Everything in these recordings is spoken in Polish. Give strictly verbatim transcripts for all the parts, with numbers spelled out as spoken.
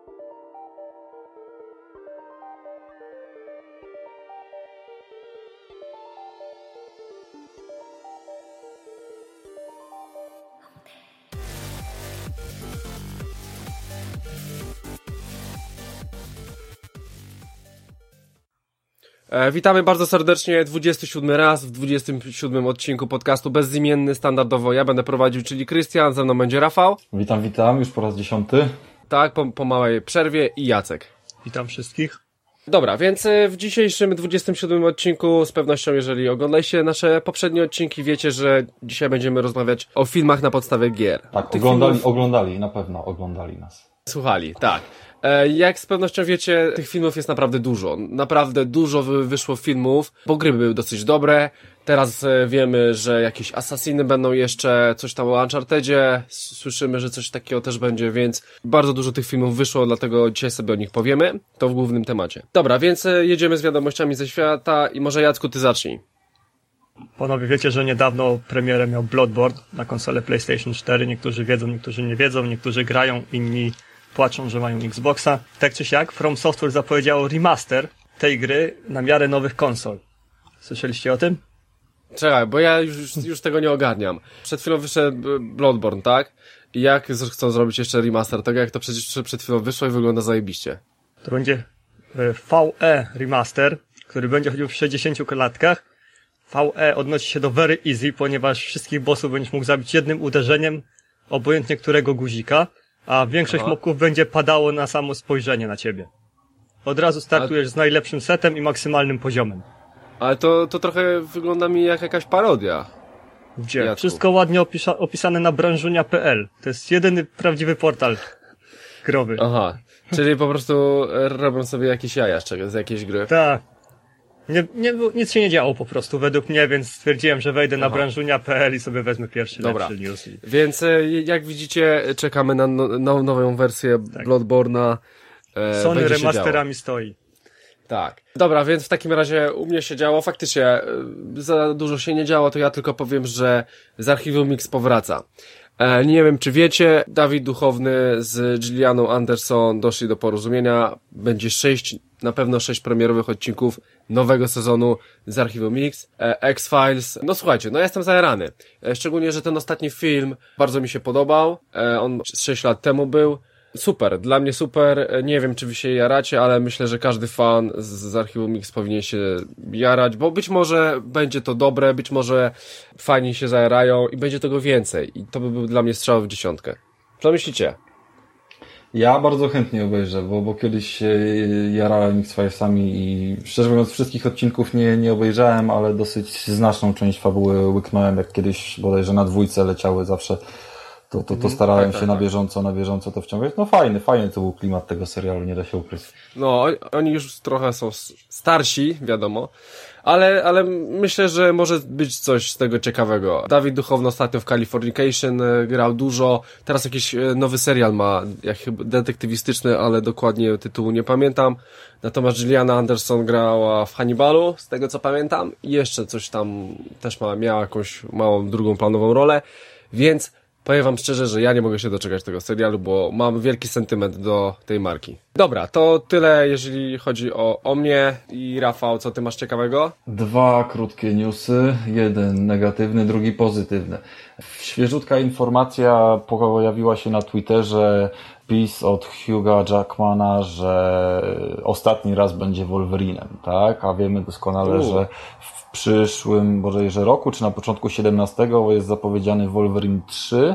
E, witamy bardzo serdecznie, dwudziesty siódmy raz w dwudziestym siódmym odcinku podcastu Bezimienny. Standardowo ja będę prowadził, czyli Krystian, ze mną będzie Rafał. Witam, witam, już po raz dziesiąty. Tak, po, po małej przerwie i Jacek. Witam wszystkich. Dobra, więc w dzisiejszym dwudziestym siódmym odcinku, z pewnością jeżeli oglądaliście nasze poprzednie odcinki, wiecie, że dzisiaj będziemy rozmawiać o filmach na podstawie gier. Tak, Tych oglądali, filmów... oglądali, na pewno oglądali nas. Słuchali, tak. Jak z pewnością wiecie, tych filmów jest naprawdę dużo. Naprawdę dużo wyszło filmów, bo gry były dosyć dobre. Teraz wiemy, że jakieś Assassiny będą jeszcze, coś tam o Unchartedzie. Słyszymy, że coś takiego też będzie, więc bardzo dużo tych filmów wyszło, dlatego dzisiaj sobie o nich powiemy. To w głównym temacie. Dobra, więc jedziemy z wiadomościami ze świata i może Jacku, ty zacznij. Panowie, wiecie, że niedawno premierę miał Bloodborne na konsolę PlayStation cztery. Niektórzy wiedzą, niektórzy nie wiedzą, niektórzy grają, inni płaczą, że mają Xboxa. Tak czy siak, From Software zapowiedziało remaster tej gry na miarę nowych konsol. Słyszeliście o tym? Czekaj, bo ja już, już tego nie ogarniam. Przed chwilą wyszedł Bloodborne, tak? I jak chcą zrobić jeszcze remaster tego, jak to przecież przed chwilą wyszło i wygląda zajebiście. To będzie V E remaster, który będzie chodził w sześćdziesięciu klatkach. V E odnosi się do very easy, ponieważ wszystkich bossów będziesz mógł zabić jednym uderzeniem, obojętnie którego guzika, a większość Aha. mobków będzie padało na samo spojrzenie na ciebie. Od razu startujesz a... z najlepszym setem i maksymalnym poziomem. Ale to, to trochę wygląda mi jak jakaś parodia. Gdzie? Jacku. Wszystko ładnie opisa- opisane na branżunia kropka p l. To jest jedyny prawdziwy portal growy. Aha, czyli po prostu robią sobie jakieś jaja z czegoś, z jakiejś gry. Tak. Nie, nie, nic się nie działo po prostu według mnie, więc stwierdziłem, że wejdę Aha. na branżunia kropka p l i sobie wezmę pierwszy Dobra. lepszy news. Więc jak widzicie, czekamy na no, no, nową wersję tak. Bloodborne'a. E, Sony remasterami stoi. Tak. Dobra, więc w takim razie u mnie się działo. Faktycznie za dużo się nie działo, to ja tylko powiem, że z Archiwum X powraca. E, nie wiem, czy wiecie, Dawid Duchowny z Gillianą Anderson doszli do porozumienia. Będzie sześć, na pewno sześć premierowych odcinków nowego sezonu z Archiwum X. E, X-Files. No słuchajcie, no jestem zajarany. E, szczególnie, że ten ostatni film bardzo mi się podobał. E, on sześć lat temu był. Super, dla mnie super, nie wiem czy wy się jaracie, ale myślę, że każdy fan z, z Archiwum X powinien się jarać, bo być może będzie to dobre, być może fani się zajarają i będzie tego więcej i to by był dla mnie strzał w dziesiątkę. Co myślicie? Ja bardzo chętnie obejrzę, bo, bo kiedyś się jarałem X-Filesami i szczerze mówiąc wszystkich odcinków nie, nie obejrzałem, ale dosyć znaczną część fabuły łyknąłem, jak kiedyś bodajże na dwójce leciały zawsze. To, to, to starałem tak, tak, się na bieżąco, na bieżąco to wciągać. No fajny, fajny to był klimat tego serialu, nie da się ukryć. No, oni już trochę są starsi, wiadomo, ale, ale myślę, że może być coś z tego ciekawego. Dawid Duchowny ostatnio w Californication grał dużo, teraz jakiś nowy serial ma, jak chyba detektywistyczny, ale dokładnie tytułu nie pamiętam. Natomiast Gilliana Anderson grała w Hannibalu, z tego co pamiętam, i jeszcze coś tam też ma, miała jakąś małą drugą planową rolę, więc powiem wam szczerze, że ja nie mogę się doczekać tego serialu, bo mam wielki sentyment do tej marki. Dobra, to tyle, jeżeli chodzi o, o mnie. I Rafał, co ty masz ciekawego? Dwa krótkie newsy, jeden negatywny, drugi pozytywny. Świeżutka informacja pojawiła się na Twitterze, wpis od Hugha Jackmana, że ostatni raz będzie Wolverinem, tak? A wiemy doskonale, U. że w przyszłym, bodajże roku, czy na początku siedemnastego jest zapowiedziany Wolverine trzy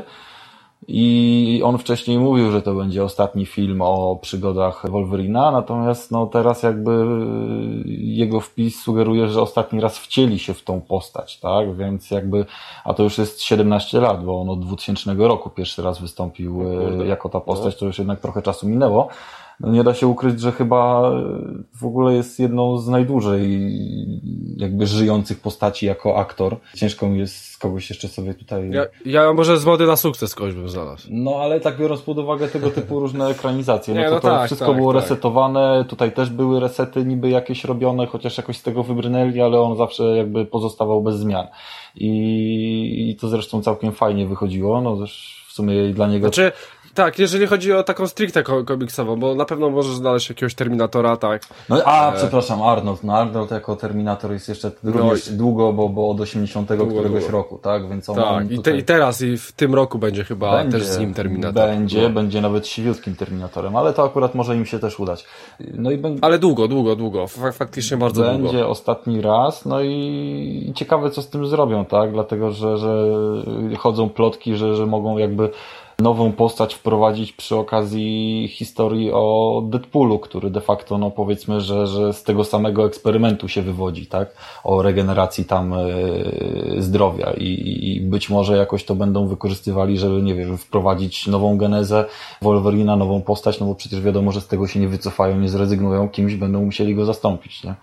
i on wcześniej mówił, że to będzie ostatni film o przygodach Wolverina, natomiast no teraz jakby jego wpis sugeruje, że ostatni raz wcieli się w tą postać, tak? Więc jakby, a to już jest siedemnaście lat, bo on od dwutysięcznego roku pierwszy raz wystąpił jako ta postać, to już jednak trochę czasu minęło. No nie da się ukryć, że chyba w ogóle jest jedną z najdłużej jakby żyjących postaci jako aktor. Ciężko mi jest kogoś jeszcze sobie tutaj... Ja, ja może z mody na sukces kogoś bym znalazł. No ale tak biorąc pod uwagę tego typu różne ekranizacje, no to, nie, no to tak, wszystko tak, było tak. resetowane, tutaj też były resety niby jakieś robione, chociaż jakoś z tego wybrnęli, ale on zawsze jakby pozostawał bez zmian. I, i to zresztą całkiem fajnie wychodziło, no też w sumie dla niego... Znaczy, tak, jeżeli chodzi o taką stricte komiksową, bo na pewno możesz znaleźć jakiegoś Terminatora, tak. No a, e... przepraszam, Arnold. No Arnold jako Terminator jest jeszcze również no, długo, bo, bo od osiemdziesiątego długo, któregoś długo. roku, tak? Więc on tak, i, te, i teraz i w tym roku będzie chyba będzie, też z nim Terminator. Będzie, no. będzie nawet siwiutkim Terminatorem, ale to akurat może im się też udać. No i będzie... Ale długo, długo, długo. Faktycznie bardzo będzie długo. Będzie ostatni raz, no i ciekawe co z tym zrobią, tak? Dlatego, że, że chodzą plotki, że, że mogą jakby nową postać wprowadzić przy okazji historii o Deadpoolu, który de facto, no powiedzmy, że, że z tego samego eksperymentu się wywodzi, tak? O regeneracji tam yy, zdrowia i, i być może jakoś to będą wykorzystywali, żeby, nie wiem, wprowadzić nową genezę Wolverina, nową postać, no bo przecież wiadomo, że z tego się nie wycofają, nie zrezygnują, kimś będą musieli go zastąpić, nie?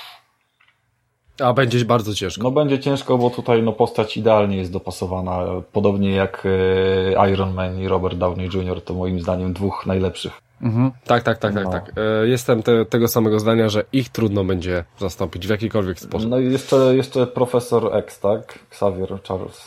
A będzie bardzo ciężko. No będzie ciężko, bo tutaj no postać idealnie jest dopasowana. Podobnie jak e, Iron Man i Robert Downey junior to moim zdaniem dwóch najlepszych. Mhm. Tak, tak, tak, tak, no. tak. E, jestem te, tego samego zdania, że ich trudno będzie zastąpić w jakikolwiek sposób. No i jeszcze, jeszcze Profesor X, tak? Xavier Charles.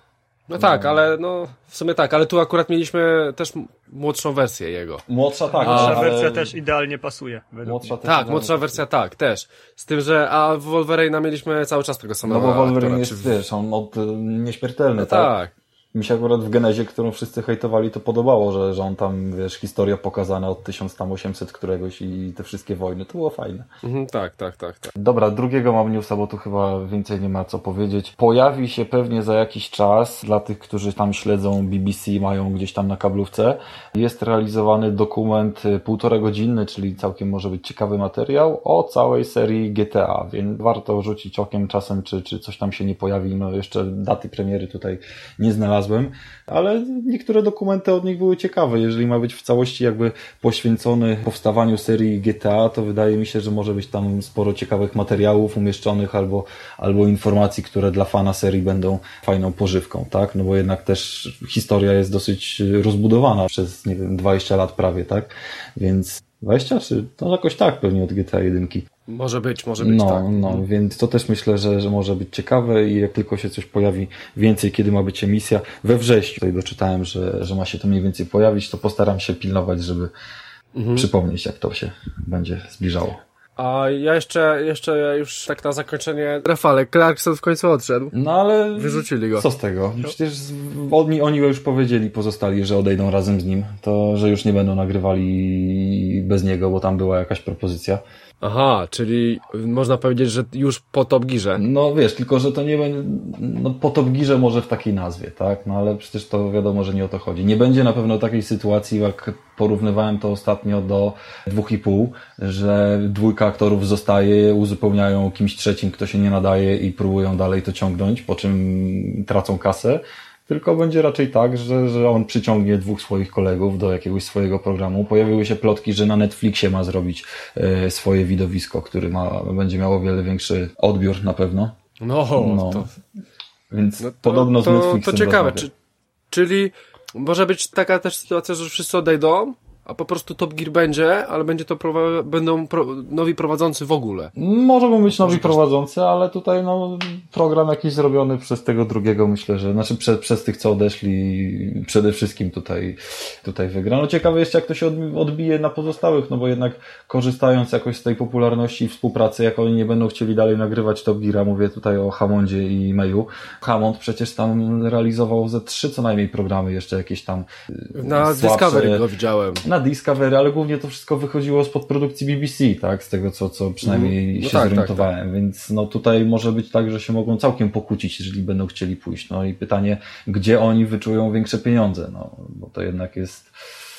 No tak, no. ale no w sumie tak, ale tu akurat mieliśmy też młodszą wersję jego. Młodsza tak. Młodsza ale... wersja też idealnie pasuje. Młodsza też tak, młodsza pasuje. wersja tak, też. Z tym, że a w Wolverine'a mieliśmy cały czas tego samego. No bo Wolverine aktora, jest, czy... wiesz, on od, nieśmiertelny, no tak? tak. Mi się akurat w genezie, którą wszyscy hejtowali, to podobało, że, że on tam, wiesz, historia pokazana od tysiąc osiemset któregoś i te wszystkie wojny, to było fajne. Mhm, tak, tak, tak, tak. Dobra, drugiego mam newsa, bo tu chyba więcej nie ma co powiedzieć. Pojawi się pewnie za jakiś czas, dla tych, którzy tam śledzą B B C, mają gdzieś tam na kablówce, jest realizowany dokument półtora godzinny, czyli całkiem może być ciekawy materiał o całej serii G T A, więc warto rzucić okiem czasem, czy, czy coś tam się nie pojawi. No jeszcze daty premiery tutaj nie znalazłem, ale niektóre dokumenty od nich były ciekawe. Jeżeli ma być w całości jakby poświęcony powstawaniu serii G T A, to wydaje mi się, że może być tam sporo ciekawych materiałów umieszczonych albo, albo informacji, które dla fana serii będą fajną pożywką, tak? No bo jednak też historia jest dosyć rozbudowana przez, nie wiem, dwadzieścia lat prawie, tak? Więc dwadzieścia czy? No jakoś tak pewnie od G T A jeden. Może być, może być, no, tak. No, więc to też myślę, że, że może być ciekawe i jak tylko się coś pojawi więcej, kiedy ma być emisja, we wrześniu tutaj doczytałem, że, że ma się to mniej więcej pojawić, to postaram się pilnować, żeby mhm. przypomnieć, jak to się będzie zbliżało. A ja jeszcze, jeszcze już tak na zakończenie, Rafale, Clarkson w końcu odszedł. No ale... Wyrzucili go. Co z tego? Przecież oni, oni już powiedzieli, pozostali, że odejdą razem z nim, to, że już nie będą nagrywali bez niego, bo tam była jakaś propozycja. Aha, czyli można powiedzieć, że już po Top Gearze. No wiesz, tylko że to nie będzie, no po Top Gearze może w takiej nazwie, tak? No ale przecież to wiadomo, że nie o to chodzi. Nie będzie na pewno takiej sytuacji, jak porównywałem to ostatnio do dwóch i pół, że dwójka aktorów zostaje, uzupełniają kimś trzecim, kto się nie nadaje i próbują dalej to ciągnąć, po czym tracą kasę. Tylko będzie raczej tak, że, że on przyciągnie dwóch swoich kolegów do jakiegoś swojego programu. Pojawiły się plotki, że na Netflixie ma zrobić e, swoje widowisko, który ma, będzie miało o wiele większy odbiór na pewno. No, no. To, więc no to, to, z Netflixem to ciekawe, czy, czyli może być taka też sytuacja, że wszyscy odejdą, a po prostu Top Gear będzie, ale będzie to prowa- będą pro- nowi prowadzący w ogóle. Może być nowi prowadzący, ale tutaj no program jakiś zrobiony przez tego drugiego, myślę, że znaczy prze, przez tych, co odeszli, przede wszystkim tutaj, tutaj wygra. No ciekawe jest, jak to się odbije na pozostałych, no bo jednak korzystając jakoś z tej popularności i współpracy, jak oni nie będą chcieli dalej nagrywać Top Geara, mówię tutaj o Hammondzie i Mayu. Hammond przecież tam realizował ze trzy co najmniej programy, jeszcze jakieś tam na słabsze. Discovery go widziałem. Na Discovery, ale głównie to wszystko wychodziło spod produkcji B B C, tak? Z tego, co, co przynajmniej mm, no się tak, zorientowałem. Tak, tak. Więc no tutaj może być tak, że się mogą całkiem pokłócić, jeżeli będą chcieli pójść. No i pytanie, gdzie oni wyczują większe pieniądze? No, bo to jednak jest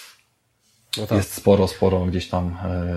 no tak. jest sporo, sporo gdzieś tam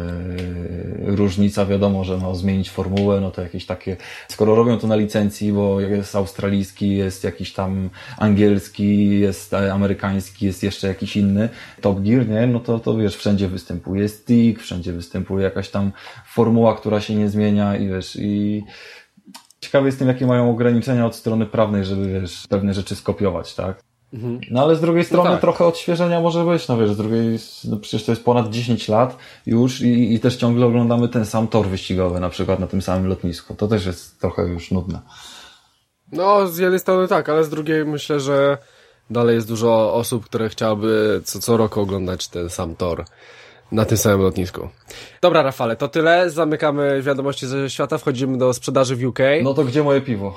e, różnica. Wiadomo, że no, zmienić formułę, no to jakieś takie, skoro robią to na licencji, bo jest australijski, jest jakiś tam angielski, jest amerykański, jest jeszcze jakiś inny Top Gear, nie? No to, to wiesz, wszędzie występuje stick, wszędzie występuje jakaś tam formuła, która się nie zmienia i wiesz, i ciekawy jestem, jakie mają ograniczenia od strony prawnej, żeby wiesz, pewne rzeczy skopiować, tak? No ale z drugiej strony no tak. trochę odświeżenia może być, no wiesz, z drugiej, no przecież to jest ponad dziesięć lat już i, i też ciągle oglądamy ten sam tor wyścigowy, na przykład na tym samym lotnisku. To też jest trochę już nudne. No, z jednej strony tak, ale z drugiej myślę, że dalej jest dużo osób, które chciałyby co, co roku oglądać ten sam tor na tym samym lotnisku. Dobra, Rafale, to tyle. Zamykamy wiadomości ze świata, wchodzimy do sprzedaży w U K. No to gdzie moje piwo?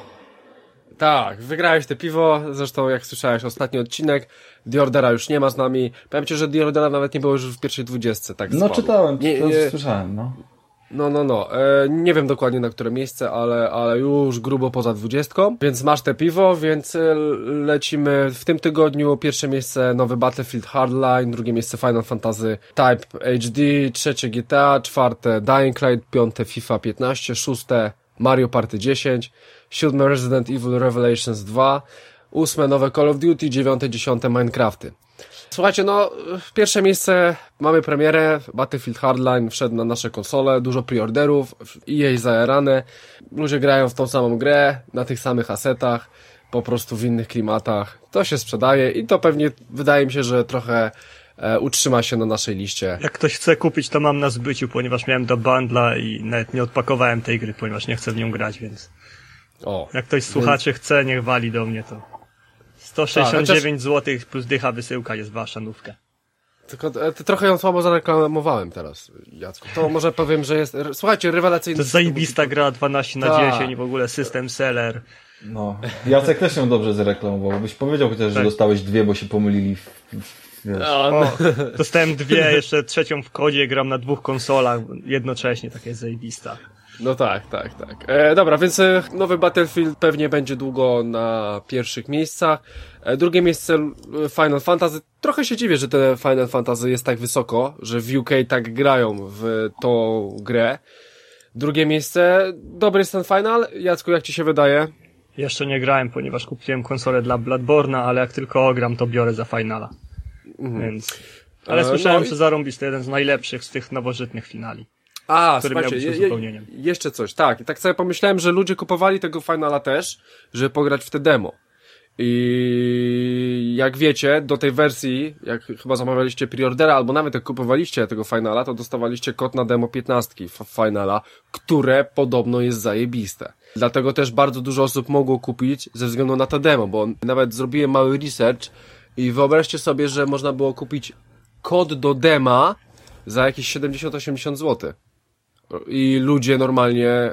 Tak, wygrałeś te piwo, zresztą jak słyszałeś ostatni odcinek, The Ordera już nie ma z nami. Powiem ci, że The Ordera nawet nie było już w pierwszej dwudziestce, tak No spadł. czytałem, nie, to nie, słyszałem, no. No, no, no. E, nie wiem dokładnie na które miejsce, ale, ale już grubo poza dwudziestką, więc masz te piwo, więc lecimy w tym tygodniu. Pierwsze miejsce nowy Battlefield Hardline, drugie miejsce Final Fantasy Type H D, trzecie G T A, czwarte Dying Light, piąte FIFA piętnaście, szóste Mario Party dziesięć, siódme Resident Evil Revelations dwa, ósme nowe Call of Duty, dziewiąte, dziesiąte Minecrafty. Słuchajcie, no, pierwsze miejsce, mamy premierę, Battlefield Hardline wszedł na nasze konsole, dużo preorderów, E A zajarane, ludzie grają w tą samą grę, na tych samych asetach, po prostu w innych klimatach, to się sprzedaje i to pewnie, wydaje mi się, że trochę e, utrzyma się na naszej liście. Jak ktoś chce kupić, to mam na zbyciu, ponieważ miałem do bundla i nawet nie odpakowałem tej gry, ponieważ nie chcę w nią grać, więc O, jak ktoś z słuchaczy więc... chce, niech wali do mnie, to sto sześćdziesiąt dziewięć złotych plus dycha wysyłka jest wasza nówka. Tylko e, trochę ją słabo zareklamowałem teraz, Jacku. To może powiem, że jest, r- słuchajcie, rewelacyjny... To jest zajebista gra, dwanaście na dziesięć i w ogóle system seller. No, Jacek też ją dobrze zareklamował, byś powiedział chociaż, tak, że dostałeś dwie, bo się pomylili w, w, wiesz. O, dostałem dwie, jeszcze trzecią w kodzie, gram na dwóch konsolach jednocześnie, taka jest zajebista. No tak, tak, tak. E, dobra, więc e, nowy Battlefield pewnie będzie długo na pierwszych miejscach. E, drugie miejsce Final Fantasy. Trochę się dziwię, że te Final Fantasy jest tak wysoko, że w U K tak grają w tą grę. Drugie miejsce, dobry jest ten Final. Jacku, jak ci się wydaje? Jeszcze nie grałem, ponieważ kupiłem konsolę dla Bloodborne'a, ale jak tylko ogram, to biorę za Finala. Mhm. Więc... Ale e, słyszałem, no i... że zarąbić to jeden z najlepszych z tych nowożytnych finali. A, słuchajcie, je, je, jeszcze coś, tak, tak sobie pomyślałem, że ludzie kupowali tego Finala też, żeby pograć w te demo. I jak wiecie, do tej wersji, jak chyba zamawialiście preordera, albo nawet jak kupowaliście tego Finala, to dostawaliście kod na demo piętnastki Finala, które podobno jest zajebiste. Dlatego też bardzo dużo osób mogło kupić ze względu na to demo, bo nawet zrobiłem mały research i wyobraźcie sobie, że można było kupić kod do dema za jakieś siedemdziesiąt osiemdziesiąt złotych. I ludzie normalnie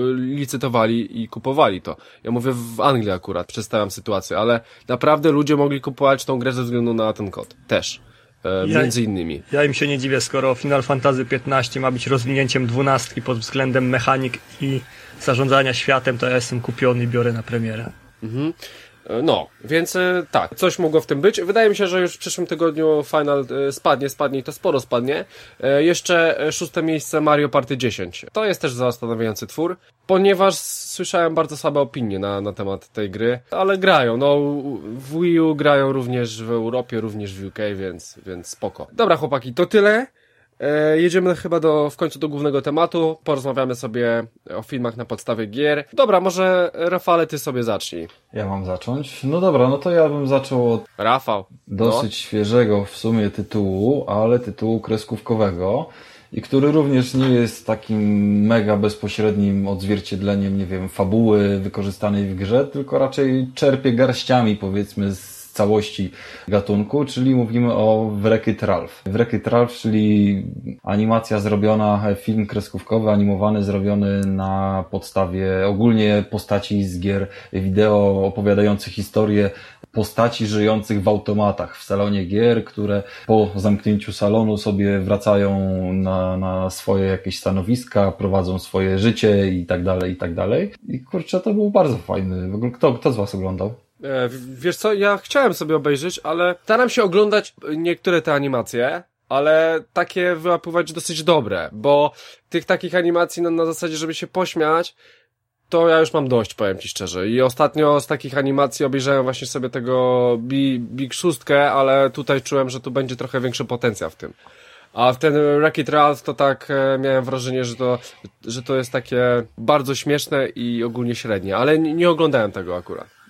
licytowali i kupowali to. Ja mówię w Anglii akurat, przedstawiam sytuację, ale naprawdę ludzie mogli kupować tą grę ze względu na ten kod. Też. E, ja, między innymi. Ja im się nie dziwię, skoro Final Fantasy piętnaście ma być rozwinięciem dwunastki pod względem mechanik i zarządzania światem, to ja jestem kupiony i biorę na premierę. Mhm. No, więc tak, coś mogło w tym być. Wydaje mi się, że już w przyszłym tygodniu Final spadnie, spadnie i to sporo spadnie. Jeszcze szóste miejsce Mario Party dziesięć. To jest też zastanawiający twór, ponieważ słyszałem bardzo słabe opinie na, na temat tej gry, ale grają. No, w Wii U grają również w Europie, również w U K, więc, więc spoko. Dobra chłopaki, to tyle. E, jedziemy chyba do, w końcu do głównego tematu. Porozmawiamy sobie o filmach na podstawie gier. Dobra, może Rafale, ty sobie zacznij. Ja mam zacząć? No dobra, no to ja bym zaczął od Rafał. dosyć no. świeżego w sumie tytułu, ale tytułu kreskówkowego i który również nie jest takim mega bezpośrednim odzwierciedleniem, nie wiem, fabuły wykorzystanej w grze, tylko raczej czerpie garściami, powiedzmy, z całości gatunku, czyli mówimy o Wreck-It Ralph. Wreck-It Ralph, czyli animacja zrobiona, film kreskówkowy, animowany, zrobiony na podstawie ogólnie postaci z gier wideo opowiadających historię postaci żyjących w automatach w salonie gier, które po zamknięciu salonu sobie wracają na, na swoje jakieś stanowiska, prowadzą swoje życie i tak dalej, i tak dalej. I kurczę, to był bardzo fajny. W ogóle kto, kto z was oglądał? E, wiesz co, ja chciałem sobie obejrzeć, ale staram się oglądać niektóre te animacje, ale takie wyłapywać dosyć dobre, bo tych takich animacji na, na zasadzie, żeby się pośmiać, to ja już mam dość, powiem ci szczerze. I ostatnio z takich animacji obejrzałem właśnie sobie tego Big szóstkę, ale tutaj czułem, że tu będzie trochę większy potencjał w tym. A w ten Wreck-It Ralph to tak e, miałem wrażenie, że to, że to jest takie bardzo śmieszne i ogólnie średnie, ale nie, nie oglądałem tego akurat.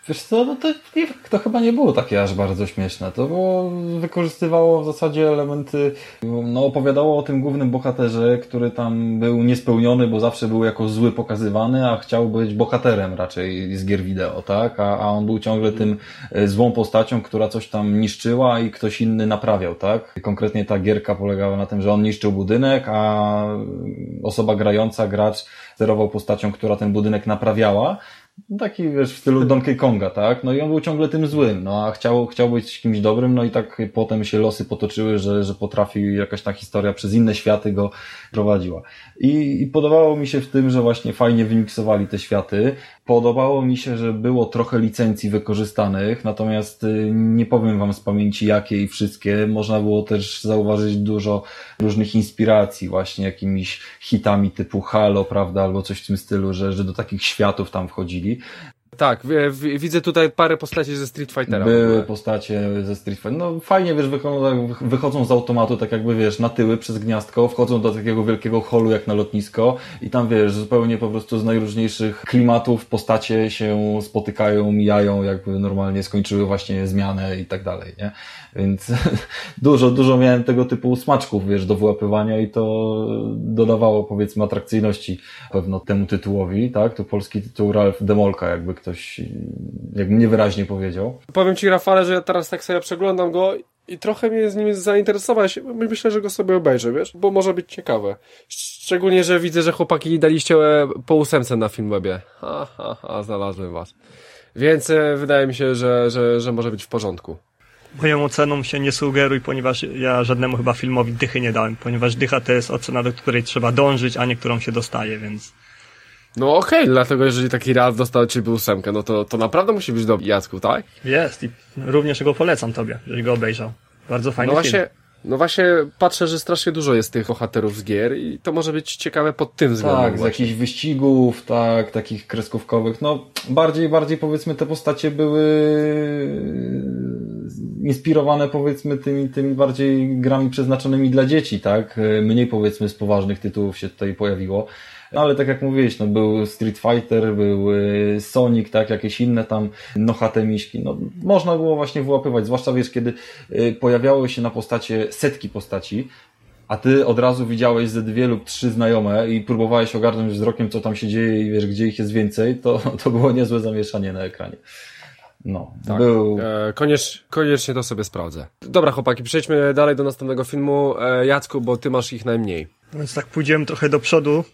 Wiesz co, no to, nie, to chyba nie było takie aż bardzo śmieszne. To było, wykorzystywało w zasadzie elementy, no opowiadało o tym głównym bohaterze, który tam był niespełniony, bo zawsze był jako zły pokazywany, a chciał być bohaterem raczej z gier wideo, tak? A, a on był ciągle tym złą postacią, która coś tam niszczyła i ktoś inny naprawiał, tak? Konkretnie ta gierka polegała na tym, że on niszczył budynek, a osoba grająca, gracz sterował postacią, która ten budynek naprawiała. Taki, wiesz, w stylu Donkey Konga, tak? No i on był ciągle tym złym, no a chciał, chciał być kimś dobrym, no i tak potem się losy potoczyły, że, że potrafił, jakaś ta historia przez inne światy go prowadziła. I, I podobało mi się w tym, że właśnie fajnie wymiksowali te światy. Podobało mi się, że było trochę licencji wykorzystanych, natomiast nie powiem wam z pamięci jakie i wszystkie. Można było też zauważyć dużo różnych inspiracji właśnie jakimiś hitami typu Halo, prawda, albo coś w tym stylu, że, że do takich światów tam wchodzili. Tak, w, w, widzę tutaj parę postaci ze Street Fightera. Były postacie ze Street Fighter. No fajnie, wiesz, wychodzą, wychodzą z automatu, tak jakby, wiesz, na tyły przez gniazdko, wchodzą do takiego wielkiego holu jak na lotnisko i tam, wiesz, zupełnie po prostu z najróżniejszych klimatów postacie się spotykają, mijają, jakby normalnie skończyły właśnie zmianę i tak dalej, nie? Więc dużo, dużo miałem tego typu smaczków, wiesz, do wyłapywania i to dodawało, powiedzmy, atrakcyjności pewno temu tytułowi, tak? To polski tytuł Ralph Demolka, jakby ktoś, jakby niewyraźnie powiedział. Powiem ci, Rafale, że ja teraz tak sobie przeglądam go i trochę mnie z nim zainteresować. Myślę, że go sobie obejrzę, wiesz, bo może być ciekawe. Szczególnie, że widzę, że chłopaki daliście po ósemce na Filmwebie. Ha, ha, ha, znalazłem was. Więc e, wydaje mi się, że, że, że może być w porządku. Moją oceną się nie sugeruj, ponieważ ja żadnemu chyba filmowi dychy nie dałem, ponieważ dycha to jest ocena, do której trzeba dążyć, a nie którą się dostaje, więc... No okej, okay, dlatego jeżeli taki raz dostał od ciebie ósemkę, no to, to naprawdę musi być dobry, Jacku, tak? Jest i również go polecam tobie, jeżeli go obejrzał. Bardzo fajny no film. Właśnie, no właśnie patrzę, że strasznie dużo jest tych bohaterów z gier i to może być ciekawe pod tym względem. Tak, z jakichś wyścigów, tak, takich kreskówkowych, no bardziej, bardziej powiedzmy te postacie były inspirowane powiedzmy tymi, tymi bardziej grami przeznaczonymi dla dzieci, tak? Mniej powiedzmy z poważnych tytułów się tutaj pojawiło. No ale tak jak mówiłeś, no był Street Fighter, był Sonic, tak, jakieś inne tam nochate miśki. No można było właśnie wyłapywać, zwłaszcza wiesz, kiedy pojawiały się na postacie setki postaci, a ty od razu widziałeś ze dwie lub trzy znajome i próbowałeś ogarnąć wzrokiem, co tam się dzieje i wiesz, gdzie ich jest więcej, to, to było niezłe zamieszanie na ekranie. No, tak. był... E, koniecznie, koniecznie to sobie sprawdzę. Dobra chłopaki, przejdźmy dalej do następnego filmu. E, Jacku, bo ty masz ich najmniej. Więc tak pójdziemy trochę do przodu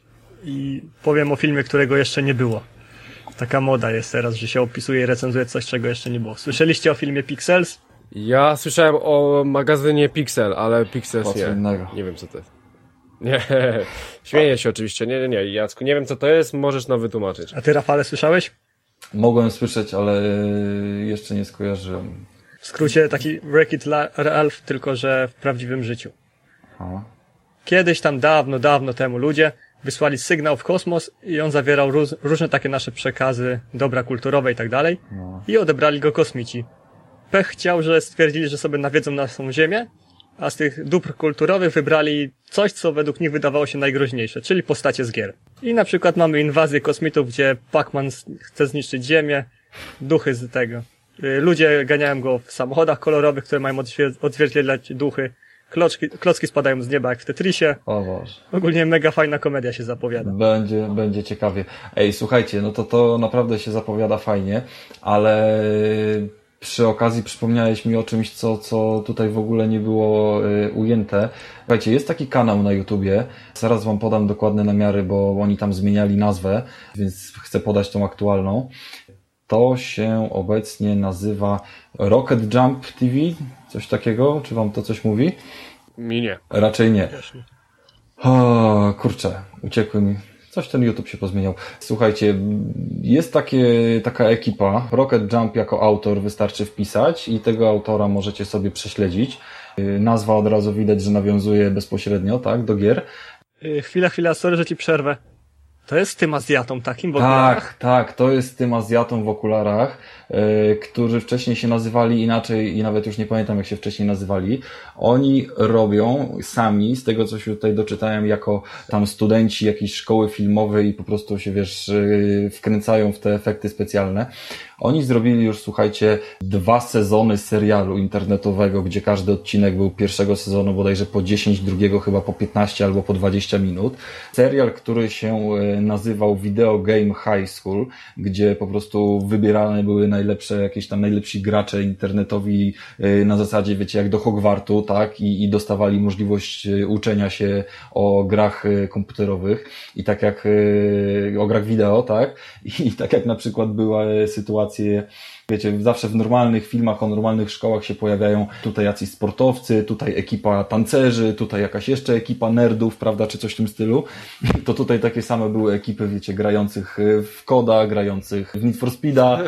i powiem o filmie, którego jeszcze nie było. Taka moda jest teraz, że się opisuje i recenzuje coś, czego jeszcze nie było. Słyszeliście o filmie Pixels? Ja słyszałem o magazynie Pixel, ale Pixels nie. Innego. Nie wiem co to jest. Nie, śmieję się oczywiście. Nie, nie, nie, Jacku, nie wiem co to jest, możesz nam wytłumaczyć. A ty, Rafale, słyszałeś? Mogłem słyszeć, ale jeszcze nie skojarzyłem. W skrócie taki Wreck-It Ralph, tylko że w prawdziwym życiu. Aha. Kiedyś tam dawno, dawno temu ludzie wysłali sygnał w kosmos i on zawierał róż, różne takie nasze przekazy, dobra kulturowe i tak dalej. No. I odebrali go kosmici. Pech chciał, że stwierdzili, że sobie nawiedzą naszą Ziemię, a z tych dóbr kulturowych wybrali coś, co według nich wydawało się najgroźniejsze, czyli postacie z gier. I na przykład mamy inwazję kosmitów, gdzie Pac-Man chce zniszczyć Ziemię, duchy z tego. Ludzie ganiają go w samochodach kolorowych, które mają odzwierciedlać duchy. Klocki, klocki spadają z nieba jak w Tetrisie. O Boże. Ogólnie mega fajna komedia się zapowiada. Będzie, będzie ciekawie. Ej, słuchajcie, no to to naprawdę się zapowiada fajnie, ale przy okazji przypomniałeś mi o czymś, co, co tutaj w ogóle nie było y, ujęte. Słuchajcie, jest taki kanał na YouTubie, zaraz wam podam dokładne namiary, bo oni tam zmieniali nazwę, więc chcę podać tą aktualną. To się obecnie nazywa Rocket Jump T V, coś takiego, czy wam to coś mówi? Mi nie. Raczej nie. O, kurczę, uciekły mi. Coś ten YouTube się pozmieniał. Słuchajcie, jest takie, taka ekipa, Rocket Jump jako autor wystarczy wpisać i tego autora możecie sobie prześledzić. Nazwa od razu widać, że nawiązuje bezpośrednio, tak, do gier. Yy, chwila, chwila, sorry, że ci przerwę. To jest tym Azjatą takim w Tak, okularach? tak, to jest tym Azjatą w okularach, yy, którzy wcześniej się nazywali inaczej i nawet już nie pamiętam jak się wcześniej nazywali. Oni robią sami, z tego co się tutaj doczytałem, jako tam studenci jakiejś szkoły filmowej i po prostu się, wiesz, yy, wkręcają w te efekty specjalne. Oni zrobili już, słuchajcie, dwa sezony serialu internetowego, gdzie każdy odcinek był pierwszego sezonu bodajże po dziesięć, drugiego chyba po piętnaście albo po dwadzieścia minut. Serial, który się nazywał Video Game High School, gdzie po prostu wybierane były najlepsze, jakieś tam najlepsi gracze internetowi na zasadzie, wiecie, jak do Hogwartu, tak? I, i dostawali możliwość uczenia się o grach komputerowych i tak jak o grach wideo, tak? I tak jak na przykład były sytuacje, wiecie, zawsze w normalnych filmach, o normalnych szkołach się pojawiają tutaj jacyś sportowcy, tutaj ekipa tancerzy, tutaj jakaś jeszcze ekipa nerdów, prawda, czy coś w tym stylu. To tutaj takie same były ekipy, wiecie, grających w Koda, grających w Need for Speeda.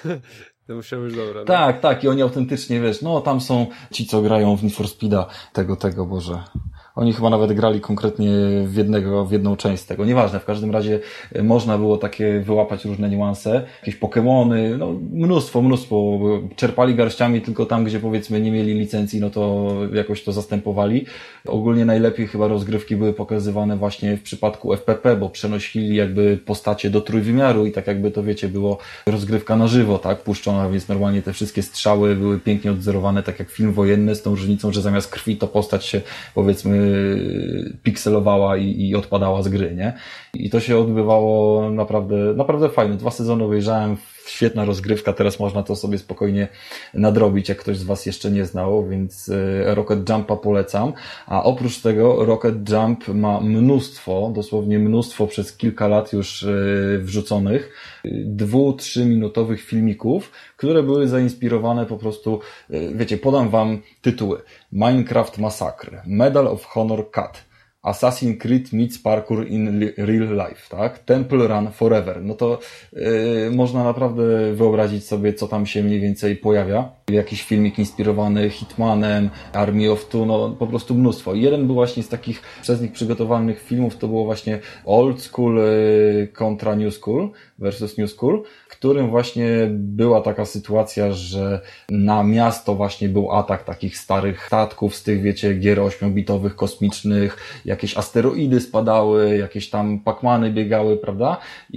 To musiało być dobre. No? Tak, tak, i oni autentycznie, wiesz, no tam są ci, co grają w Need for Speeda, tego, tego, Boże. Oni chyba nawet grali konkretnie w jednego, w jedną część tego. Nieważne, w każdym razie można było takie wyłapać różne niuanse. Jakieś Pokemony, no mnóstwo, mnóstwo. Czerpali garściami tylko tam, gdzie powiedzmy nie mieli licencji, no to jakoś to zastępowali. Ogólnie najlepiej chyba rozgrywki były pokazywane właśnie w przypadku F P P, bo przenosili jakby postacie do trójwymiaru i tak jakby to wiecie, było rozgrywka na żywo, tak, puszczona, więc normalnie te wszystkie strzały były pięknie odzorowane, tak jak film wojenny, z tą różnicą, że zamiast krwi to postać się powiedzmy pikselowała i, i odpadała z gry, nie? I to się odbywało naprawdę, naprawdę fajnie. Dwa sezony obejrzałem, świetna rozgrywka, teraz można to sobie spokojnie nadrobić, jak ktoś z Was jeszcze nie znał, więc Rocket Jumpa polecam. A oprócz tego Rocket Jump ma mnóstwo, dosłownie mnóstwo przez kilka lat już wrzuconych, dwu, trzyminutowych filmików, które były zainspirowane po prostu, wiecie, podam Wam tytuły. Minecraft Massacre, Medal of Honor Cut, Assassin's Creed meets parkour in real life, tak? Temple Run Forever. No to yy, można naprawdę wyobrazić sobie, co tam się mniej więcej pojawia. Jakiś filmik inspirowany Hitmanem, Army of Two, no po prostu mnóstwo. Jeden był właśnie z takich przez nich przygotowanych filmów, to było właśnie Old School yy, kontra New School versus New School, w którym właśnie była taka sytuacja, że na miasto właśnie był atak takich starych statków z tych, wiecie, gier ośmiobitowych, kosmicznych, jakieś asteroidy spadały, jakieś tam Pac-Many biegały, prawda?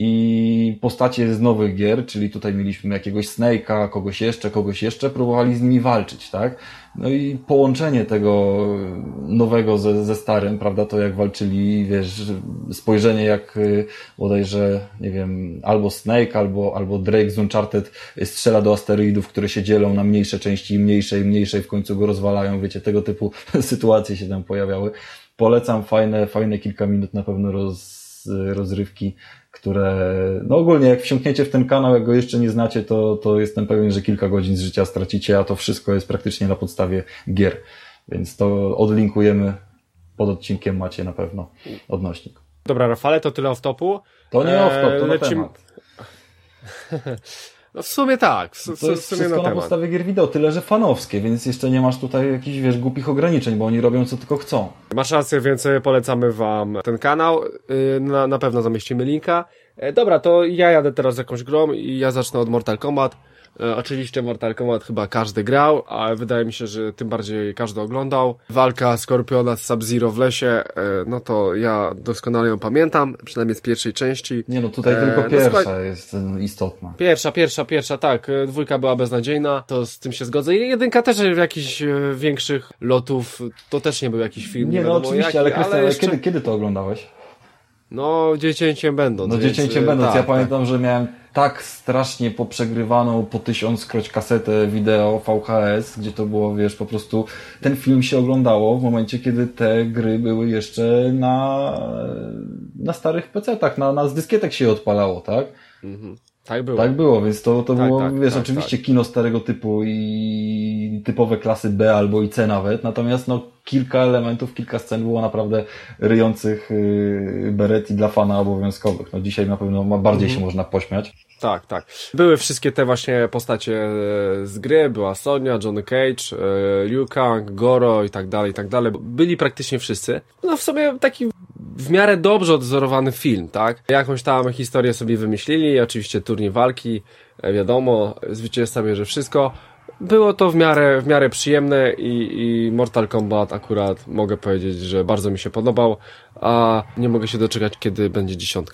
I postacie z nowych gier, czyli tutaj mieliśmy jakiegoś Snake'a, kogoś jeszcze, kogoś jeszcze, próbowali z nimi walczyć, tak? No i połączenie tego nowego ze, ze starym, prawda, to jak walczyli, wiesz, spojrzenie jak bodajże, nie wiem, albo Snake, albo, albo Drake z Uncharted strzela do asteroidów, które się dzielą na mniejsze części, mniejsze i mniejsze i w końcu go rozwalają, wiecie, tego typu sytuacje się tam pojawiały. Polecam, fajne, fajne kilka minut na pewno roz, rozrywki, które, no ogólnie jak wsiąkniecie w ten kanał, jak go jeszcze nie znacie, to, to jestem pewien, że kilka godzin z życia stracicie, a to wszystko jest praktycznie na podstawie gier. Więc to odlinkujemy, pod odcinkiem macie na pewno odnośnik. Dobra, Rafale, to tyle off-topu. To nie off-top, to na temat. No w sumie tak. W, w, to jest w sumie wszystko na, na temat. podstawie gier wideo, tyle że fanowskie, więc jeszcze nie masz tutaj jakichś, wiesz, głupich ograniczeń, bo oni robią co tylko chcą. Masz rację, więc polecamy Wam ten kanał. Na, na pewno zamieścimy linka. Dobra, to ja jadę teraz z jakąś grą i ja zacznę od Mortal Kombat. E, oczywiście Mortal Kombat chyba każdy grał, ale wydaje mi się, że tym bardziej każdy oglądał. Walka Skorpiona z Sub-Zero w lesie, e, no to ja doskonale ją pamiętam, przynajmniej z pierwszej części. Nie no, tutaj e, tylko pierwsza no, jest istotna. Pierwsza, pierwsza, pierwsza, tak. Dwójka była beznadziejna, to z tym się zgodzę. I jedynka też w jakichś większych lotów, to też nie był jakiś film. Nie, nie no oczywiście, jaki, ale, Krystian, ale jeszcze... kiedy, kiedy to oglądałeś? No, dziecięciem będąc. No, dziecięciem będąc. Tak, ja tak. pamiętam, że miałem tak strasznie poprzegrywaną po tysiąckroć kasetę wideo V H S, gdzie to było, wiesz, po prostu ten film się oglądało w momencie, kiedy te gry były jeszcze na, na starych pecetach, na, na z dyskietek się je odpalało, tak? Mhm. Tak było. Tak było, więc to, to tak, było, tak, wiesz, tak, oczywiście tak. kino starego typu i typowe klasy B albo i C nawet, natomiast no kilka elementów, kilka scen było naprawdę ryjących yy, bereti dla fana obowiązkowych. No dzisiaj na pewno ma bardziej mhm. się można pośmiać. Tak, tak. Były wszystkie te właśnie postacie z gry, była Sonya, Johnny Cage, Liu Kang, Goro i tak dalej, i tak dalej. Byli praktycznie wszyscy. No w sobie taki w miarę dobrze odzorowany film, tak? Jakąś tam historię sobie wymyślili, oczywiście turniej walki, wiadomo, zwycięzca bierze wszystko. Było to w miarę, w miarę przyjemne i, i Mortal Kombat akurat mogę powiedzieć, że bardzo mi się podobał, a nie mogę się doczekać, kiedy będzie dziesiątka.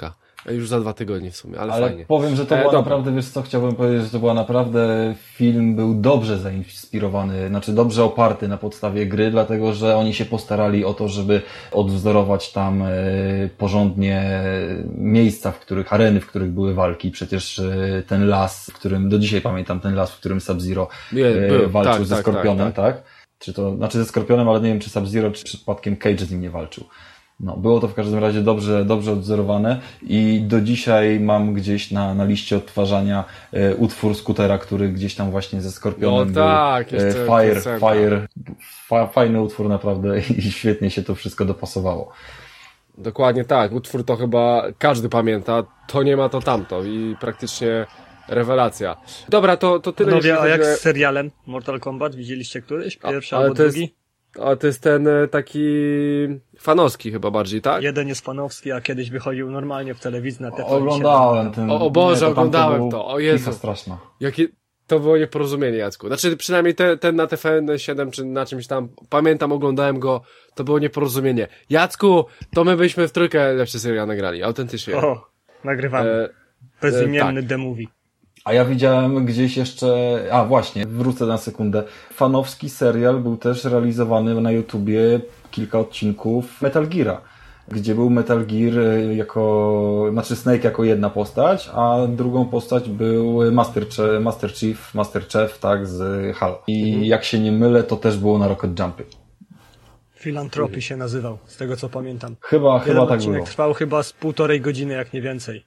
Już za dwa tygodnie w sumie, ale, ale fajnie. powiem, że to E, była dobra. naprawdę, wiesz co, chciałbym powiedzieć, że to była naprawdę, film był dobrze zainspirowany, znaczy dobrze oparty na podstawie gry, dlatego, że oni się postarali o to, żeby odwzorować tam e, porządnie miejsca, w których, areny, w których były walki. Przecież e, ten las, w którym, do dzisiaj pamiętam ten las, w którym Sub-Zero e, był, walczył tak, ze tak, Skorpionem, tak, tak. tak? Czy to, znaczy ze Skorpionem, ale nie wiem, czy Sub-Zero, czy przypadkiem Cage z nim nie walczył. No, było to w każdym razie dobrze, dobrze odwzorowane i do dzisiaj mam gdzieś na, na liście odtwarzania e, utwór Scootera, który gdzieś tam właśnie ze Skorpionem No tak, był. E, jeszcze Fire, piosenka. Fire, fa, fajny utwór naprawdę i świetnie się to wszystko dopasowało. Dokładnie tak, utwór to chyba każdy pamięta, to nie ma to tamto i praktycznie rewelacja. Dobra, to, to tyle. Panowie, jeśli a jak chodzi o- z serialem Mortal Kombat? Widzieliście któryś? Pierwszy A, ale albo to jest- drugi? A to jest ten e, taki fanowski chyba bardziej, tak? Jeden jest fanowski, a kiedyś wychodził normalnie w telewizji na T V siedem. Oglądałem ten... O- o Boże, nie, to tamto oglądałem był to, o Jezu. kicha straszna. Jakie to było nieporozumienie, Jacku. Znaczy przynajmniej te, ten na T V N siedem czy na czymś tam, pamiętam, oglądałem go, to było nieporozumienie. Jacku, to my byśmy w trójkę lepszy serial nagrali, autentycznie. O, nagrywamy. E, Bezimienny tak. The Movie. A ja widziałem gdzieś jeszcze, a właśnie, wrócę na sekundę. Fanowski serial był też realizowany na YouTubie, kilka odcinków Metal Geara, gdzie był Metal Gear jako, znaczy Snake jako jedna postać, a drugą postać był Master, Chief, Master Chief, Master Chief, tak, z Halo. I Mhm. jak się nie mylę, to też było na Rocket Jumpy. Filantropii się nazywał, z tego co pamiętam. Chyba, Jeden chyba tak odcinek było. trwał chyba z półtorej godziny, jak nie więcej.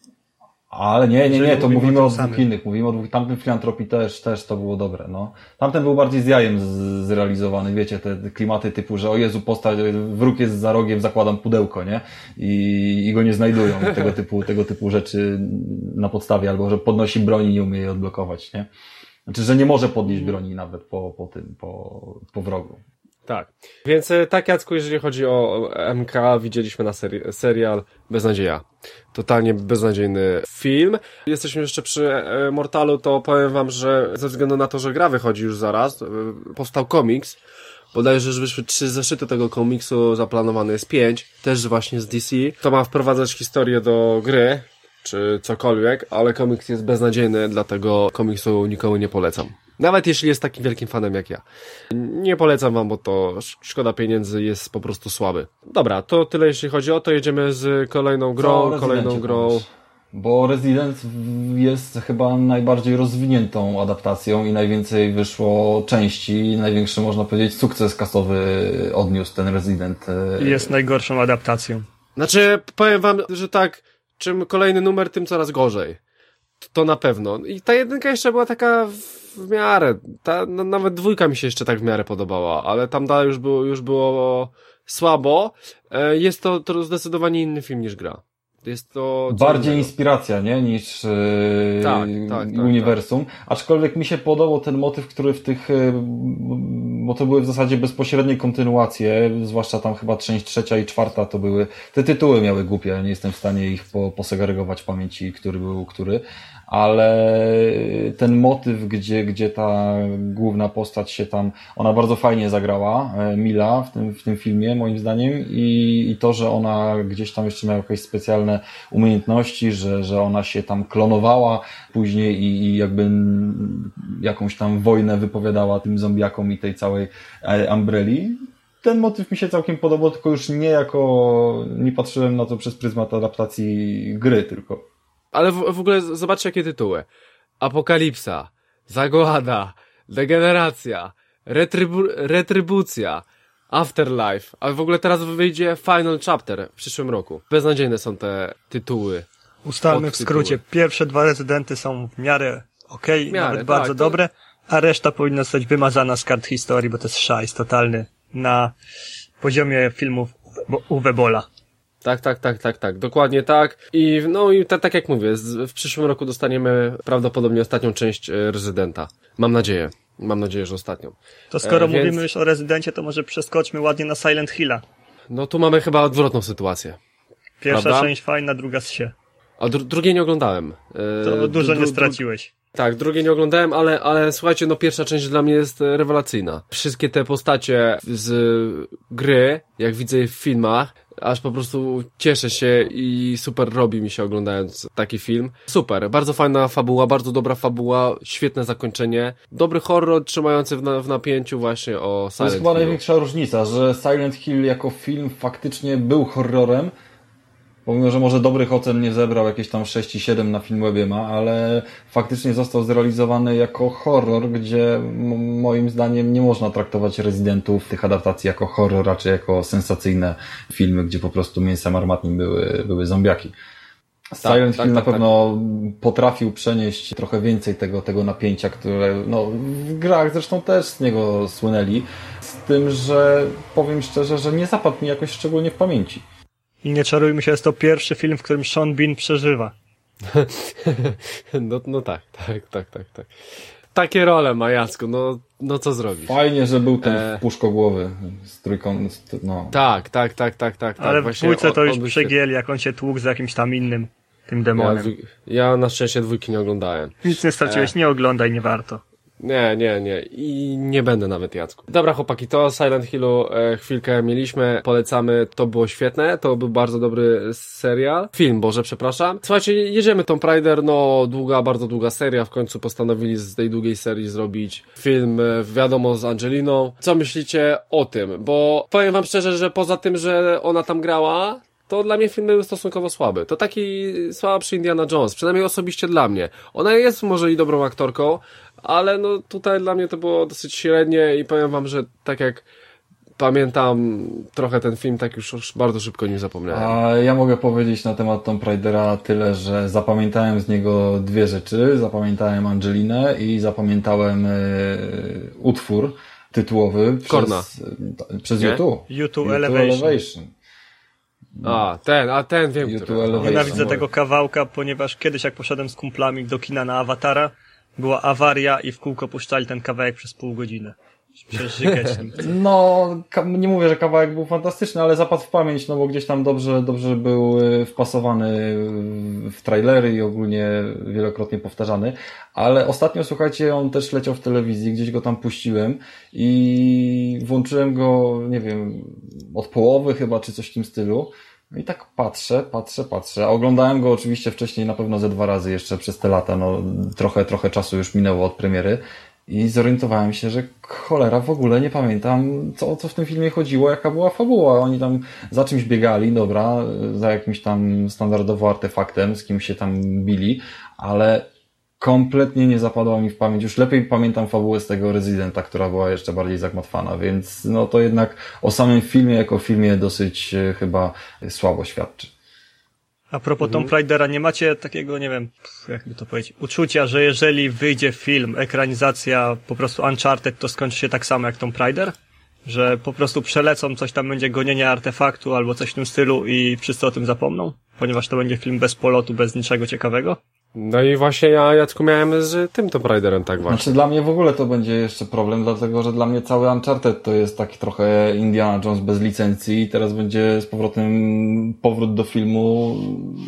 Ale nie, nie, nie, Jeżeli to mówimy mówimy o o tym dwóch samym. innych. Mówimy o dwóch, tamtym Filantropii też, też to było dobre, no. Tamten był bardziej z jajem z, zrealizowany, wiecie, te, te klimaty typu, że o Jezu, postać, wróg jest za rogiem, zakładam pudełko, nie? I, i go nie znajdują. Tego typu, tego typu rzeczy na podstawie, albo że podnosi broń i nie umie jej odblokować, nie? Znaczy, że nie może podnieść broni nawet po, po tym, po, po wrogu. Tak. Więc e, tak, Jacku, jeżeli chodzi o M K, widzieliśmy na seri- serial Beznadzieja. Totalnie beznadziejny film. Jesteśmy jeszcze przy e, Mortalu, to powiem wam, że ze względu na to, że gra wychodzi już zaraz, e, powstał komiks. Bodajże, że wyszły trzy zeszyty tego komiksu, zaplanowany jest pięć, też właśnie z D C. To ma wprowadzać historię do gry, czy cokolwiek, ale komiks jest beznadziejny, dlatego komiksu nikomu nie polecam. Nawet jeśli jest takim wielkim fanem jak ja. Nie polecam wam, bo to sz- szkoda pieniędzy, jest po prostu słaby. Dobra, to tyle jeśli chodzi o to. Jedziemy z kolejną grą, Co o kolejną Residencie grą. powiesz? Bo Resident jest chyba najbardziej rozwiniętą adaptacją i najwięcej wyszło części, największy, można powiedzieć, sukces kasowy odniósł ten Resident. I jest najgorszą adaptacją. Znaczy, powiem wam, że tak, czym kolejny numer, tym coraz gorzej. To, to na pewno. I ta jedynka jeszcze była taka w, w miarę. Ta, no, nawet dwójka mi się jeszcze tak w miarę podobała, ale tam dalej już było, już było słabo. E, jest to, to zdecydowanie inny film niż gra. Jest to co Bardziej innego. inspiracja, nie? Niż yy, Tak, tak, tak, uniwersum. Aczkolwiek mi się podobał ten motyw, który w tych, yy, bo to były w zasadzie bezpośrednie kontynuacje, zwłaszcza tam chyba część trzecia i czwarta to były, te tytuły miały głupie, ja nie jestem w stanie ich po, posegregować w pamięci, który był który, ale ten motyw, gdzie, gdzie ta główna postać się tam, ona bardzo fajnie zagrała, Mila, w tym, w tym filmie, moim zdaniem, i, i to, że ona gdzieś tam jeszcze miała jakieś specjalne umiejętności, że, że ona się tam klonowała później i, i jakby jakąś tam wojnę wypowiadała tym zombiakom i tej całej Umbrelli. Ten motyw mi się całkiem podobał, tylko już nie jako, nie patrzyłem na to przez pryzmat adaptacji gry tylko. Ale w, w ogóle zobaczcie jakie tytuły. Apokalipsa, Zagłada, Degeneracja, retrybu- Retrybucja, Afterlife, a w ogóle teraz wyjdzie Final Chapter w przyszłym roku. Beznadziejne są te tytuły. Ustalmy w Podtytuły. skrócie. Pierwsze dwa Rezydenty są w miarę okej, W miarę, nawet tak, bardzo to- dobre, a reszta powinna zostać wymazana z kart historii, bo to jest szajs totalny na poziomie filmów Uwe Bolla. Tak, tak, tak, tak, tak, dokładnie tak. I no i ta, tak jak mówię, z, w przyszłym roku dostaniemy prawdopodobnie ostatnią część e, Rezydenta. Mam nadzieję. Mam nadzieję, że ostatnią. To skoro E, więc- mówimy już o Rezydencie, to może przeskoczmy ładnie na Silent Hilla. No tu mamy chyba odwrotną sytuację. Pierwsza Prawda? część fajna, druga z się. A dru- drugiej nie oglądałem. E, To dużo dru- nie dru- straciłeś. Tak, drugiej nie oglądałem, ale, ale słuchajcie, no pierwsza część dla mnie jest e, rewelacyjna. Wszystkie te postacie z gry, jak widzę je w filmach, aż po prostu cieszę się i super robi mi się oglądając taki film. Super, bardzo fajna fabuła, bardzo dobra fabuła, świetne zakończenie, dobry horror trzymający w, na, w napięciu właśnie o Silent Hill. To jest chyba największa różnica, że Silent Hill jako film faktycznie był horrorem, pomimo, że może dobrych ocen nie zebrał, jakieś tam sześć i siedem na Filmwebie ma, ale faktycznie został zrealizowany jako horror, gdzie m- moim zdaniem nie można traktować Residentów, tych adaptacji jako horror, raczej jako sensacyjne filmy, gdzie po prostu mięsem armatnim były, były zombiaki. Silent tak, Hill tak, na tak, pewno tak. potrafił przenieść trochę więcej tego, tego napięcia, które no, w grach zresztą też z niego słynęli, z tym, że powiem szczerze, że nie zapadł mi jakoś szczególnie w pamięci. I nie czarujmy się, jest to pierwszy film, w którym Sean Bean przeżywa. no, no tak, tak, tak, tak, tak. Takie role ma Jacku, no, no co zrobisz? Fajnie, że był ten e... puszkogłowy z trójką, no. Tak, tak, tak, tak, tak. Ale tak. w dwójce to już przegięli, jak on się tłukł z jakimś tam innym, tym demonem. Ja, ja na szczęście dwójki nie oglądałem. Nic nie straciłeś, e... nie oglądaj, nie warto. Nie, nie, nie. I nie będę nawet, Jacku. Dobra, chłopaki, to Silent Hillu e, chwilkę mieliśmy, polecamy, to było świetne, to był bardzo dobry serial. Film, Boże, przepraszam. Słuchajcie, jedziemy Tomb Raider, no długa, bardzo długa seria, w końcu postanowili z tej długiej serii zrobić film, e, wiadomo, z Angeliną. Co myślicie o tym? Bo powiem wam szczerze, że poza tym, że ona tam grała, to dla mnie film był stosunkowo słaby. To taki słabszy Indiana Jones, przynajmniej osobiście dla mnie. Ona jest może i dobrą aktorką, ale no tutaj dla mnie to było dosyć średnie i powiem wam, że tak jak pamiętam trochę ten film, tak już, już bardzo szybko nim zapomniałem. A ja mogę powiedzieć na temat Tomb Raidera tyle, że zapamiętałem z niego dwie rzeczy. Zapamiętałem Angelinę i zapamiętałem e, utwór tytułowy Korna. przez, przez U two. U two Elevation. Elevation. A, ten, a ten wiem, który. Nienawidzę tego kawałka, ponieważ kiedyś jak poszedłem z kumplami do kina na Awatara, była awaria i w kółko puszczali ten kawałek przez pół godziny. Przeżygać nim. No, nie mówię, że kawałek był fantastyczny, ale zapadł w pamięć, no bo gdzieś tam dobrze, dobrze był wpasowany w trailery i ogólnie wielokrotnie powtarzany. Ale ostatnio, słuchajcie, on też leciał w telewizji, gdzieś go tam puściłem i włączyłem go, nie wiem, od połowy chyba, czy coś w tym stylu. No i tak patrzę, patrzę, patrzę. A oglądałem go oczywiście wcześniej na pewno ze dwa razy jeszcze przez te lata, no trochę, trochę czasu już minęło od premiery. I zorientowałem się, że cholera, w ogóle nie pamiętam, co, o co w tym filmie chodziło, jaka była fabuła. Oni tam za czymś biegali, dobra, za jakimś tam standardowo artefaktem, z kimś się tam bili, ale kompletnie nie zapadła mi w pamięć. Już lepiej pamiętam fabułę z tego Residenta, która była jeszcze bardziej zagmatwana, więc no to jednak o samym filmie jako filmie dosyć chyba słabo świadczy. A propos mhm. Tomb Raidera, nie macie takiego, nie wiem, jakby to powiedzieć, uczucia, że jeżeli wyjdzie film, ekranizacja po prostu Uncharted, to skończy się tak samo jak Tomb Raider? Że po prostu przelecą, coś tam będzie gonienie artefaktu albo coś w tym stylu i wszyscy o tym zapomną? Ponieważ to będzie film bez polotu, bez niczego ciekawego? No i właśnie ja, Jacku, miałem z tym Tomb Raiderem tak właśnie. Znaczy dla mnie w ogóle to będzie jeszcze problem, dlatego że dla mnie cały Uncharted to jest taki trochę Indiana Jones bez licencji i teraz będzie z powrotem powrót do filmu.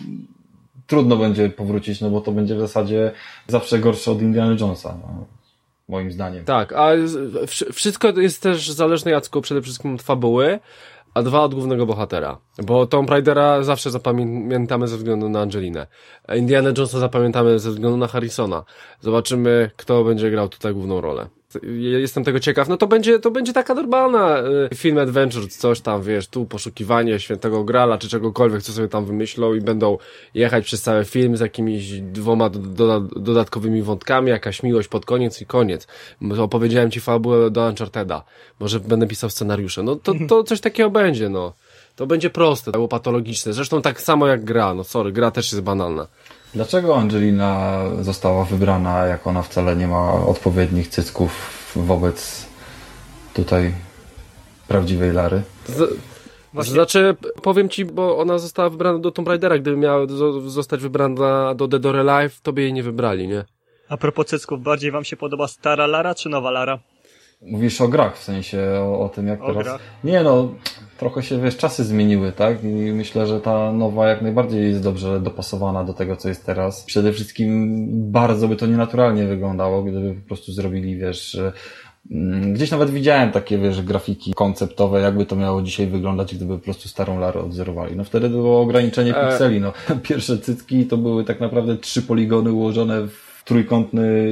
Trudno będzie powrócić, no bo to będzie w zasadzie zawsze gorsze od Indiana Jonesa, no, moim zdaniem. Tak, a wszystko jest też zależne, Jacku, przede wszystkim od fabuły, a dwa od głównego bohatera. Bo Tomb Raidera zawsze zapamiętamy ze względu na Angelinę. Indiana Jonesa zapamiętamy ze względu na Harrisona. Zobaczymy, kto będzie grał tutaj główną rolę. Jestem tego ciekaw. No to będzie, to będzie taka normalna y, film adventure, coś tam, wiesz, tu poszukiwanie świętego Grala, czy czegokolwiek, co sobie tam wymyślą i będą jechać przez cały film z jakimiś dwoma do, do, dodatkowymi wątkami, jakaś miłość pod koniec i koniec. Opowiedziałem ci fabułę do Uncharteda. Może będę pisał scenariusze. No to, to coś takiego będzie, no. To będzie proste, to było patologiczne. Zresztą tak samo jak gra, no sorry, gra też jest banalna. Dlaczego Angelina została wybrana, jak ona wcale nie ma odpowiednich cycków wobec tutaj prawdziwej Lary? Z, znaczy, powiem ci, bo ona została wybrana do Tomb Raidera. Gdyby miała zostać wybrana do Dead or Alive, to by jej nie wybrali, nie? A propos cycków, bardziej wam się podoba stara Lara czy nowa Lara? Mówisz o grach, w sensie o, o tym, jak o teraz... Grach. Nie no, trochę się, wiesz, czasy zmieniły, tak? I myślę, że ta nowa jak najbardziej jest dobrze dopasowana do tego, co jest teraz. Przede wszystkim bardzo by to nienaturalnie wyglądało, gdyby po prostu zrobili, wiesz, Gdzieś nawet widziałem takie, wiesz, grafiki konceptowe, jakby to miało dzisiaj wyglądać, gdyby po prostu starą Larę odwzorowali. No wtedy było ograniczenie e... pikseli, no. Pierwsze cycki to były tak naprawdę trzy poligony ułożone w trójkątny,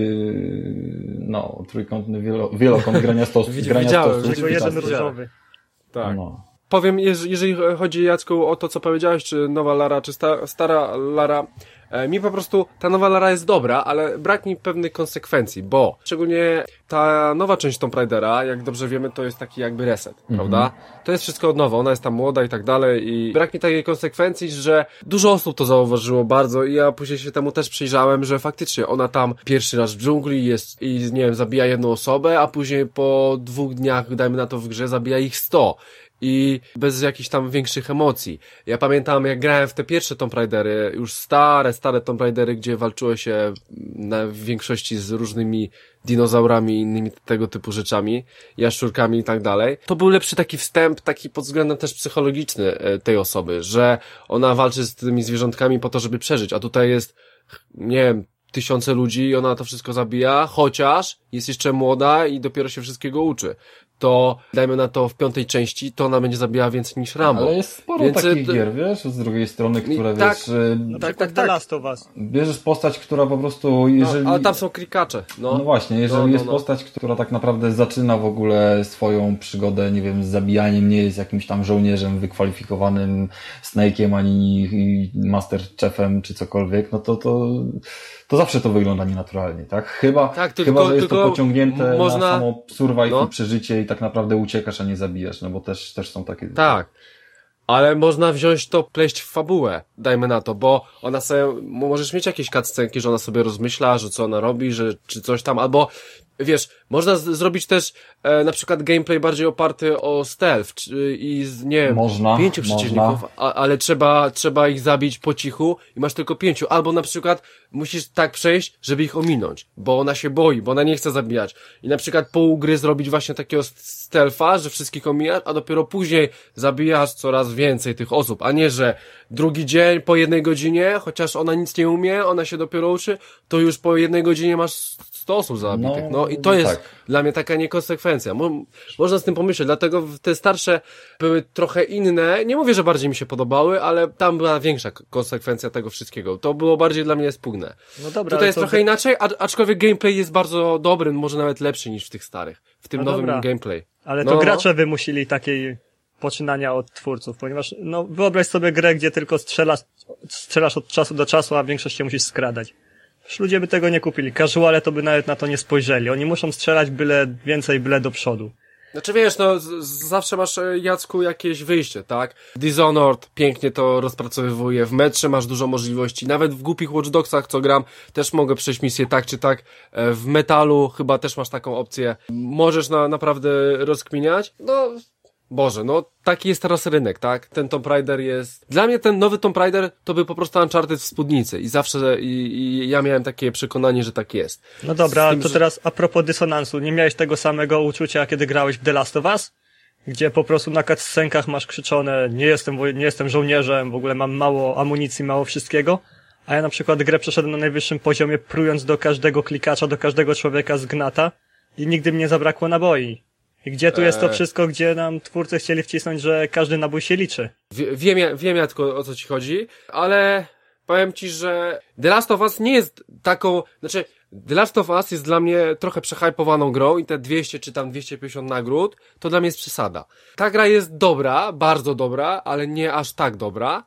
no, trójkątny wielo, wielokąt grania stosów. Widziałem, tylko jeden różowy. Tak. No. Powiem, jeżeli chodzi, Jacku, o to, co powiedziałeś, czy nowa Lara, czy sta, stara Lara, e, mi po prostu ta nowa Lara jest dobra, ale brak mi pewnych konsekwencji, bo szczególnie ta nowa część Tomb Raidera, jak dobrze wiemy, to jest taki jakby reset, mm-hmm. prawda? To jest wszystko od nowa, ona jest tam młoda i tak dalej i brak mi takiej konsekwencji, że dużo osób to zauważyło bardzo i ja później się temu też przyjrzałem, że faktycznie ona tam pierwszy raz w dżungli jest i, nie wiem, zabija jedną osobę, a później po dwóch dniach, dajmy na to w grze, zabija ich sto. I bez jakichś tam większych emocji. Ja pamiętam, jak grałem w te pierwsze Tomb Raidery, już stare, stare Tomb Raidery, gdzie walczyło się na, w większości z różnymi dinozaurami i innymi tego typu rzeczami, jaszczurkami i tak dalej. To był lepszy taki wstęp, taki pod względem też psychologiczny tej osoby, że ona walczy z tymi zwierzątkami po to, żeby przeżyć, a tutaj jest, nie wiem, tysiące ludzi i ona to wszystko zabija, chociaż jest jeszcze młoda i dopiero się wszystkiego uczy. To dajmy na to w piątej części, to ona będzie zabijała więcej niż Rambo. Ale jest sporo Więc takich to... gier, wiesz, z drugiej strony, które I, tak, wiesz... No tak, tak, tak. Last of Us. Bierzesz postać, która po prostu, jeżeli... No, ale tam są klikacze. No, no właśnie, jeżeli no, no, jest no. postać, która tak naprawdę zaczyna w ogóle swoją przygodę, nie wiem, z zabijaniem, nie jest jakimś tam żołnierzem wykwalifikowanym, Snake'iem, ani Master Chiefem, czy cokolwiek, no to to... to zawsze to wygląda nienaturalnie, tak? Chyba, tak, tylko, chyba że jest tylko to pociągnięte można... na samo survive no. i przeżycie i tak naprawdę uciekasz, a nie zabijasz, no bo też, też są takie... Tak, ale można wziąć to, pleść w fabułę, dajmy na to, bo ona sobie, możesz mieć jakieś cutscenki, że ona sobie rozmyśla, że co ona robi, że czy coś tam, albo wiesz, można z- zrobić też e, na przykład gameplay bardziej oparty o stealth czy, i z, nie wiem, można, pięciu przeciwników, a, ale trzeba, trzeba ich zabić po cichu i masz tylko pięciu, albo na przykład musisz tak przejść, żeby ich ominąć, bo ona się boi, bo ona nie chce zabijać i na przykład pół gry zrobić właśnie takiego stealtha, że wszystkich omijasz, a dopiero później zabijasz coraz więcej tych osób, a nie, że drugi dzień po jednej godzinie, chociaż ona nic nie umie, ona się dopiero uczy, to już po jednej godzinie masz sto osób zabitych. No, no i to jest tak. dla mnie taka niekonsekwencja. Mo- można z tym pomyśleć, dlatego te starsze były trochę inne. Nie mówię, że bardziej mi się podobały, ale tam była większa konsekwencja tego wszystkiego. To było bardziej dla mnie spójne. No dobra, Tutaj jest to... trochę inaczej, a- aczkolwiek gameplay jest bardzo dobry, może nawet lepszy niż w tych starych. W tym no nowym dobra. gameplay. Ale no, to gracze wymusili takiej poczynania od twórców, ponieważ no wyobraź sobie grę, gdzie tylko strzelasz, strzelasz od czasu do czasu, a większość się musisz skradać. Już ludzie by tego nie kupili. Casuale to by nawet na to nie spojrzeli. Oni muszą strzelać byle więcej, byle do przodu. Znaczy wiesz, no z- zawsze masz, Jacku, jakieś wyjście, tak? Dishonored pięknie to rozpracowywuje, w metrze masz dużo możliwości, nawet w głupich Watch Dogsach, co gram, też mogę przejść misję tak czy tak, E, w Metalu chyba też masz taką opcję, możesz na, naprawdę rozkminiać, no... Boże, no taki jest teraz rynek, tak? Ten Tomb Raider jest... Dla mnie ten nowy Tomb Raider to był po prostu Uncharted w spódnicy i zawsze i, i ja miałem takie przekonanie, że tak jest. No dobra, tym, to że... teraz a propos dysonansu, nie miałeś tego samego uczucia, kiedy grałeś w The Last of Us? Gdzie po prostu na cutscenkach masz krzyczone, nie jestem, nie jestem żołnierzem, w ogóle mam mało amunicji, mało wszystkiego, a ja na przykład grę przeszedłem na najwyższym poziomie, prując do każdego klikacza, do każdego człowieka z gnata i nigdy mi nie zabrakło naboi. I gdzie tu jest to wszystko, gdzie nam twórcy chcieli wcisnąć, że każdy nabój się liczy? Wie, wiem, wiem ja tylko o co ci chodzi, ale powiem ci, że The Last of Us nie jest taką, znaczy The Last of Us jest dla mnie trochę przehypowaną grą i te dwieście czy tam dwieście pięćdziesiąt nagród, to dla mnie jest przesada. Ta gra jest dobra, bardzo dobra, ale nie aż tak dobra.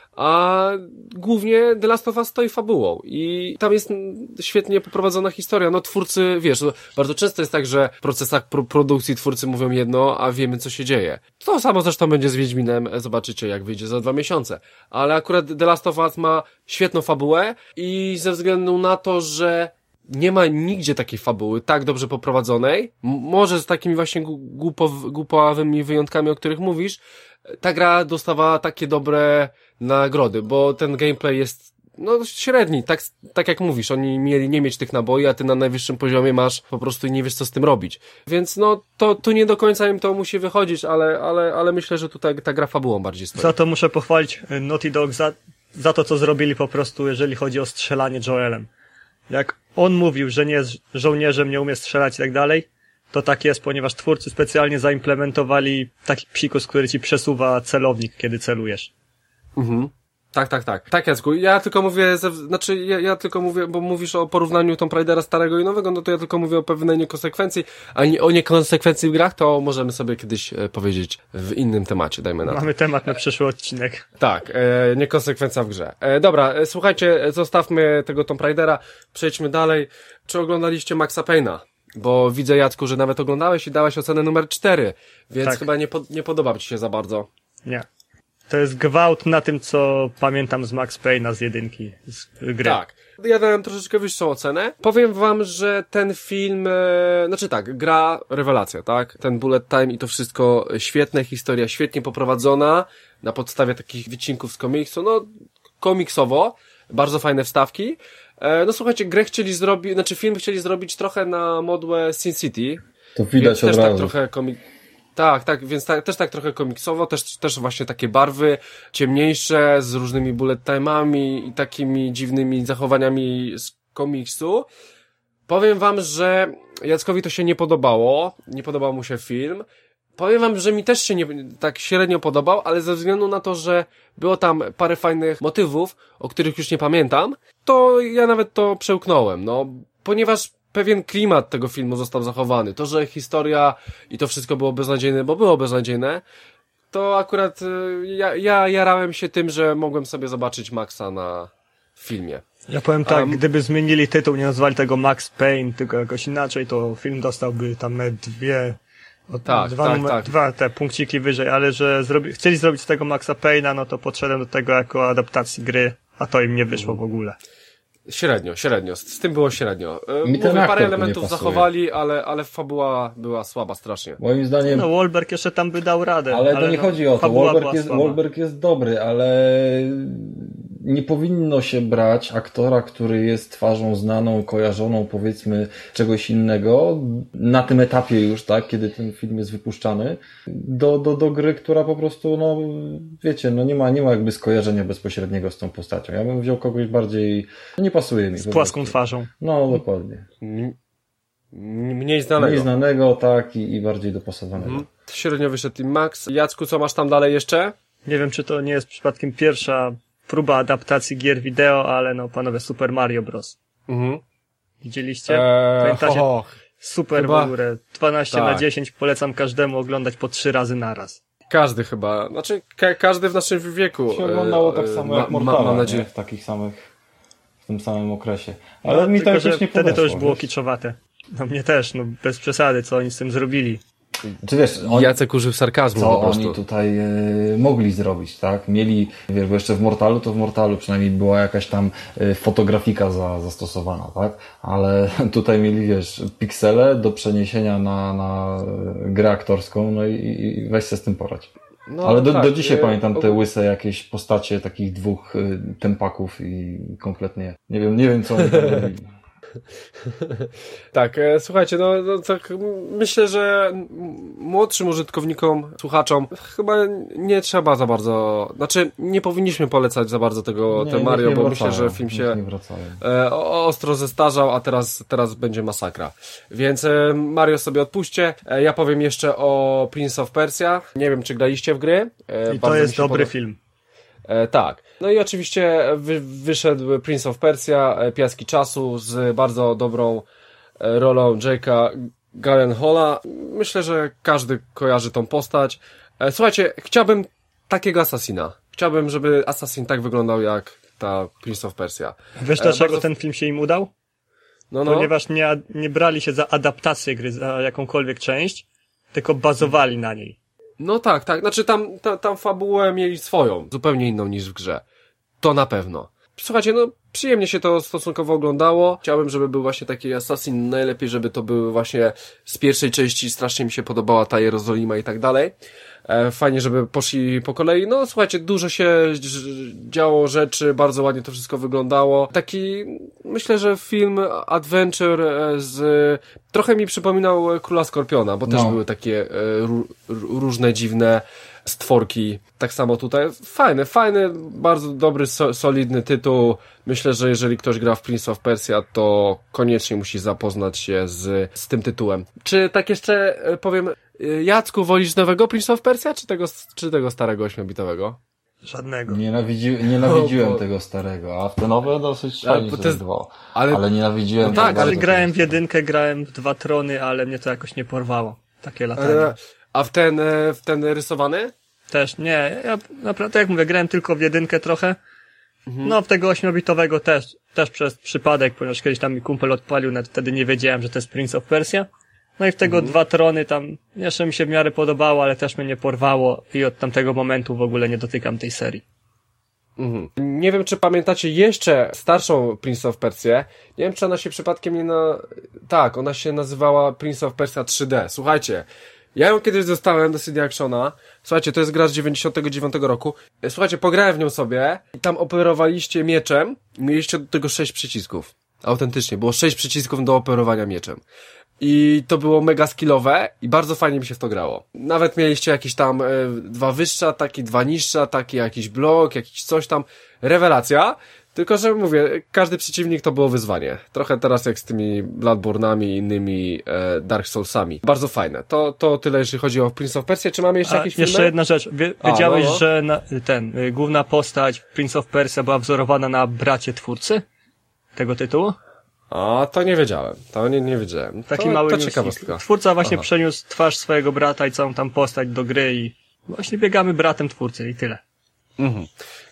A głównie The Last of Us stoi fabułą i tam jest świetnie poprowadzona historia. No twórcy, wiesz, bardzo często jest tak, że w procesach pro- produkcji twórcy mówią jedno, a wiemy co się dzieje. To samo zresztą będzie z Wiedźminem, zobaczycie jak wyjdzie za dwa miesiące. Ale akurat The Last of Us ma świetną fabułę i ze względu na to, że nie ma nigdzie takiej fabuły tak dobrze poprowadzonej, m- może z takimi właśnie głupow- głupawymi wyjątkami, o których mówisz, ta gra dostawała takie dobre nagrody, bo ten gameplay jest no średni, tak, tak jak mówisz, oni mieli nie mieć tych naboi, a ty na najwyższym poziomie masz po prostu i nie wiesz co z tym robić. Więc no to tu nie do końca im to musi wychodzić, ale, ale, ale myślę, że tutaj ta gra fabułą bardziej stoi. Za to muszę pochwalić Naughty Dog za, za to, co zrobili po prostu, jeżeli chodzi o strzelanie Joelem. Jak on mówił, że nie jest żołnierzem, nie umie strzelać i tak dalej, to tak jest, ponieważ twórcy specjalnie zaimplementowali taki psikus, który ci przesuwa celownik, kiedy celujesz. Mhm. Tak, tak, tak. Tak, Jacku. Ja tylko mówię, ze, znaczy ja, ja tylko mówię, bo mówisz o porównaniu Tomb Raidera starego i nowego, no to ja tylko mówię o pewnej niekonsekwencji, a nie, o niekonsekwencji w grach to możemy sobie kiedyś e, powiedzieć w innym temacie, dajmy na to. Mamy temat na przyszły odcinek. Tak, e, niekonsekwencja w grze. E, dobra, e, słuchajcie, zostawmy tego Tomb Raidera, przejdźmy dalej. Czy oglądaliście Maxa Payne'a? Bo widzę, Jacku, że nawet oglądałeś i dałeś ocenę numer cztery, więc tak. chyba nie, po, nie podoba ci się za bardzo. Nie. To jest gwałt na tym, co pamiętam z Max Payne'a z jedynki, z gry. Tak. Ja dałem troszeczkę wyższą ocenę. Powiem wam, że ten film, e, znaczy tak, gra rewelacja, tak? Ten bullet time i to wszystko świetne, historia świetnie poprowadzona, na podstawie takich wycinków z komiksu, no komiksowo, bardzo fajne wstawki. E, no słuchajcie, grę chcieli zrobić, znaczy film chcieli zrobić trochę na modłę Sin City. To widać od też razu. Tak trochę komik... Tak, tak, więc ta, też tak trochę komiksowo, też, też właśnie takie barwy ciemniejsze, z różnymi bullet time'ami i takimi dziwnymi zachowaniami z komiksu. Powiem wam, że Jackowi to się nie podobało, nie podobał mu się film. Powiem wam, że mi też się nie, tak średnio podobał, ale ze względu na to, że było tam parę fajnych motywów, o których już nie pamiętam, to ja nawet to przełknąłem, no, ponieważ pewien klimat tego filmu został zachowany. To, że historia i to wszystko było beznadziejne, bo było beznadziejne, to akurat ja, ja jarałem się tym, że mogłem sobie zobaczyć Maxa na filmie. Ja powiem tak, Um, gdyby zmienili tytuł, nie nazwali tego Max Payne, tylko jakoś inaczej, to film dostałby tam dwie, o, tak, dwa, tak, numer, tak. dwa te punkciki wyżej, ale że zrobi, chcieli zrobić z tego Maxa Payne'a, no to podszedłem do tego jako adaptacji gry, a to im nie wyszło w ogóle. Średnio, średnio. Z, z tym było średnio. E, Mi ten Mówię, aktor parę tu elementów nie pasuje. zachowali, ale, ale fabuła była słaba strasznie. Moim zdaniem... No Wahlberg jeszcze tam by dał radę. Ale to nie no, chodzi o to. fabuła Wahlberg była jest, słaba. Wahlberg jest dobry, ale nie powinno się brać aktora, który jest twarzą znaną, kojarzoną, powiedzmy, czegoś innego, na tym etapie już, tak, kiedy ten film jest wypuszczany, do, do, do gry, która po prostu, no, wiecie, no nie ma, nie ma jakby skojarzenia bezpośredniego z tą postacią. Ja bym wziął kogoś bardziej, no nie pasuje mi. Z płaską twarzą. No, dokładnie. M- mniej znanego. Mniej znanego, tak, i, i bardziej dopasowanego. Mhm. Średnio wyszedł Team Max. Jacku, co masz tam dalej jeszcze? Nie wiem, czy to nie jest przypadkiem pierwsza próba adaptacji gier wideo, ale no, panowie, Super Mario Bros. Mhm. Widzieliście? Eee, Pamiętacie? ho, ho. Super chyba- w ogóle. dwanaście tak. na dziesięć. Polecam każdemu oglądać po trzy razy naraz. Każdy chyba, znaczy ka- każdy w naszym wieku. się oglądało e, tak e, samo ma- jak ma- Mortala, mam nadzieję. nie? W takich samych, w tym samym okresie. Ale No, mi to tylko, jakoś że nie wtedy podeszło. to już było wiesz? kiczowate. No mnie też, no bez przesady, co oni z tym zrobili. Czy wiesz, oni, Jacek użył sarkazmu co po prostu. oni tutaj e, mogli zrobić, tak? Mieli, wiesz, bo jeszcze w Mortalu, to w Mortalu przynajmniej była jakaś tam e, fotografika za, zastosowana, tak? Ale tutaj mieli, wiesz, piksele do przeniesienia na, na e, grę aktorską, no i, i weź się z tym poradź. No, Ale do, tak, do dzisiaj e, pamiętam te ogólnie- łyse jakieś postacie takich dwóch y, tempaków i kompletnie nie wiem, nie wiem co oni tam robili. Tak, e, słuchajcie, no, no tak m, myślę, że m, młodszym użytkownikom, słuchaczom chyba nie trzeba za bardzo, znaczy nie powinniśmy polecać za bardzo tego Nie, te niech Mario, nie bo wracają, myślę, że film niech się nie wracają. e, o- ostro zestarzał, a teraz, teraz będzie masakra. Więc e, Mario sobie odpuśćcie. E, ja powiem jeszcze o Prince of Persia. Nie wiem, czy graliście w gry. E, I bardzo to mi jest się dobry poda- film. E, tak. No i oczywiście wy, wyszedł Prince of Persia, e, Piaski Czasu z bardzo dobrą e, rolą Jake'a Gyllenhaala. Myślę, że każdy kojarzy tą postać. E, słuchajcie, chciałbym takiego Assassina. Chciałbym, żeby Assassin tak wyglądał jak ta Prince of Persia. Wiesz E, dlaczego bardzo- ten film się im udał? No, no. Ponieważ nie, nie brali się za adaptację gry, za jakąkolwiek część, tylko bazowali na niej. No tak, tak. Znaczy tam, ta, tam fabułę mieli swoją, zupełnie inną niż w grze. To na pewno. Słuchajcie, no przyjemnie się to stosunkowo oglądało. Chciałbym, żeby był właśnie taki Assassin, najlepiej, żeby to były właśnie z pierwszej części, strasznie mi się podobała ta Jerozolima i tak dalej. E, fajnie, żeby poszli po kolei. No słuchajcie, dużo się ż- działo rzeczy, bardzo ładnie to wszystko wyglądało. Taki, myślę, że film adventure e, z... Trochę mi przypominał Króla Skorpiona, bo też No. były takie e, ró- r- różne dziwne stworki. Tak samo tutaj. Fajny, fajny, bardzo dobry, so, solidny tytuł. Myślę, że jeżeli ktoś gra w Prince of Persia, to koniecznie musi zapoznać się z, z tym tytułem. Czy tak jeszcze powiem, Jacku, wolisz nowego Prince of Persia, czy tego, czy tego starego ośmiobitowego? Żadnego. Nienawidzi, nienawidziłem o, tego starego, a w te nowe dosyć fajnie się jest... ale, ale nienawidziłem... No tak, ale grałem w jedynkę, grałem w dwa trony, ale mnie to jakoś nie porwało. Takie latanie. A w ten, w ten rysowany? Też, nie. Ja naprawdę, jak mówię, grałem tylko w jedynkę trochę. Mhm. No, w tego ośmiobitowego też, też przez przypadek, ponieważ kiedyś tam mi kumpel odpalił, nawet wtedy nie wiedziałem, że to jest Prince of Persia. No i w tego mhm. dwa trony tam jeszcze mi się w miarę podobało, ale też mnie nie porwało i od tamtego momentu w ogóle nie dotykam tej serii. Mhm. Nie wiem, czy pamiętacie jeszcze starszą Prince of Persię. Nie wiem, czy ona się przypadkiem nie na... Tak, ona się nazywała Prince of Persia trzy D. Słuchajcie, ja ją kiedyś dostałem do C D Actiona. Słuchajcie, to jest gra z dziewięćdziesiątego dziewiątego roku. Słuchajcie, pograłem w nią sobie i tam operowaliście mieczem i mieliście do tego sześć przycisków. Autentycznie, było sześć przycisków do operowania mieczem. I to było mega skillowe i bardzo fajnie mi się w to grało. Nawet mieliście jakieś tam y, dwa wyższe ataki, dwa niższe ataki, jakiś blok, jakiś coś tam. Rewelacja. Tylko, że mówię, każdy przeciwnik to było wyzwanie. Trochę teraz jak z tymi Bloodborne'ami i innymi e, Dark Soulsami. Bardzo fajne. To, to tyle, jeśli chodzi o Prince of Persia. Czy mamy jeszcze A, jakieś filmy? Jeszcze jedna rzecz. Wie, wiedziałeś, A, no, no. że na, ten, y, główna postać Prince of Persia była wzorowana na bracie twórcy tego tytułu? A, to nie wiedziałem. To nie, nie wiedziałem. Taki to, mały to newsik. ciekawostka. Twórca właśnie Aha. przeniósł twarz swojego brata i całą tam postać do gry i właśnie biegamy bratem twórcy i tyle. Mhm.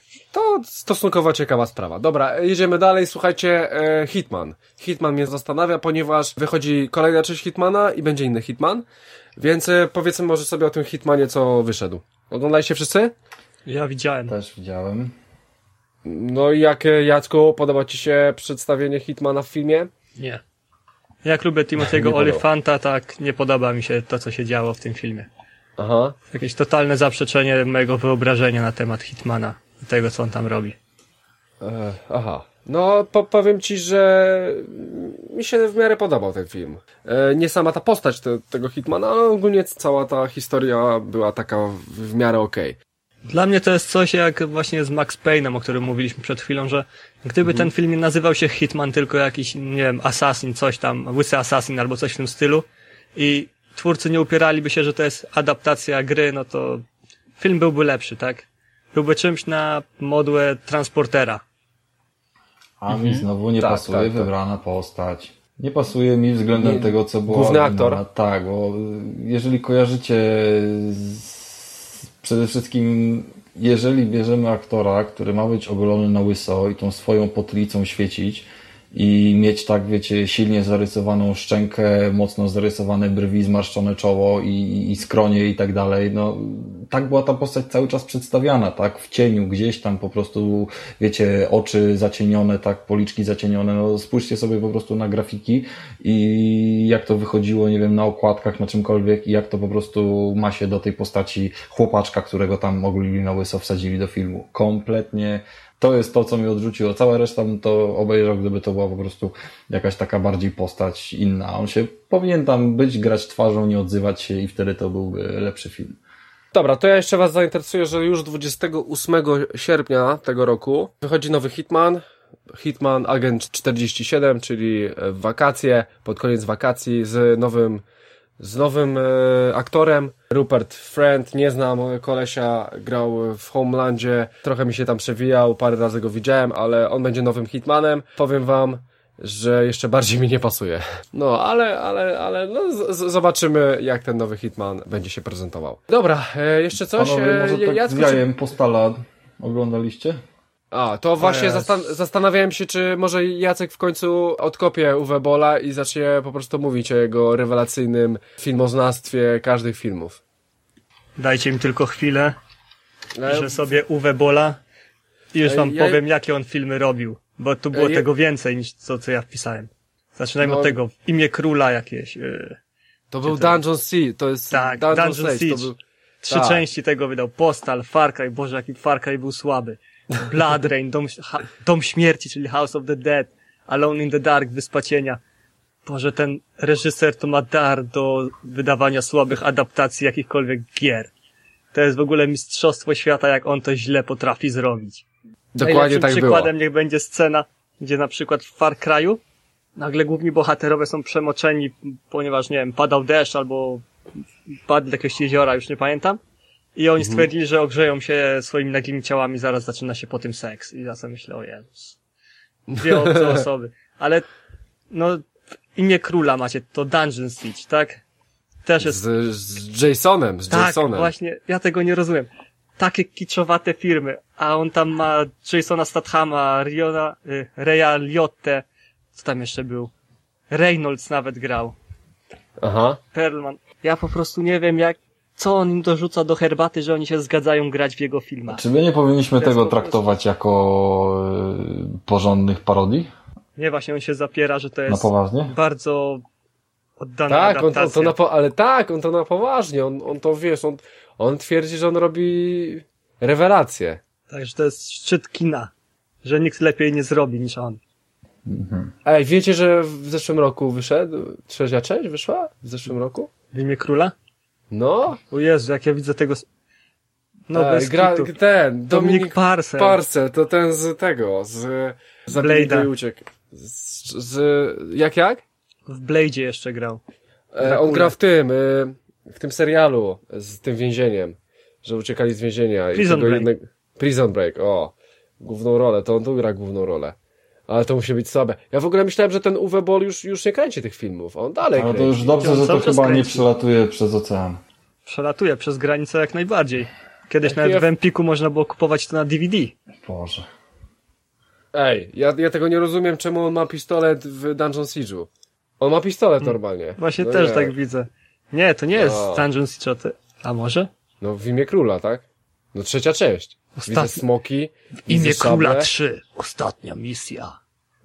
To stosunkowo ciekawa sprawa. Dobra, jedziemy dalej. Słuchajcie, e, Hitman. Hitman mnie zastanawia, ponieważ wychodzi kolejna część Hitmana i będzie inny Hitman. Więc e, powiedzmy może sobie o tym Hitmanie, co wyszedł. Oglądaliście wszyscy? Ja widziałem. Też widziałem. No i jak, Jacku, podoba ci się przedstawienie Hitmana w filmie? Nie. Jak lubię Timothy'ego Olyphanta, tak nie podoba mi się to, co się działo w tym filmie. Aha. Jakieś totalne zaprzeczenie mojego wyobrażenia na temat Hitmana i tego, co on tam robi. E, aha. No, po, powiem ci, że mi się w miarę podobał ten film. E, nie sama ta postać te, tego Hitmana, ale ogólnie cała ta historia była taka w, w miarę okej. Okay. Dla mnie to jest coś jak właśnie z Max Payne'em, o którym mówiliśmy przed chwilą, że gdyby mhm. ten film nie nazywał się Hitman, tylko jakiś, nie wiem, Assassin, coś tam, łysy Assassin albo coś w tym stylu i twórcy nie upieraliby się, że to jest adaptacja gry, no to film byłby lepszy, tak? Byłby czymś na modłę transportera. A mhm. mi znowu nie tak, pasuje tak, wybrana tak. postać. Nie pasuje mi względem nie, tego, co było... Główny aktor? No, tak, bo jeżeli kojarzycie z, przede wszystkim, jeżeli bierzemy aktora, który ma być ogolony na łyso i tą swoją potlicą świecić i mieć tak, wiecie, silnie zarysowaną szczękę, mocno zarysowane brwi, zmarszczone czoło i, i skronie i tak dalej, no tak była ta postać cały czas przedstawiana, tak, w cieniu, gdzieś tam po prostu, wiecie, oczy zacienione, tak, policzki zacienione, no spójrzcie sobie po prostu na grafiki i jak to wychodziło, nie wiem, na okładkach, na czymkolwiek i jak to po prostu ma się do tej postaci chłopaczka, którego tam ogolili na łyso, wsadzili do filmu. Kompletnie to jest to, co mnie odrzuciło. Cała reszta bym to obejrzał, gdyby to była po prostu jakaś taka bardziej postać inna. On się powinien tam być, grać twarzą, nie odzywać się i wtedy to byłby lepszy film. Dobra, to ja jeszcze was zainteresuję, że już dwudziestego ósmego sierpnia tego roku wychodzi nowy Hitman. Hitman Agent czterdzieści siedem, czyli w wakacje, pod koniec wakacji z nowym z nowym e, aktorem. Rupert Friend, nie znam kolesia, grał w Homelandzie, trochę mi się tam przewijał, parę razy go widziałem, ale on będzie nowym Hitmanem. Powiem wam, że jeszcze bardziej mi nie pasuje. No, ale, ale, ale no, z, z, zobaczymy, jak ten nowy Hitman będzie się prezentował. Dobra, e, jeszcze coś? Panowie, może tak Jacku, z jajem Postala oglądaliście? A, to właśnie zastan zastanawiałem się, czy może Jacek w końcu odkopie Uwe Bolla i zacznie po prostu mówić o jego rewelacyjnym filmoznawstwie każdych filmów. Dajcie mi tylko chwilę, piszę sobie Uwe Bolla i już wam ja... powiem, jakie on filmy robił, bo tu było ja... tego więcej niż to, co ja wpisałem. Zaczynajmy no... od tego, Imię Króla jakieś. Yy... To był to... Dungeon Siege, to jest tak, Dungeon, Dungeon Siege. Był... Trzy tak. części tego wydał, Postal, Far Cry, Boże, jaki Far Cry był słaby. Blood Rain, Dom, ha, Dom Śmierci, czyli House of the Dead, Alone in the Dark, Wyspa Cienia. Boże, ten reżyser to ma dar do wydawania słabych adaptacji jakichkolwiek gier. to jest w ogóle mistrzostwo świata, jak on to źle potrafi zrobić. Dokładnie Najlepszym tak było. przykładem niech będzie scena, gdzie na przykład w Far Cry'u nagle główni bohaterowie są przemoczeni, ponieważ, nie wiem, padał deszcz albo padł do jakiegoś jeziora, już nie pamiętam. I oni stwierdzili, że ogrzeją się swoimi nagimi ciałami, zaraz zaczyna się po tym seks. I ja sobie myślę, o Jezus. Dwie obce osoby. Ale, no, w imię króla macie, to Dungeon Siege, tak? Też jest... Z, z Jasonem, z Tak, Jasonem. właśnie, ja tego nie rozumiem. Takie kiczowate firmy, a on tam ma Jasona Stathama, Riona, y, Reya Liottę, co tam jeszcze był? Reynolds nawet grał. Aha. Perlman. Ja po prostu nie wiem, jak, co on im dorzuca do herbaty, że oni się zgadzają grać w jego filmach. Czy my nie powinniśmy To jest tego po prostu- traktować jako y, porządnych parodii? Nie, właśnie on się zapiera, że to Na jest poważnie? bardzo oddana Tak, on, on adaptacja. to na po, ale tak, on to na poważnie, on, on to wiesz, on, on twierdzi, że on robi rewelacje. Także to jest szczyt kina, że nikt lepiej nie zrobi niż on. Ej, wiecie, że w zeszłym roku wyszedł, trzecia część wyszła? W zeszłym roku? W imię króla? No, O Jezu, jak ja widzę tego... s- No Ej, bez gra, kitu. ten, Dominik Dominik Parcel. Parcel, to ten z tego, z Zabili go Blade'a. i uciekł. Z, z, jak, jak? W Blade'zie jeszcze grał. E, on Dracula. gra w tym, y, w tym serialu z tym więzieniem, że uciekali z więzienia. i Prison tego Break. jednego- Prison Break, o. Główną rolę, to on tu gra główną rolę. Ale to musi być słabe. Ja w ogóle myślałem, że ten Uwe Boll już, już nie kręci tych filmów, a on dalej Ale to kręci. już dobrze, On że to cały czas chyba nie kręci. przelatuje przez ocean. Przelatuje przez granicę jak najbardziej. Kiedyś Jak nawet ja- w Empiku można było kupować to na D V D. Boże. Ej, ja, ja tego nie rozumiem, czemu on ma pistolet w Dungeon Siege'u. On ma pistolet normalnie. Właśnie No też nie. tak widzę. Nie, to nie jest No. Dungeon Siege. a ty- A może? No w imię króla, tak? No trzecia część. Widzę Ostatni- smoki. W imię widzę Króla szable. trzy. Ostatnia misja.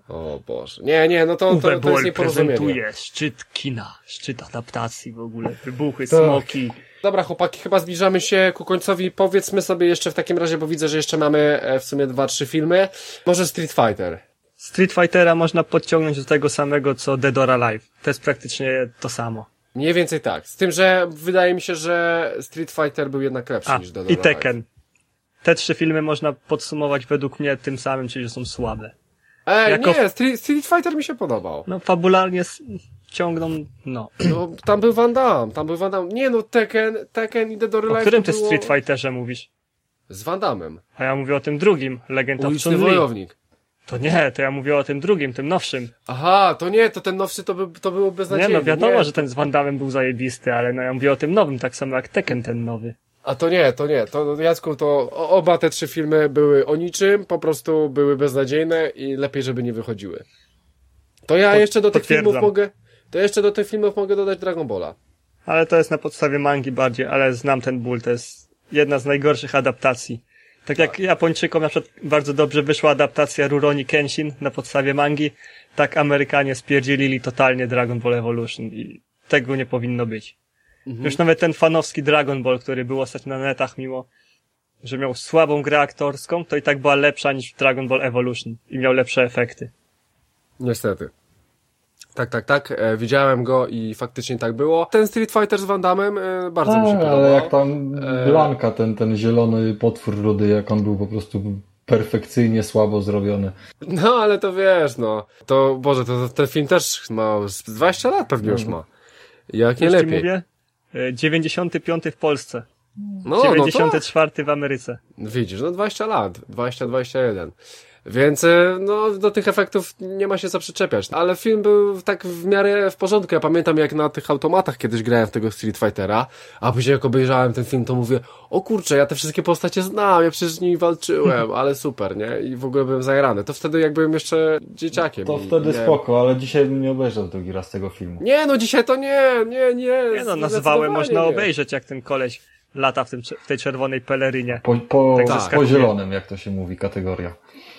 O Boże. Nie, nie, no to, to, Uwe to jest Boll nieporozumienie. prezentuje szczyt kina, szczyt adaptacji w ogóle. Wybuchy, Tak. smoki. Dobra, chłopaki, chyba zbliżamy się ku końcowi. Powiedzmy sobie jeszcze w takim razie, bo widzę, że jeszcze mamy e, w sumie dwa, trzy filmy. Może Street Fighter. Street Fightera można podciągnąć do tego samego, co Dead or Alive. To jest praktycznie to samo. Mniej więcej tak. Z tym, że wydaje mi się, że Street Fighter był jednak lepszy A, niż Dead or i Alive. Tekken. Te trzy filmy można podsumować według mnie tym samym, czyli że są słabe. Ej, Jako- nie, Street, Street Fighter mi się podobał. No, fabularnie s- ciągną, no. No, tam był Van Damme, tam był Van Damme. Nie no, Tekken, Tekken i Dead or O Alive którym to ty było... Street Fighterze mówisz? Z Van Dammem. A ja mówię o tym drugim, Legend of Uliczny Chun-Li. wojownik. To nie, to ja mówię o tym drugim, tym nowszym. Aha, to nie, to ten nowszy to, by, to było Nie beznadziejne. no, wiadomo, nie. że ten z Van Damme był zajebisty, ale no ja mówię o tym nowym, tak samo jak Tekken ten nowy. A to nie, to nie. To Jacku, to o- oba te trzy filmy były o niczym, po prostu były beznadziejne i lepiej, żeby nie wychodziły. To ja Pot- jeszcze do tych potwierdzam. filmów mogę, to jeszcze do tych filmów mogę dodać Dragon Balla. Ale to jest na podstawie mangi bardziej, ale znam ten ból, to jest jedna z najgorszych adaptacji. Tak jak Japończykom na przykład bardzo dobrze wyszła adaptacja Rurouni Kenshin na podstawie mangi, tak Amerykanie spierdzielili totalnie Dragon Ball Evolution i tego nie powinno być. Już nawet ten fanowski Dragon Ball, który był ostatnio na netach, mimo że miał słabą grę aktorską, to i tak była lepsza niż Dragon Ball Evolution i miał lepsze efekty. Niestety. Tak, tak, tak. E, widziałem go i faktycznie tak było. Ten Street Fighter z Van Dammem e, bardzo mi się Tak, podobał. ale jak tam E, Blanka, ten, ten zielony potwór rudy, jak on był po prostu perfekcyjnie słabo zrobiony. No, ale to wiesz, no. To, Boże, to, to ten film też ma z dwadzieścia lat pewnie już ma. Jak nie Już ci lepiej. mówię? E, dziewięćdziesiąty piąty w Polsce. No, no dziewięćdziesiąty tak. czwarty w Ameryce. Widzisz, no dwadzieścia lat, dwadzieścia dwadzieścia jeden. Więc e, no do tych efektów nie ma się co przyczepiać. Ale film był tak w miarę w porządku. Ja pamiętam jak na tych automatach kiedyś grałem w tego Street Fightera, a później jak obejrzałem ten film, to mówię, o kurczę, ja te wszystkie postacie znam, ja przecież z nimi walczyłem, ale super, nie? I w ogóle byłem zajarany. To wtedy jak byłem jeszcze dzieciakiem. To i wtedy nie... spoko, ale dzisiaj bym nie obejrzał drugi raz tego filmu. Nie, no dzisiaj to nie, nie, nie. Nie no, na zwałę zdecydowanie można nie. obejrzeć, jak ten koleś lata w, tym, w tej czerwonej pelerynie. Po, po, Tak po zaskakuje. zielonym, jak to się mówi, kategoria.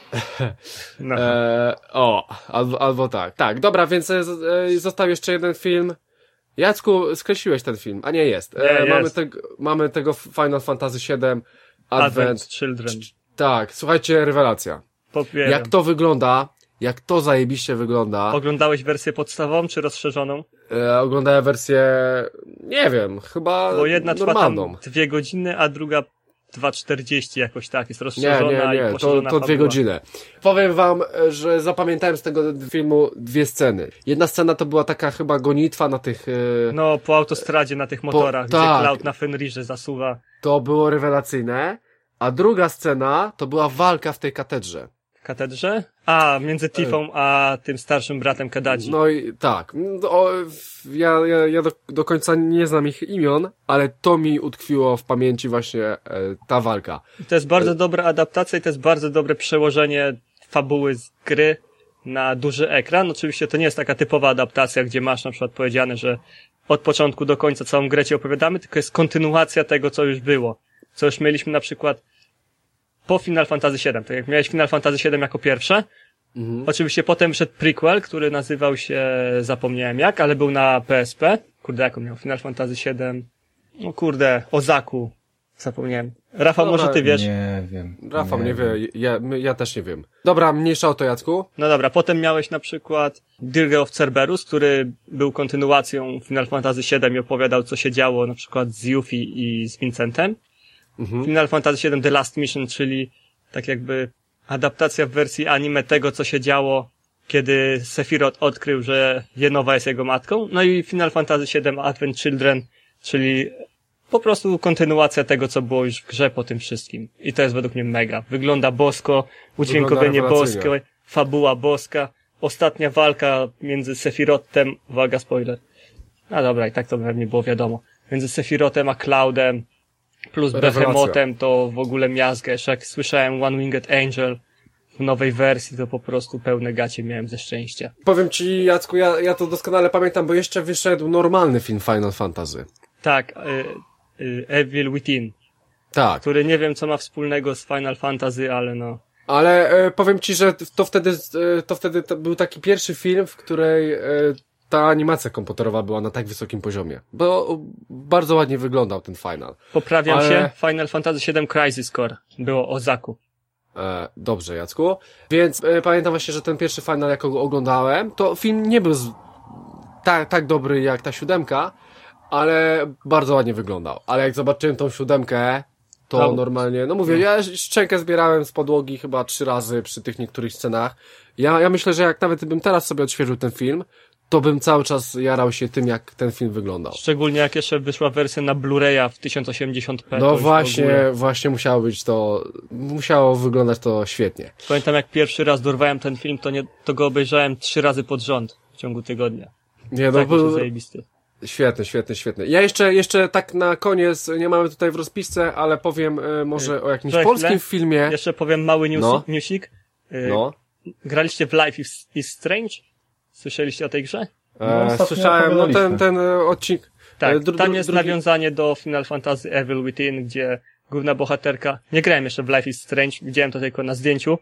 No. E, o, albo, albo tak. Tak, dobra, więc e, z- e, został jeszcze jeden film. Jacku, skreśliłeś ten film, a nie jest. E, Nie, jest. Mamy, tego, mamy tego Final Fantasy siedem Advent. Advent Children. Tak, słuchajcie, rewelacja. Popieram. Jak to wygląda, jak to zajebiście wygląda. Oglądałeś wersję podstawową czy rozszerzoną? E, oglądałem wersję, nie wiem, chyba Bo jedna trwa normalną. tam dwie godziny, a druga dwa czterdzieści jakoś tak, jest Nie, rozszerzona nie, i nie, to, poszerzona to dwie fabuła. godziny. Powiem wam, że zapamiętałem z tego filmu dwie sceny. Jedna scena to była taka chyba gonitwa na tych... e, No, po autostradzie na tych motorach, gdzie tak. Cloud na Fenrirze zasuwa. To było rewelacyjne. A druga scena to była walka w tej katedrze. W katedrze? A, między Tifą a tym starszym bratem Kadadzi. No i tak. O, ja ja, ja do, do końca nie znam ich imion, ale to mi utkwiło w pamięci właśnie e, ta walka. To jest bardzo dobra adaptacja i to jest bardzo dobre przełożenie fabuły z gry na duży ekran. Oczywiście to nie jest taka typowa adaptacja, gdzie masz na przykład powiedziane, że od początku do końca całą grę ci opowiadamy, tylko jest kontynuacja tego, co już było. Co już mieliśmy na przykład po Final Fantasy siedem. Tak jak miałeś Final Fantasy siedem jako pierwsze, Mhm. oczywiście potem wszedł prequel, który nazywał się, zapomniałem jak, ale był na P S P. Kurde, jak on miał? Final Fantasy siedem. No kurde, Ozaku. Zapomniałem. Rafał, Dobra, może ty wiesz? Nie wiem. Rafał nie wie, ja, my- ja też nie wiem. Dobra, mniejsza o to, Jacku. No dobra, potem miałeś na przykład Dirge of Cerberus, który był kontynuacją Final Fantasy siedem i opowiadał, co się działo na przykład z Yuffie i z Vincentem. Mhm. Final Fantasy siedem The Last Mission, czyli tak jakby adaptacja w wersji anime tego, co się działo, kiedy Sephiroth odkrył, że Jenova jest jego matką. No i Final Fantasy siedem Advent Children, czyli po prostu kontynuacja tego, co było już w grze po tym wszystkim. I to jest według mnie mega. Wygląda bosko, udźwiękowienie Wygląda boskie, rewelacyjnie. fabuła boska, ostatnia walka między Sephirothem, uwaga, spoiler. No dobra, i tak to pewnie było wiadomo. Między Sephirothem a Cloudem, plus Rewelacja. Behemotem, to w ogóle miazgę. Jeszcze jak słyszałem One Winged Angel w nowej wersji, to po prostu pełne gacie miałem ze szczęścia. Powiem ci, Jacku, ja, ja to doskonale pamiętam, bo jeszcze wyszedł normalny film Final Fantasy. Tak, y, y, Evil Within, Tak. który nie wiem, co ma wspólnego z Final Fantasy, ale no... Ale e, powiem ci, że to wtedy, e, to wtedy to był taki pierwszy film, w której e, ta animacja komputerowa była na tak wysokim poziomie. Bo bardzo ładnie wyglądał ten final. Poprawiam Ale- się, Final Fantasy siedem Crisis Core było Ozaku. E, dobrze, Jacku. Więc e, pamiętam właśnie, że ten pierwszy final, jak go oglądałem, to film nie był z, tak, tak dobry jak ta siódemka, ale bardzo ładnie wyglądał. Ale jak zobaczyłem tą siódemkę, to No. normalnie, no mówię, ja szczękę zbierałem z podłogi chyba trzy razy przy tych niektórych scenach. Ja, ja myślę, że jak nawet bym teraz sobie odświeżył ten film, to bym cały czas jarał się tym, jak ten film wyglądał. Szczególnie jak jeszcze wyszła wersja na Blu-raya w tysiąc osiemdziesiąt p. to No już w ogóle. właśnie, właśnie musiało być to, musiało wyglądać to świetnie. Pamiętam, jak pierwszy raz dorwałem ten film, to, nie, to go obejrzałem trzy razy pod rząd w ciągu tygodnia. Nie, no Tak, był był zajebisty. świetny, świetny, świetny. Ja jeszcze, jeszcze tak na koniec, nie mamy tutaj w rozpisce, ale powiem e, może o jakimś Czekaj polskim chwilę. filmie. Jeszcze powiem mały news, No. newsik. Y, No. Graliście w Life is, is Strange? Słyszeliście o tej grze? No, E, ostatnio słyszałem, no ten, opowiadaliśmy. ten e, odcinek. Tak, e, dru- tam dru- jest drugi- nawiązanie do Final Fantasy Evil Within, gdzie główna bohaterka, nie grałem jeszcze w Life is Strange, widziałem to tylko na zdjęciu,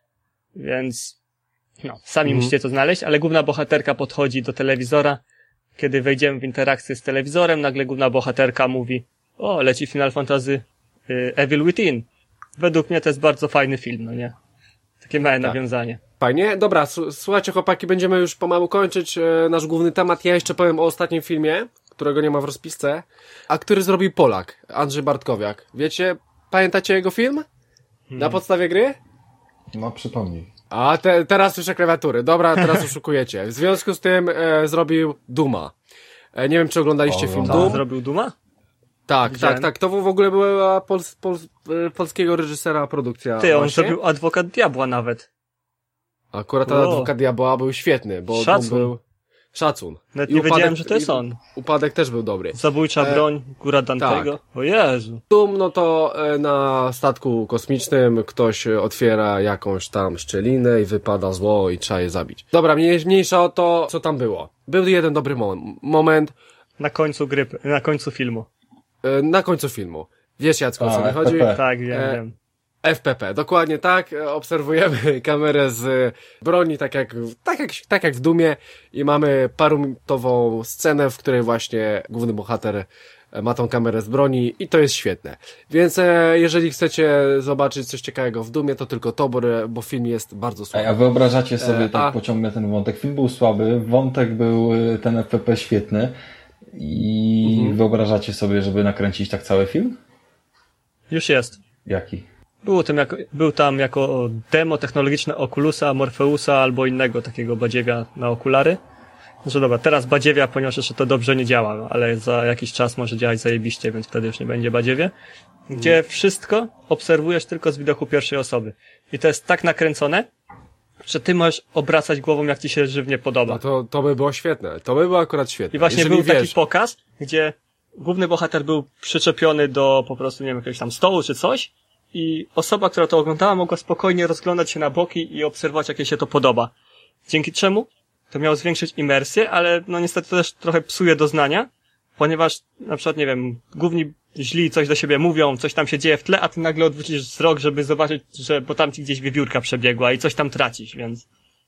więc no, sami Mhm. musicie to znaleźć, ale główna bohaterka podchodzi do telewizora, kiedy wejdziemy w interakcję z telewizorem, nagle główna bohaterka mówi: o, leci Final Fantasy y, Evil Within. Według mnie to jest bardzo fajny film, no nie? Takie małe Tak. nawiązanie. Fajnie. Dobra, s- słuchajcie chłopaki, będziemy już pomału kończyć e, nasz główny temat. Ja jeszcze powiem o ostatnim filmie, którego nie ma w rozpisce, a który zrobił Polak, Andrzej Bartkowiak. Wiecie, pamiętacie jego film? Na podstawie gry? No przypomnij. A te, teraz słyszę klawiatury. Dobra, teraz oszukujecie. W związku z tym e, zrobił Duma. E, nie wiem, czy oglądaliście O, film oglądałem. Doom? Zrobił Duma? Tak, Widziałem. tak, tak. To w ogóle była pol, pol, e, polskiego reżysera produkcja. Ty, on właśnie. zrobił Adwokat Diabła nawet. Akurat ten Wow. Adwokat Diabła był świetny, bo Szacun. Doom był... Szacun. Nawet I nie upadek- wiedziałem, że to jest i- on. Upadek też był dobry. Zabójcza E, broń, góra Dantego. O Jezu. Doom, no to e, na statku kosmicznym ktoś e, otwiera jakąś tam szczelinę i wypada zło i trzeba je zabić. Dobra, mniej, mniejsza o to, co tam było. Był jeden dobry mo- moment Na końcu gry, na końcu filmu. e, na końcu filmu. Wiesz, Jacku, o co A, mi chodzi? F P P. Tak, wiem, E, wiem. F P P, dokładnie tak. E, Obserwujemy kamerę z broni, tak jak, tak jak, tak jak w Dumie i mamy paruminutową scenę, w której właśnie główny bohater ma tą kamerę z broni i to jest świetne. Więc e, jeżeli chcecie zobaczyć coś ciekawego w Doomie, to tylko to, bo, bo film jest bardzo słaby. A wyobrażacie sobie, e, tak a... pociągnę ten wątek, film był słaby, wątek był ten F P P świetny i mhm. wyobrażacie sobie, żeby nakręcić tak cały film? Już jest. Jaki? Był tam jako, był tam jako demo technologiczne Oculusa, Morpheusa albo innego takiego badziewia na okulary. Że dobra, teraz badziewia, ponieważ jeszcze to dobrze nie działa, ale za jakiś czas może działać zajebiście, więc wtedy już nie będzie badziewie. Gdzie mm. wszystko obserwujesz tylko z widoku pierwszej osoby. I to jest tak nakręcone, że ty możesz obracać głową, jak ci się żywnie podoba. No to, to by było świetne. To by było akurat świetne. I właśnie Jeżeli był wiesz... taki pokaz, gdzie główny bohater był przyczepiony do po prostu, nie wiem, jakiegoś tam stołu czy coś i osoba, która to oglądała, mogła spokojnie rozglądać się na boki i obserwować, jak jej się to podoba. Dzięki czemu to miało zwiększyć imersję, ale no niestety to też trochę psuje doznania, ponieważ na przykład, nie wiem, główni źli coś do siebie mówią, coś tam się dzieje w tle, a ty nagle odwrócisz wzrok, żeby zobaczyć, że bo tam ci gdzieś wiewiórka przebiegła i coś tam tracisz, więc...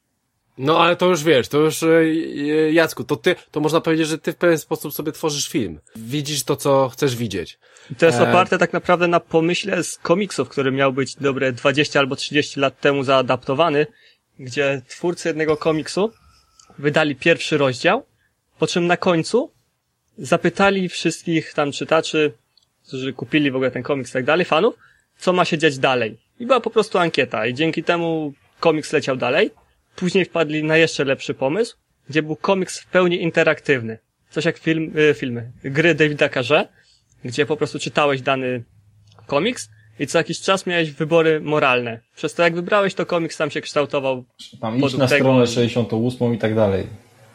No ale to już wiesz, to już yy, Jacku, to ty, to można powiedzieć, że ty w pewien sposób sobie tworzysz film. Widzisz to, co chcesz widzieć. I to jest e... oparte tak naprawdę na pomyśle z komiksów, który miał być dobre dwadzieścia albo trzydzieści lat temu zaadaptowany, gdzie twórcy jednego komiksu wydali pierwszy rozdział, po czym na końcu zapytali wszystkich tam czytaczy, którzy kupili w ogóle ten komiks i tak dalej, fanów, co ma się dziać dalej. I była po prostu ankieta i dzięki temu komiks leciał dalej. Później wpadli na jeszcze lepszy pomysł, gdzie był komiks w pełni interaktywny. Coś jak film, y, filmy, gry Davida Carze, gdzie po prostu czytałeś dany komiks i co jakiś czas miałeś wybory moralne. Przez to jak wybrałeś, to komiks sam się kształtował. Tam idź na stronę sześćdziesiątą ósmą i tak dalej.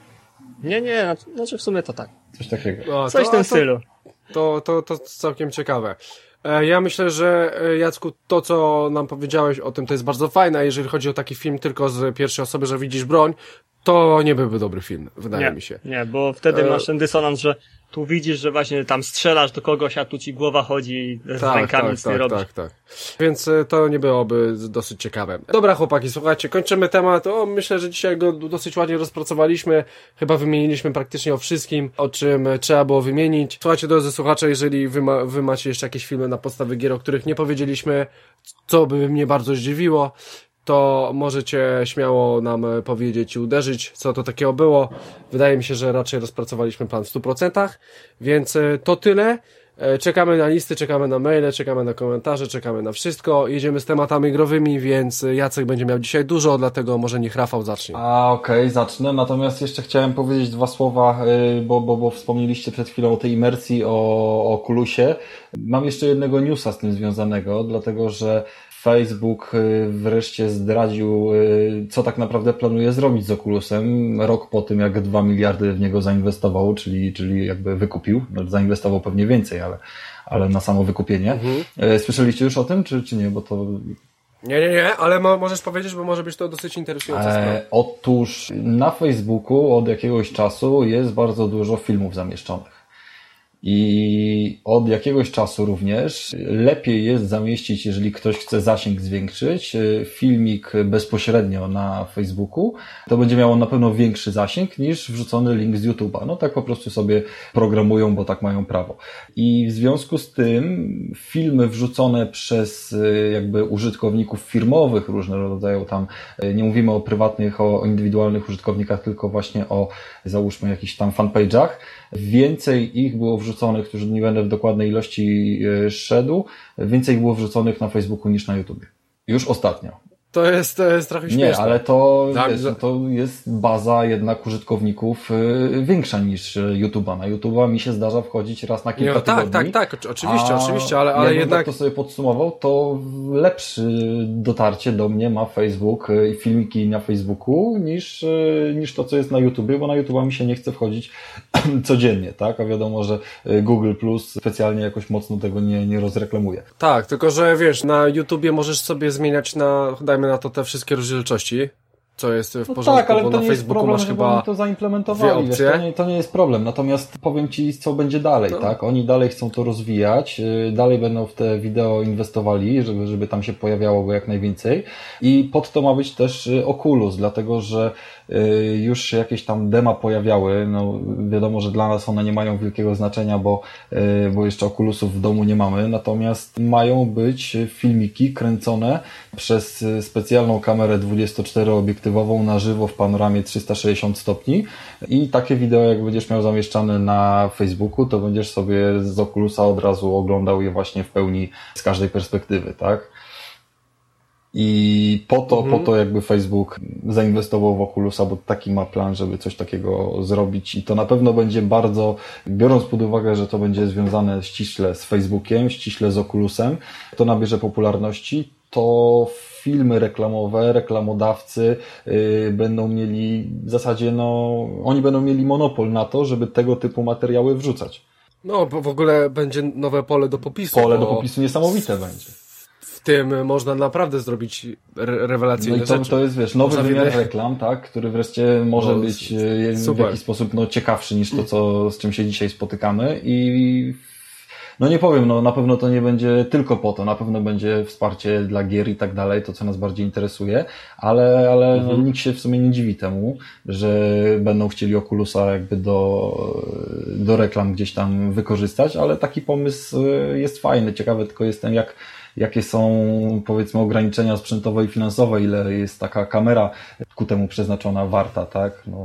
Nie, nie, znaczy w sumie to tak. Coś takiego. No, Coś to, w tym to, stylu. To, to, to, to całkiem ciekawe. Ja myślę, że Jacku, to co nam powiedziałeś o tym, to jest bardzo fajne, a jeżeli chodzi o taki film tylko z pierwszej osoby, że widzisz broń, to nie byłby dobry film, wydaje nie, mi się. Nie, bo wtedy masz ten dysonans, że tu widzisz, że właśnie tam strzelasz do kogoś, a tu ci głowa chodzi z tak, rękami, tak, nic nie tak, robisz. tak, tak. Więc to nie byłoby dosyć ciekawe. Dobra chłopaki, słuchajcie, kończymy temat. O, myślę, że dzisiaj go dosyć ładnie rozpracowaliśmy. Chyba wymieniliśmy praktycznie o wszystkim, o czym trzeba było wymienić. Słuchajcie, drodzy słuchacze, jeżeli wy, ma, wy macie jeszcze jakieś filmy na podstawie gier, o których nie powiedzieliśmy, co by mnie bardzo zdziwiło, to możecie śmiało nam powiedzieć i uderzyć, co to takiego było. Wydaje mi się, że raczej rozpracowaliśmy plan w stu procentach, więc to tyle. Czekamy na listy, czekamy na maile, czekamy na komentarze, czekamy na wszystko. Jedziemy z tematami growymi, więc Jacek będzie miał dzisiaj dużo, dlatego może niech Rafał zacznie. A okej, okay, zacznę. Natomiast jeszcze chciałem powiedzieć dwa słowa, bo, bo, bo wspomnieliście przed chwilą o tej imersji, o, o Oculusie. Mam jeszcze jednego newsa z tym związanego, dlatego że Facebook wreszcie zdradził, co tak naprawdę planuje zrobić z Oculusem rok po tym, jak dwa miliardy w niego zainwestował, czyli, czyli jakby wykupił. No, zainwestował pewnie więcej, ale, ale na samo wykupienie. Mhm. Słyszeliście już o tym, czy, czy nie? Bo to... Nie, nie, nie, ale mo- możesz powiedzieć, bo może być to dosyć interesujące sprawa. E, otóż na Facebooku od jakiegoś czasu jest bardzo dużo filmów zamieszczonych. I od jakiegoś czasu również lepiej jest zamieścić, jeżeli ktoś chce zasięg zwiększyć, filmik bezpośrednio na Facebooku, to będzie miało na pewno większy zasięg niż wrzucony link z YouTube'a. No tak po prostu sobie programują, bo tak mają prawo. I w związku z tym filmy wrzucone przez jakby użytkowników firmowych różnego rodzaju tam, nie mówimy o prywatnych, o indywidualnych użytkownikach, tylko właśnie o załóżmy jakichś tam fanpage'ach, więcej ich było wrzuconych, którzy nie będę w dokładnej ilości szedł, więcej było wrzuconych na Facebooku niż na YouTubie. Już ostatnio. To jest, to jest trochę śmieszne. Nie, ale to, tak, wiesz, to jest baza jednak użytkowników większa niż YouTube'a. Na YouTube'a mi się zdarza wchodzić raz na kilka nie, tygodni. Tak, tak, tak, oczywiście, a oczywiście, ale, ale jakbym jednak... tak to sobie podsumował, to lepsze dotarcie do mnie ma Facebook i filmiki na Facebooku niż, niż to, co jest na YouTubie, bo na YouTube'a mi się nie chce wchodzić codziennie, tak? A wiadomo, że Google Plus specjalnie jakoś mocno tego nie, nie rozreklamuje. Tak, tylko że wiesz, na YouTubie możesz sobie zmieniać na, dajmy na to te wszystkie rozdzielczości, co jest w No porządku, tak, ale bo to na nie jest Facebooku problem, masz żeby chyba oni to zaimplementowali, wiesz, to, nie, to nie jest problem. Natomiast powiem Ci, co będzie dalej, no. tak? Oni dalej chcą to rozwijać, yy, dalej będą w te wideo inwestowali, żeby, żeby tam się pojawiało go jak najwięcej i pod to ma być też yy, Oculus, dlatego, że yy, już się jakieś tam dema pojawiały, no wiadomo, że dla nas one nie mają wielkiego znaczenia, bo, yy, bo jeszcze Oculusów w domu nie mamy, natomiast mają być filmiki kręcone przez specjalną kamerę dwudziestoczterooobiektywową na żywo w panoramie trzysta sześćdziesiąt stopni i takie wideo jak będziesz miał zamieszczane na Facebooku, to będziesz sobie z Oculusa od razu oglądał je właśnie w pełni z każdej perspektywy, tak? I po to, mhm. po to jakby Facebook zainwestował w Oculusa, bo taki ma plan, żeby coś takiego zrobić i to na pewno będzie bardzo, biorąc pod uwagę, że to będzie związane ściśle z Facebookiem, ściśle z Oculusem, to nabierze popularności, to filmy reklamowe, reklamodawcy yy, będą mieli w zasadzie, no, oni będą mieli monopol na to, żeby tego typu materiały wrzucać. No, bo w ogóle będzie nowe pole do popisu. Pole do popisu niesamowite będzie. W tym można naprawdę zrobić re- rewelacyjne no i to, rzeczy. to jest, wiesz, nowy można wymiar wiele... reklam, tak, który wreszcie może no, być w jakiś sposób no, ciekawszy niż to, co, z czym się dzisiaj spotykamy i no nie powiem, no na pewno to nie będzie tylko po to, na pewno będzie wsparcie dla gier i tak dalej, to co nas bardziej interesuje, ale, ale mhm. no, nikt się w sumie nie dziwi temu, że będą chcieli Oculusa jakby do, do reklam gdzieś tam wykorzystać, ale taki pomysł jest fajny, ciekawe tylko jestem jak jakie są, powiedzmy, ograniczenia sprzętowe i finansowe, ile jest taka kamera ku temu przeznaczona warta, tak? No,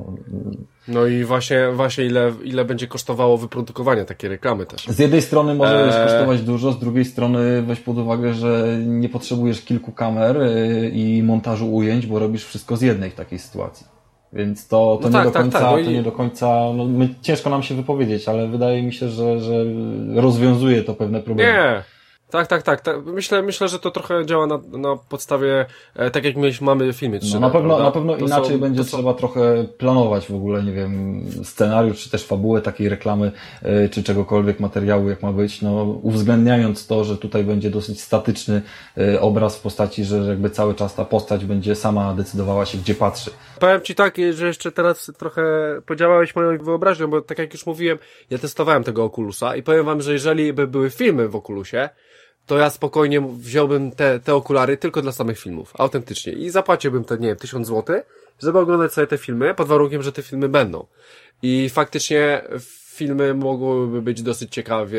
no i właśnie, właśnie ile, ile będzie kosztowało wyprodukowanie takiej reklamy też. Z jednej strony może eee... kosztować dużo, z drugiej strony weź pod uwagę, że nie potrzebujesz kilku kamer i montażu ujęć, bo robisz wszystko z jednej w takiej sytuacji. Więc to, to, no nie, tak, do końca, tak, tak. No to i... nie do końca, no my, ciężko nam się wypowiedzieć, ale wydaje mi się, że, że rozwiązuje to pewne problemy. Nie. Tak, tak, tak, tak. Myślę, myślę, że to trochę działa na, na podstawie, e, tak jak mieliśmy, mamy filmy trzy D. No, na pewno, prawda? na pewno to inaczej są, będzie są... trzeba trochę planować w ogóle, nie wiem, scenariusz, czy też fabułę takiej reklamy, e, czy czegokolwiek materiału, jak ma być, no, uwzględniając to, że tutaj będzie dosyć statyczny e, obraz w postaci, że jakby cały czas ta postać będzie sama decydowała się, gdzie patrzy. Powiem Ci tak, że jeszcze teraz trochę podziałałeś moją wyobraźnią, bo tak jak już mówiłem, ja testowałem tego Oculusa i powiem Wam, że jeżeli by były filmy w Oculusie, to ja spokojnie wziąłbym te, te okulary tylko dla samych filmów, autentycznie. I zapłaciłbym te, nie wiem, tysiąc złotych, żeby oglądać sobie te filmy, pod warunkiem, że te filmy będą. I faktycznie filmy mogłyby być dosyć ciekawie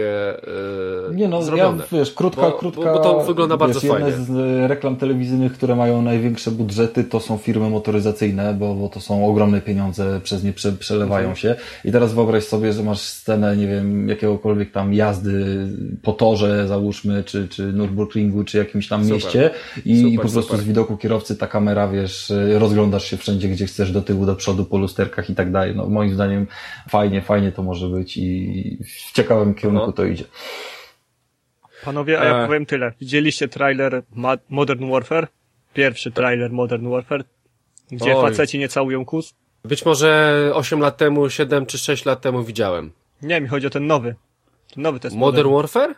yy, Nie no, zrobione. Ja, wiesz, krótka, bo, krótka, bo, bo to wygląda bardzo wiesz, fajnie. Jedne z reklam telewizyjnych, które mają największe budżety, to są firmy motoryzacyjne, bo, bo to są ogromne pieniądze, przez nie prze, przelewają mhm. się. I teraz wyobraź sobie, że masz scenę, nie wiem, jakiegokolwiek tam jazdy po torze, załóżmy, czy, czy Nürburgringu, czy jakimś tam super. mieście i, super, i po prostu super. z widoku kierowcy ta kamera, wiesz, rozglądasz się wszędzie, gdzie chcesz, do tyłu, do przodu, po lusterkach i tak dalej. No moim zdaniem fajnie, fajnie to może być i w ciekawym kierunku no. to idzie. Panowie, a ja e... powiem tyle. Widzieliście trailer Modern Warfare? Pierwszy trailer Modern Warfare, gdzie Oj. faceci nie całują kus? Być może osiem lat temu, siedem czy sześć lat temu widziałem. Nie, mi chodzi o ten nowy. Ten nowy to jest Modern, Modern Warfare?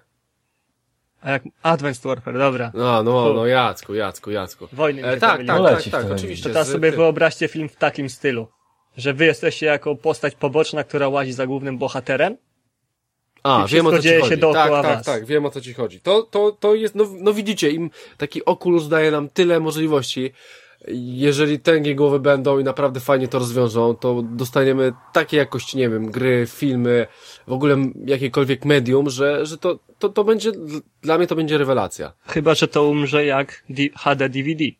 A jak Advanced Warfare, dobra. No, no, no, Jacku, Jacku, Jacku. Wojny e, tak, tak, no tak, tak, tak, oczywiście. To teraz sobie wyobraźcie film w takim stylu. Że wy jesteście jako postać poboczna, która łazi za głównym bohaterem. A, wiem o co ci chodzi. Się dookoła tak, tak, was. tak, wiem o co ci chodzi. To, to, to jest, no, no widzicie, im taki Oculus daje nam tyle możliwości. Jeżeli tęgie głowy będą i naprawdę fajnie to rozwiążą, to dostaniemy takiej jakości, nie wiem, gry, filmy, w ogóle jakiekolwiek medium, że, że to, to, to będzie, dla mnie to będzie rewelacja. Chyba, że to umrze jak H D D V D.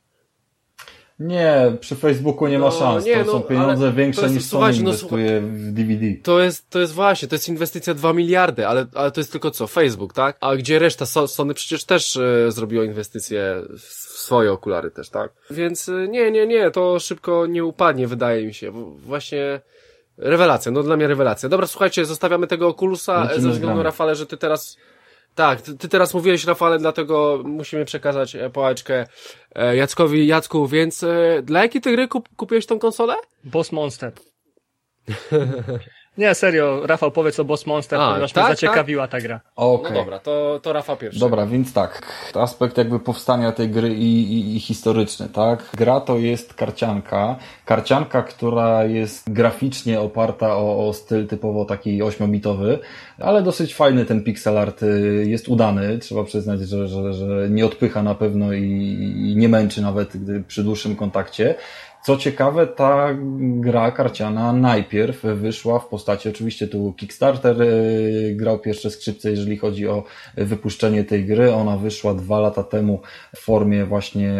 Nie, przy Facebooku nie ma szans. No, nie, to no, są pieniądze większe jest, niż słuchajcie, Sony no, inwestuje w D V D. To jest, to jest właśnie, to jest inwestycja dwa miliardy, ale, ale to jest tylko co? Facebook, tak? A gdzie reszta? Sony przecież też e, zrobiło inwestycje w swoje okulary też, tak? Więc e, nie, nie, nie, to szybko nie upadnie, wydaje mi się. Właśnie rewelacja, no dla mnie rewelacja. Dobra, słuchajcie, zostawiamy tego Oculusa, Lecimy ze względu, Rafale, że ty teraz... Tak, ty, ty teraz mówiłeś, Rafale, dlatego musimy przekazać pałeczkę e, Jackowi. Jacku, więc e, dla jakiej ty gry kup, kupiłeś tą konsolę? Boss Monster. Nie, serio, Rafał, powiedz o Boss Monster, A, ponieważ tak, mnie zaciekawiła ta gra. Okay. No dobra, to, to Rafał pierwszy. Dobra, więc tak, aspekt jakby powstania tej gry i, i, i historyczny, tak? Gra to jest karcianka, karcianka, która jest graficznie oparta o, o styl typowo taki ośmiobitowy, ale dosyć fajny ten pixel art, jest udany, trzeba przyznać, że, że, że nie odpycha na pewno i, i nie męczy nawet gdy przy dłuższym kontakcie. Co ciekawe, ta gra karciana najpierw wyszła w postaci, oczywiście tu Kickstarter grał pierwsze skrzypce, jeżeli chodzi o wypuszczenie tej gry. Ona wyszła dwa lata temu w formie właśnie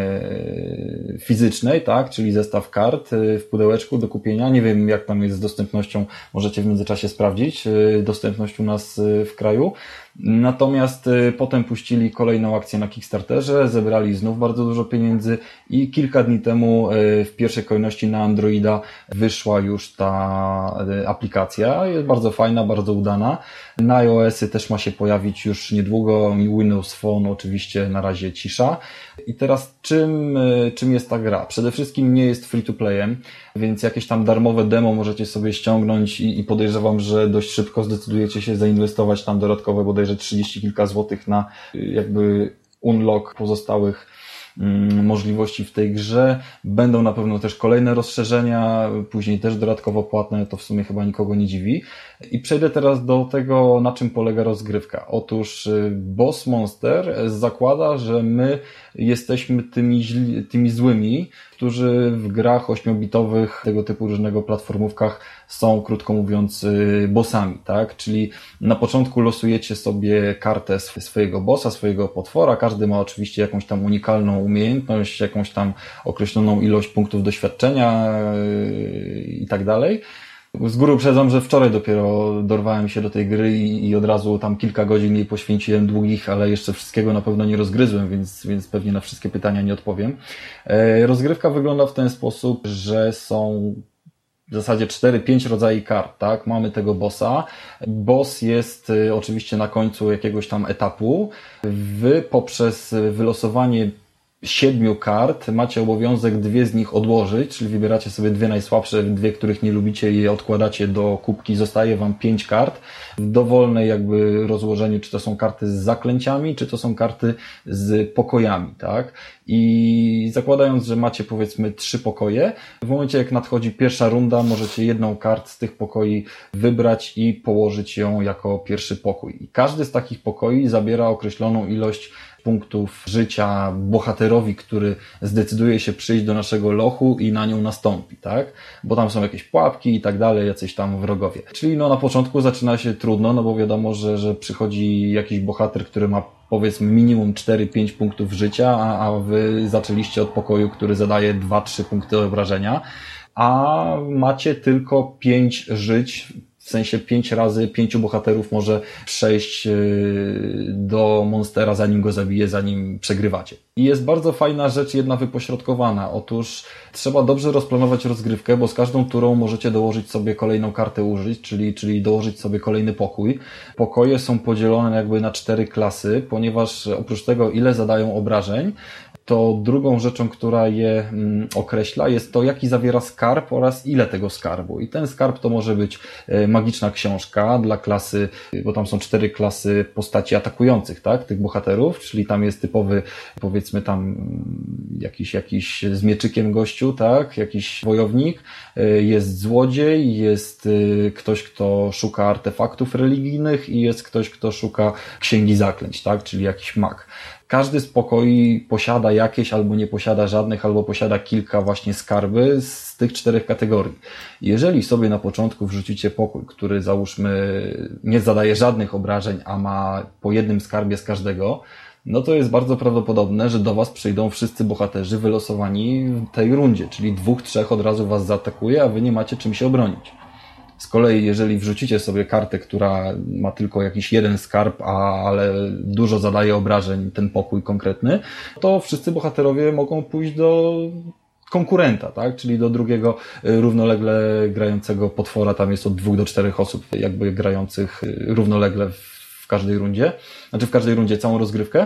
fizycznej, tak, czyli zestaw kart w pudełeczku do kupienia. Nie wiem, jak tam jest z dostępnością, możecie w międzyczasie sprawdzić dostępność u nas w kraju. Natomiast potem puścili kolejną akcję na Kickstarterze, zebrali znów bardzo dużo pieniędzy i kilka dni temu w pierwszej kolejności na Androida wyszła już ta aplikacja. Jest bardzo fajna, bardzo udana. Na iOS-y też ma się pojawić już niedługo, Windows Phone oczywiście na razie cisza. I teraz czym, czym jest ta gra? Przede wszystkim nie jest free to playem, więc jakieś tam darmowe demo możecie sobie ściągnąć i, i podejrzewam, że dość szybko zdecydujecie się zainwestować tam dodatkowe bodajże trzydzieści kilka złotych na jakby unlock pozostałych możliwości w tej grze. Będą na pewno też kolejne rozszerzenia, później też dodatkowo płatne, to w sumie chyba nikogo nie dziwi. I przejdę teraz do tego, na czym polega rozgrywka. Otóż Boss Monster zakłada, że my jesteśmy tymi, źli, tymi złymi, którzy w grach ośmiobitowych, tego typu różnego platformówkach są, krótko mówiąc, bossami, tak? Czyli na początku losujecie sobie kartę swojego bossa, swojego potwora. Każdy ma oczywiście jakąś tam unikalną umiejętność, jakąś tam określoną ilość punktów doświadczenia i tak dalej. Z góry uprzedzam, że wczoraj dopiero dorwałem się do tej gry i, i od razu tam kilka godzin jej poświęciłem długich, ale jeszcze wszystkiego na pewno nie rozgryzłem, więc, więc pewnie na wszystkie pytania nie odpowiem. E, rozgrywka wygląda w ten sposób, że są w zasadzie cztery pięć rodzajów kart, tak? Mamy tego bossa. Boss jest y, oczywiście na końcu jakiegoś tam etapu. Wy poprzez wylosowanie siedmiu kart macie obowiązek dwie z nich odłożyć, czyli wybieracie sobie dwie najsłabsze, dwie, których nie lubicie i je odkładacie do kubki. Zostaje wam pięć kart w dowolnej jakby rozłożeniu, czy to są karty z zaklęciami, czy to są karty z pokojami, tak? I zakładając, że macie powiedzmy trzy pokoje, w momencie jak nadchodzi pierwsza runda, możecie jedną kartę z tych pokoi wybrać i położyć ją jako pierwszy pokój. I każdy z takich pokoi zabiera określoną ilość punktów życia bohaterowi, który zdecyduje się przyjść do naszego lochu i na nią nastąpi, tak? Bo tam są jakieś pułapki i tak dalej, jacyś tam wrogowie. Czyli no na początku zaczyna się trudno, no bo wiadomo, że, że przychodzi jakiś bohater, który ma powiedzmy minimum cztery pięć punktów życia, a, a wy zaczęliście od pokoju, który zadaje dwa trzy punkty obrażenia, a macie tylko pięć żyć. W sensie pięć razy pięciu bohaterów może przejść do monstera, zanim go zabije, zanim przegrywacie. I jest bardzo fajna rzecz, jedna wypośrodkowana. Otóż trzeba dobrze rozplanować rozgrywkę, bo z każdą turą możecie dołożyć sobie kolejną kartę użyć, czyli, czyli dołożyć sobie kolejny pokój. Pokoje są podzielone jakby na cztery klasy, ponieważ oprócz tego, ile zadają obrażeń, to drugą rzeczą, która je mm, określa, jest to, jaki zawiera skarb oraz ile tego skarbu. I ten skarb to może być e, magiczna książka dla klasy, bo tam są cztery klasy postaci atakujących, tak, tych bohaterów, czyli tam jest typowy, powiedzmy tam jakiś, jakiś z mieczykiem gościu, tak, jakiś wojownik, e, jest złodziej, jest e, ktoś, kto szuka artefaktów religijnych i jest ktoś, kto szuka księgi zaklęć, tak, czyli jakiś mag. Każdy z pokoi posiada jakieś, albo nie posiada żadnych, albo posiada kilka właśnie skarby z tych czterech kategorii. Jeżeli sobie na początku wrzucicie pokój, który załóżmy nie zadaje żadnych obrażeń, a ma po jednym skarbie z każdego, no to jest bardzo prawdopodobne, że do was przyjdą wszyscy bohaterzy wylosowani w tej rundzie, czyli dwóch, trzech od razu was zaatakuje, a wy nie macie czym się obronić. Z kolei, jeżeli wrzucicie sobie kartę, która ma tylko jakiś jeden skarb, a, ale dużo zadaje obrażeń, ten pokój konkretny, to wszyscy bohaterowie mogą pójść do konkurenta, tak? Czyli do drugiego równolegle grającego potwora. Tam jest od dwóch do czterech osób jakby grających równolegle w każdej rundzie. Znaczy w każdej rundzie całą rozgrywkę.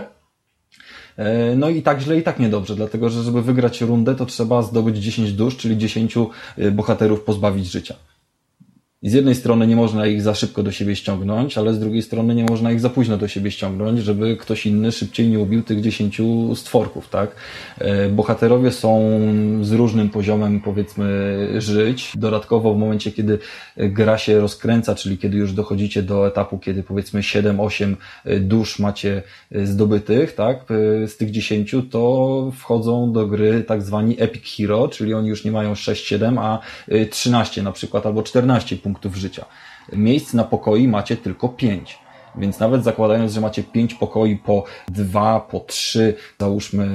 No i tak źle i tak niedobrze, dlatego że żeby wygrać rundę, to trzeba zdobyć dziesięć dusz, czyli dziesięciu bohaterów pozbawić życia. I z jednej strony nie można ich za szybko do siebie ściągnąć, ale z drugiej strony nie można ich za późno do siebie ściągnąć, żeby ktoś inny szybciej nie ubił tych dziesięciu stworków, tak? Bohaterowie są z różnym poziomem, powiedzmy, żyć. Dodatkowo w momencie, kiedy gra się rozkręca, czyli kiedy już dochodzicie do etapu, kiedy powiedzmy siedem osiem dusz macie zdobytych, tak? Z tych dziesięciu, to wchodzą do gry tak zwani Epic Hero, czyli oni już nie mają sześć siedem, a trzynaście na przykład, albo czternaście punktów życia. Miejsc na pokoi macie tylko pięć. Więc nawet zakładając, że macie pięć pokoi po dwa, po trzy, załóżmy,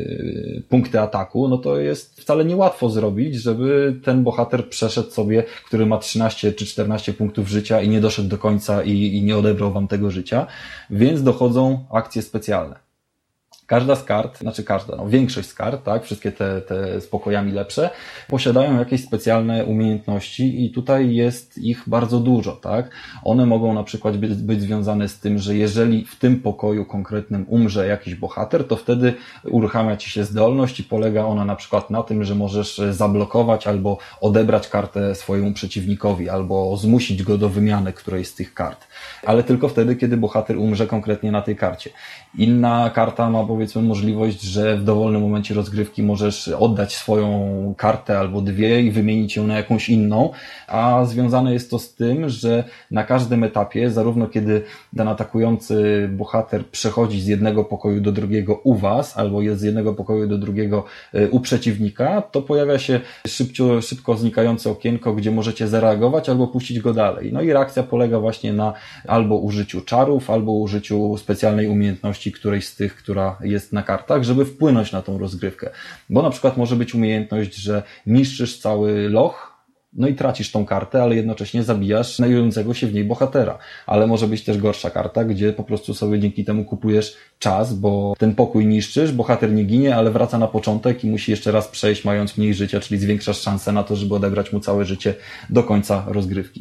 punkty ataku, no to jest wcale niełatwo zrobić, żeby ten bohater przeszedł sobie, który ma trzynaście czy czternaście punktów życia i nie doszedł do końca i, i nie odebrał wam tego życia. Więc dochodzą akcje specjalne. Każda z kart, znaczy każda, no większość z kart, tak, wszystkie te, te z pokojami lepsze, posiadają jakieś specjalne umiejętności i tutaj jest ich bardzo dużo, tak. One mogą na przykład być, być związane z tym, że jeżeli w tym pokoju konkretnym umrze jakiś bohater, to wtedy uruchamia ci się zdolność i polega ona na przykład na tym, że możesz zablokować albo odebrać kartę swojemu przeciwnikowi, albo zmusić go do wymiany którejś z tych kart. Ale tylko wtedy, kiedy bohater umrze konkretnie na tej karcie. Inna karta ma powiedzmy możliwość, że w dowolnym momencie rozgrywki możesz oddać swoją kartę albo dwie i wymienić ją na jakąś inną, a związane jest to z tym, że na każdym etapie, zarówno kiedy ten atakujący bohater przechodzi z jednego pokoju do drugiego u was, albo jest z jednego pokoju do drugiego u przeciwnika, to pojawia się szybcio, szybko znikające okienko, gdzie możecie zareagować albo puścić go dalej. No i reakcja polega właśnie na albo użyciu czarów, albo użyciu specjalnej umiejętności którejś z tych, która jest na kartach, żeby wpłynąć na tą rozgrywkę. Bo na przykład może być umiejętność, że niszczysz cały loch, no i tracisz tą kartę, ale jednocześnie zabijasz znajdującego się w niej bohatera. Ale może być też gorsza karta, gdzie po prostu sobie dzięki temu kupujesz czas, bo ten pokój niszczysz, bohater nie ginie, ale wraca na początek i musi jeszcze raz przejść, mając mniej życia, czyli zwiększasz szansę na to, żeby odebrać mu całe życie do końca rozgrywki.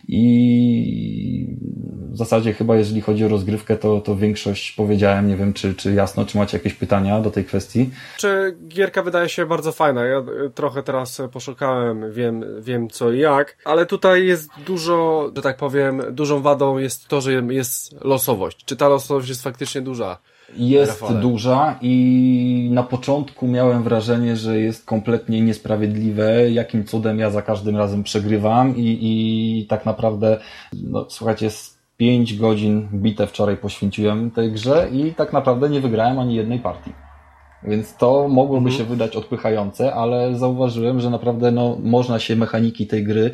I w zasadzie chyba jeżeli chodzi o rozgrywkę, to, to większość powiedziałem, nie wiem czy, czy jasno, czy macie jakieś pytania do tej kwestii? Czy gierka wydaje się bardzo fajna, ja trochę teraz poszukałem, wiem, wiem co i jak, ale tutaj jest dużo, że tak powiem, dużą wadą jest to, że jest losowość. Czy ta losowość jest faktycznie duża? Jest Rafale. duża i na początku miałem wrażenie, że jest kompletnie niesprawiedliwe, jakim cudem ja za każdym razem przegrywam i, i tak naprawdę, no słuchajcie, z pięć godzin bite wczoraj poświęciłem tej grze i tak naprawdę nie wygrałem ani jednej partii. Więc to mogłoby mhm. się wydać odpychające, ale zauważyłem, że naprawdę no, można się mechaniki tej gry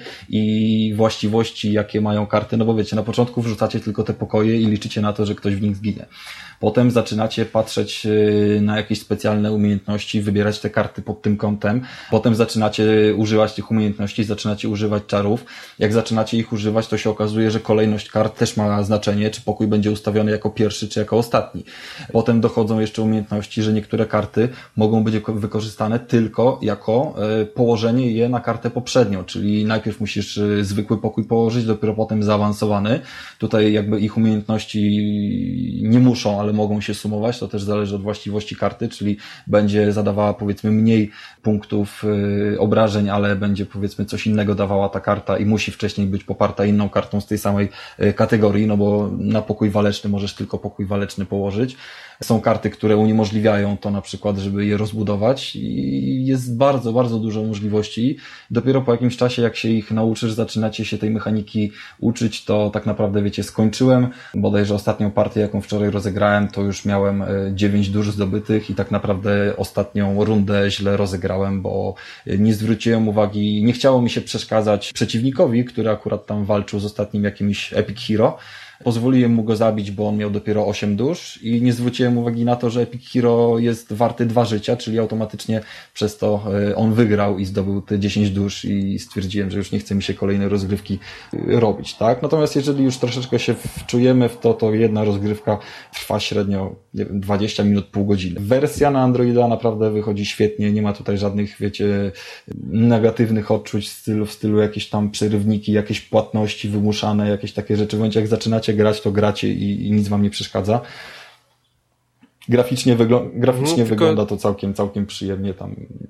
i właściwości, jakie mają karty, no bo wiecie, na początku wrzucacie tylko te pokoje i liczycie na to, że ktoś w nich zginie. Potem zaczynacie patrzeć na jakieś specjalne umiejętności, wybierać te karty pod tym kątem. Potem zaczynacie używać tych umiejętności, zaczynacie używać czarów. Jak zaczynacie ich używać, to się okazuje, że kolejność kart też ma znaczenie, czy pokój będzie ustawiony jako pierwszy, czy jako ostatni. Potem dochodzą jeszcze umiejętności, że niektóre karty mogą być wykorzystane tylko jako położenie je na kartę poprzednią, czyli najpierw musisz zwykły pokój położyć, dopiero potem zaawansowany. Tutaj jakby ich umiejętności nie muszą, ale mogą się sumować, to też zależy od właściwości karty, czyli będzie zadawała powiedzmy mniej punktów yy, obrażeń, ale będzie powiedzmy coś innego dawała ta karta i musi wcześniej być poparta inną kartą z tej samej yy, kategorii, no bo na pokój waleczny możesz tylko pokój waleczny położyć. Są karty, które uniemożliwiają to na przykład, żeby je rozbudować i jest bardzo, bardzo dużo możliwości. Dopiero po jakimś czasie, jak się ich nauczysz, zaczynacie się tej mechaniki uczyć, to tak naprawdę, wiecie, skończyłem. Bodajże ostatnią partię, jaką wczoraj rozegrałem, to już miałem dziewięć dusz zdobytych i tak naprawdę ostatnią rundę źle rozegrałem, bo nie zwróciłem uwagi, nie chciało mi się przeszkadzać przeciwnikowi, który akurat tam walczył z ostatnim jakimś Epic Hero. Pozwoliłem mu go zabić, bo on miał dopiero osiem dusz i nie zwróciłem uwagi na to, że Epic Hero jest warty dwa życia, czyli automatycznie przez to on wygrał i zdobył te dziesięć dusz i stwierdziłem, że już nie chce mi się kolejnej rozgrywki robić, tak? Natomiast jeżeli już troszeczkę się wczujemy w to, to jedna rozgrywka trwa średnio, nie wiem, dwadzieścia minut, pół godziny. Wersja na Androida naprawdę wychodzi świetnie, nie ma tutaj żadnych, wiecie, negatywnych odczuć w stylu, w stylu jakieś tam przerywniki, jakieś płatności wymuszane, jakieś takie rzeczy. W momencie jak zaczynacie grać, to gracie i, i nic wam nie przeszkadza. Graficznie, wyglą- graficznie mhm, tylko... wygląda to całkiem, całkiem przyjemnie tam.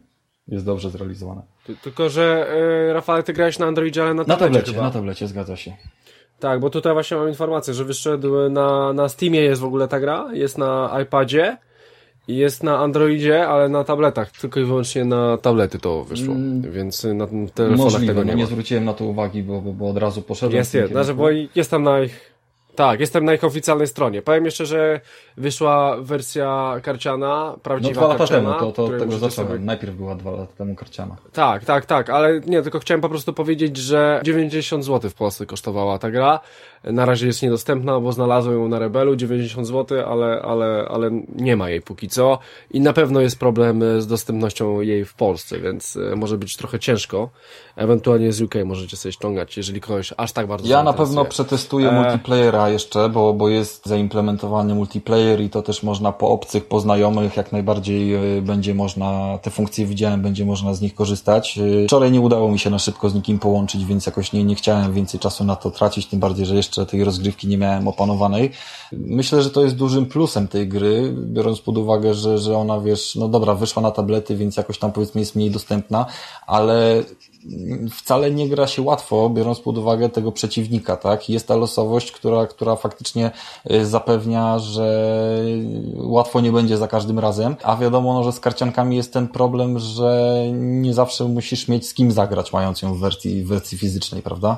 jest dobrze zrealizowane. Ty, tylko, że yy, Rafał, ty grałeś na Androidzie, ale na tablecie, Na tablecie, chyba. na tablecie, zgadza się. Tak, bo tutaj właśnie mam informację, że wyszedł na, na Steamie jest w ogóle ta gra, jest na iPadzie i jest na Androidzie, ale na tabletach, tylko i wyłącznie na tablety to wyszło, mm, więc na telefonach możliwe, tego nie no nie ma. zwróciłem na to uwagi, bo, bo, bo od razu poszedłem. Jest, jest, znaczy, bo jestem na ich, tak, jestem na ich oficjalnej stronie. Powiem jeszcze, że wyszła wersja karciana, No prawdziwa dwa lata karciana, temu, to, to której tego możecie zacząłem. sobie- Najpierw była dwa lata temu karciana. Tak, tak, tak, ale nie, tylko chciałem po prostu powiedzieć, że dziewięćdziesiąt złotych w Polsce kosztowała ta gra. Na razie jest niedostępna, bo znalazłem ją na Rebelu, dziewięćdziesiąt złotych, ale, ale, ale nie ma jej póki co i na pewno jest problem z dostępnością jej w Polsce, więc e, może być trochę ciężko. Ewentualnie z U K możecie sobie ściągać, jeżeli kogoś aż tak bardzo Ja na zainteresuje. pewno przetestuję E, multiplayera jeszcze, bo, bo jest zaimplementowany multiplayer i to też można po obcych, po znajomych, jak najbardziej y, będzie można, te funkcje widziałem, będzie można z nich korzystać. Y, Wczoraj nie udało mi się na szybko z nikim połączyć, więc jakoś nie, nie chciałem więcej czasu na to tracić, tym bardziej, że jeszcze tej rozgrywki nie miałem opanowanej. Myślę, że to jest dużym plusem tej gry, biorąc pod uwagę, że, że ona, wiesz, no dobra, wyszła na tablety, więc jakoś tam powiedzmy jest mniej dostępna, ale wcale nie gra się łatwo, biorąc pod uwagę tego przeciwnika, tak? Jest ta losowość, która, która faktycznie y, zapewnia, że łatwo nie będzie za każdym razem, a wiadomo, no, że z karciankami jest ten problem, że nie zawsze musisz mieć z kim zagrać, mając ją w wersji, w wersji fizycznej, prawda?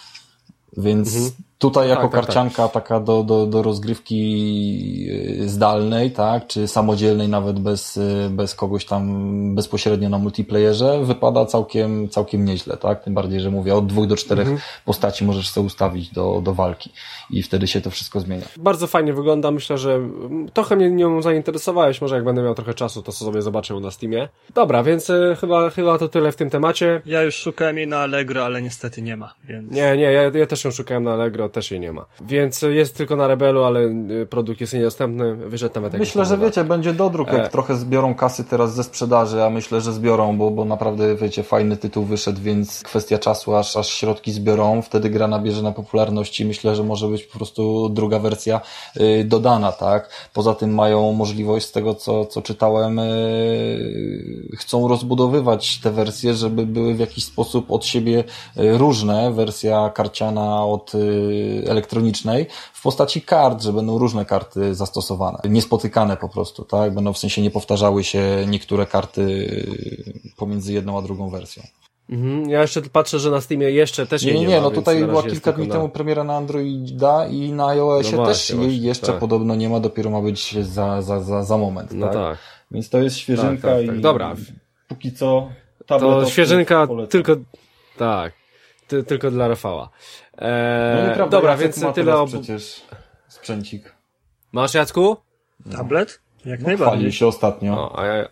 Więc Mhm. tutaj jako Tak, tak, tak. karcianka taka do, do, do rozgrywki zdalnej, tak, czy samodzielnej nawet bez, bez kogoś tam bezpośrednio na multiplayerze wypada całkiem, całkiem nieźle, tak, tym bardziej, że mówię, od dwóch do czterech Mhm. postaci możesz sobie ustawić do, do walki i wtedy się to wszystko zmienia. Bardzo fajnie wygląda, myślę, że mm, trochę mnie nią zainteresowałeś, może jak będę miał trochę czasu, to sobie zobaczę ją na Steamie. Dobra, więc y, chyba, chyba to tyle w tym temacie. Ja już szukałem jej na Allegro, ale niestety nie ma, więc... Nie, nie, ja, ja też ją szukałem na Allegro, też jej nie ma. Więc jest tylko na Rebelu, ale y, produkt jest niedostępny, wyszedł nawet jak Myślę, że ustawowa. wiecie, będzie dodruk, jak E. trochę zbiorą kasy teraz ze sprzedaży, a myślę, że zbiorą, bo, bo naprawdę, wiecie, fajny tytuł wyszedł, więc kwestia czasu, aż, aż środki zbiorą, wtedy gra nabierze na popularności. Myślę, że może być po prostu druga wersja y, dodana, tak? Poza tym mają możliwość, z tego co, co czytałem, y, chcą rozbudowywać te wersje, żeby były w jakiś sposób od siebie y, różne, wersja karciana od y, elektronicznej, w postaci kart, że będą różne karty zastosowane, niespotykane po prostu, tak? Będą w sensie nie powtarzały się niektóre karty pomiędzy jedną a drugą wersją. Mhm, ja jeszcze patrzę, że na Steamie jeszcze też Nie, jej nie, nie nie, ma, no więc tutaj na była razie jest kilka tylko dni na- temu premiera na Androida i na iOSie No też właśnie, jej właśnie, jeszcze tak. podobno nie ma, dopiero ma być za, za, za, za moment, No tak? tak. Więc to jest świeżynka Tak, tak, tak. i Dobra. póki co To tabletowców świeżynka polecam. tylko, tak, ty, tylko dla Rafała. Eee, No nieprawda, dobra, Jacek więc ma tyle teraz o... przecież sprzęcik. Masz, Jacku? Tablet? Jak No, najbardziej. chwalił się ostatnio. No, a ja...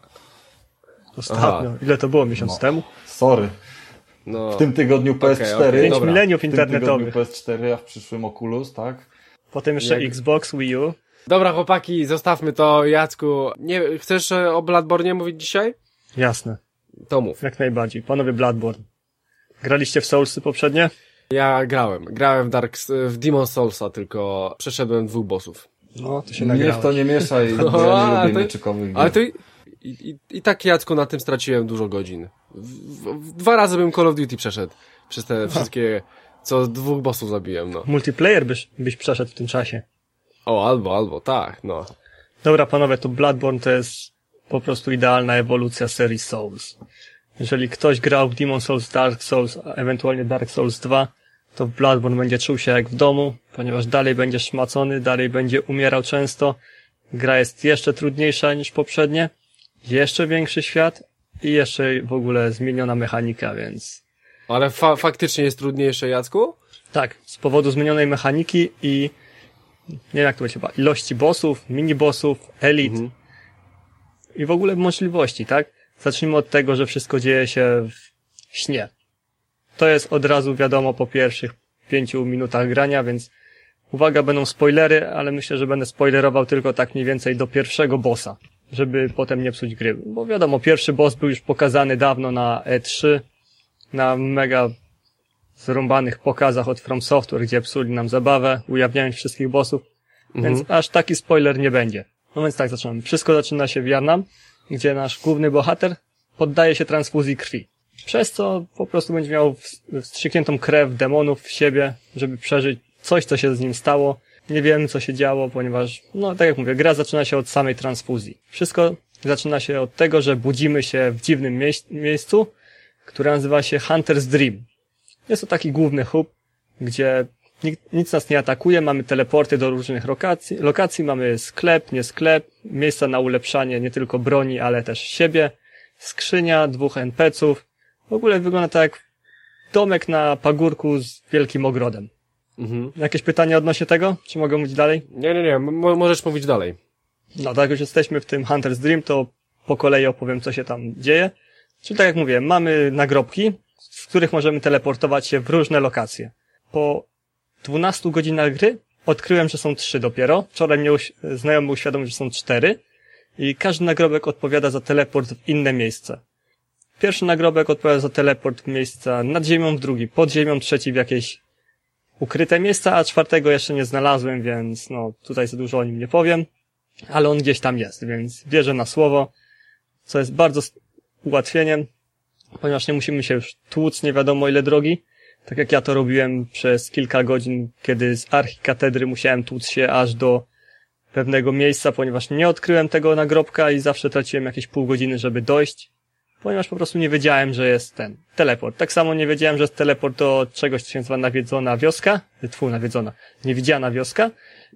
Ostatnio. Aha. Ile to było? Miesiąc No. temu? Sorry. No, W tym tygodniu P S cztery. okej, Pięć dobra. mileniów W tym tygodniu internetowych. P S cztery, a w przyszłym Oculus, tak? Potem jeszcze Jak- Xbox, Wii U. Dobra, chłopaki, zostawmy to, Jacku. Nie, chcesz e, o Bloodborne mówić dzisiaj? Jasne. To mów. Jak najbardziej. Panowie Bloodborne. Graliście w Soulsy poprzednie? Ja grałem. Grałem w Dark, w Demon Soulsa, tylko przeszedłem dwóch bossów. No, to się Mnie w nagrało. to nie mieszaj, bo No, ja nie ale lubię to- mieczykowych gier. Ale to i, i, i, i tak, Jacku, na tym straciłem dużo godzin. W, w, w, dwa razy bym Call of Duty przeszedł. Przez te wszystkie, co dwóch bossów zabiłem, no. Multiplayer byś, byś przeszedł w tym czasie. O, albo, albo, tak, no. Dobra, panowie, to Bloodborne to jest po prostu idealna ewolucja serii Souls. Jeżeli ktoś grał w Demon Souls, Dark Souls, a ewentualnie Dark Souls dwa, to w Bloodborne będzie czuł się jak w domu, ponieważ dalej będzie szmacony, dalej będzie umierał często. Gra jest jeszcze trudniejsza niż poprzednie, jeszcze większy świat i jeszcze w ogóle zmieniona mechanika, więc Ale fa faktycznie jest trudniejsze, Jacku? tak, z powodu zmienionej mechaniki i nie wiem jak to będzie chyba, ilości bossów, mini-bossów, elit Mhm. i w ogóle możliwości, tak? Zacznijmy od tego, że wszystko dzieje się w śnie. To jest od razu wiadomo po pierwszych pięciu minutach grania, więc uwaga, będą spoilery, ale myślę, że będę spoilerował tylko tak mniej więcej do pierwszego bossa, żeby potem nie psuć gry. Bo wiadomo, pierwszy boss był już pokazany dawno na E trzy, na mega zrąbanych pokazach od From Software, gdzie psuli nam zabawę, ujawniając wszystkich bossów, Mhm. więc aż taki spoiler nie będzie. No więc tak zaczynamy. Wszystko zaczyna się w Jarnam, gdzie nasz główny bohater poddaje się transfuzji krwi. Przez co po prostu będzie miał wstrzykniętą krew demonów w siebie, żeby przeżyć coś, co się z nim stało. Nie wiemy, co się działo, ponieważ, no tak jak mówię, gra zaczyna się od samej transfuzji. Wszystko zaczyna się od tego, że budzimy się w dziwnym mie- miejscu, które nazywa się Hunter's Dream. Jest to taki główny hub, gdzie nikt, nic nas nie atakuje, mamy teleporty do różnych lokacji, lokacji, mamy sklep, nie sklep, miejsca na ulepszanie nie tylko broni, ale też siebie, skrzynia, dwóch en pe ce ów. W ogóle wygląda tak jak domek na pagórku z wielkim ogrodem. Mhm. Jakieś pytania odnośnie tego? Czy mogę mówić dalej? Nie, nie, nie, M- możesz mówić dalej. No, tak jak już jesteśmy w tym Hunter's Dream, to po kolei opowiem, co się tam dzieje. Czyli tak jak mówię, mamy nagrobki, z których możemy teleportować się w różne lokacje. Po dwunastu godzinach gry odkryłem, że są trzy dopiero. Wczoraj mnie uś- znajomy uświadomił, że są cztery. I każdy nagrobek odpowiada za teleport w inne miejsce. Pierwszy nagrobek odpowiada za teleport w miejsca nad ziemią, w drugi pod ziemią, trzeci w jakieś ukryte miejsca, a czwartego jeszcze nie znalazłem, więc no tutaj za dużo o nim nie powiem. Ale on gdzieś tam jest, więc wierzę na słowo, co jest bardzo ułatwieniem, ponieważ nie musimy się już tłuc nie wiadomo ile drogi, tak jak ja to robiłem przez kilka godzin, kiedy z archikatedry musiałem tłuc się aż do pewnego miejsca, ponieważ nie odkryłem tego nagrobka i zawsze traciłem jakieś pół godziny, żeby dojść, ponieważ po prostu nie wiedziałem, że jest ten teleport. Tak samo nie wiedziałem, że jest teleport do czegoś, co się nazywa nawiedzona wioska, tfu, nawiedzona, niewidziana wioska,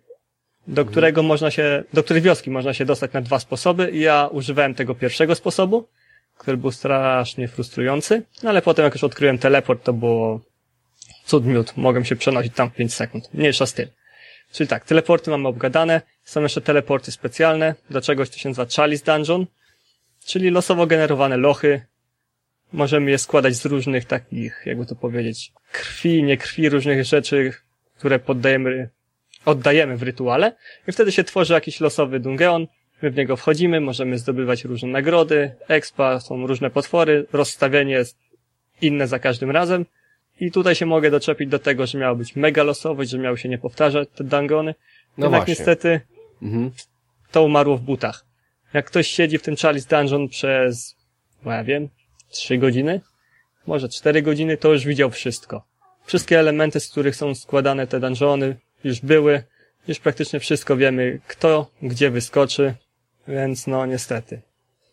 do którego można się, do której wioski można się dostać na dwa sposoby i ja używałem tego pierwszego sposobu, który był strasznie frustrujący, no ale potem jak już odkryłem teleport, to było cud miód, mogłem się przenosić tam w pięć sekund, mniejsza z tym. Czyli tak, teleporty mamy obgadane, są jeszcze teleporty specjalne, do czegoś to się nazywa Chalice Dungeon, czyli losowo generowane lochy, możemy je składać z różnych takich, jakby to powiedzieć, krwi, nie krwi, różnych rzeczy, które poddajemy oddajemy w rytuale i wtedy się tworzy jakiś losowy dungeon, my w niego wchodzimy, możemy zdobywać różne nagrody, expa, są różne potwory, rozstawienie jest inne za każdym razem i tutaj się mogę doczepić do tego, że miało być mega losowość, że miały się nie powtarzać te dungeony, No jednak właśnie. niestety Mhm. to umarło w butach. Jak ktoś siedzi w tym Chalice Dungeon przez, no ja wiem, trzy godziny, może cztery godziny, to już widział wszystko. Wszystkie elementy, z których są składane te dungeony, już były, już praktycznie wszystko wiemy, kto, gdzie wyskoczy, więc no niestety.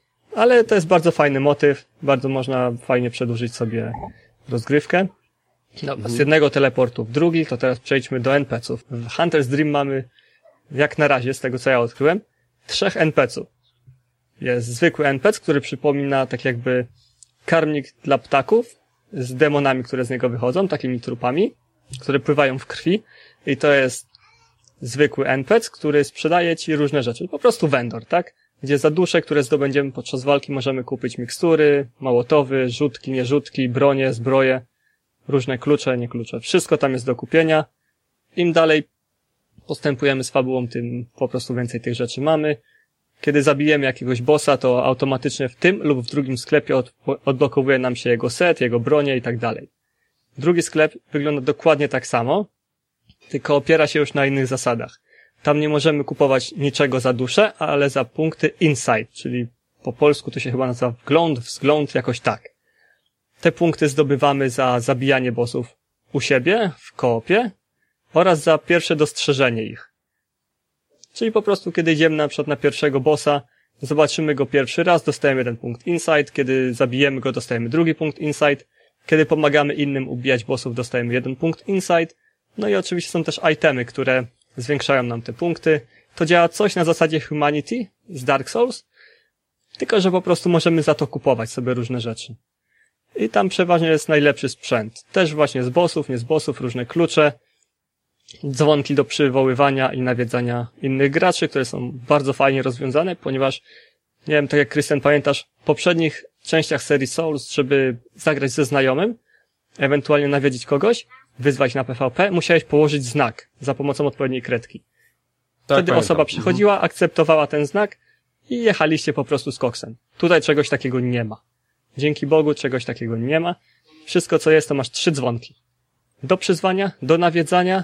Ale to jest bardzo fajny motyw, bardzo można fajnie przedłużyć sobie rozgrywkę. Dobra, z jednego teleportu w drugi, to teraz przejdźmy do en pe ce ów. W Hunter's Dream mamy, jak na razie, z tego co ja odkryłem, trzech en pe ce ów. Jest zwykły en pe ce, który przypomina tak jakby karmnik dla ptaków z demonami, które z niego wychodzą, takimi trupami, które pływają w krwi. I to jest zwykły en pe ce, który sprzedaje ci różne rzeczy. Po prostu vendor, tak? Gdzie za dusze, które zdobędziemy podczas walki, możemy kupić mikstury, mołotowy, rzutki, nierzutki, bronie, zbroje, różne klucze, nie klucze. Wszystko tam jest do kupienia. Im dalej postępujemy z fabułą, tym po prostu więcej tych rzeczy mamy. Kiedy zabijemy jakiegoś bossa, to automatycznie w tym lub w drugim sklepie od, odblokowuje nam się jego set, jego bronie i tak dalej. Drugi sklep wygląda dokładnie tak samo, tylko opiera się już na innych zasadach. Tam nie możemy kupować niczego za duszę, ale za punkty insight, czyli po polsku to się chyba nazywa wgląd, wzgląd, jakoś tak. Te punkty zdobywamy za zabijanie bossów u siebie, w koopie oraz za pierwsze dostrzeżenie ich. Czyli po prostu kiedy idziemy na przykład na pierwszego bossa, zobaczymy go pierwszy raz, dostajemy jeden punkt insight, kiedy zabijemy go, dostajemy drugi punkt insight, kiedy pomagamy innym ubijać bossów, dostajemy jeden punkt insight. No i oczywiście są też itemy, które zwiększają nam te punkty. To działa coś na zasadzie Humanity z Dark Souls, tylko że po prostu możemy za to kupować sobie różne rzeczy. I tam przeważnie jest najlepszy sprzęt. Też właśnie z bossów, nie z bossów, różne klucze, dzwonki do przywoływania i nawiedzania innych graczy, które są bardzo fajnie rozwiązane, ponieważ, nie wiem, tak jak Krystian pamiętasz, w poprzednich częściach serii Souls, żeby zagrać ze znajomym, ewentualnie nawiedzić kogoś, wyzwać na pe ve pe, musiałeś położyć znak za pomocą odpowiedniej kredki. Tak, Wtedy pamiętam. osoba przychodziła, akceptowała ten znak i jechaliście po prostu z koksem. Tutaj czegoś takiego nie ma. Dzięki Bogu czegoś takiego nie ma. Wszystko co jest to masz trzy dzwonki. Do przyzwania, do nawiedzania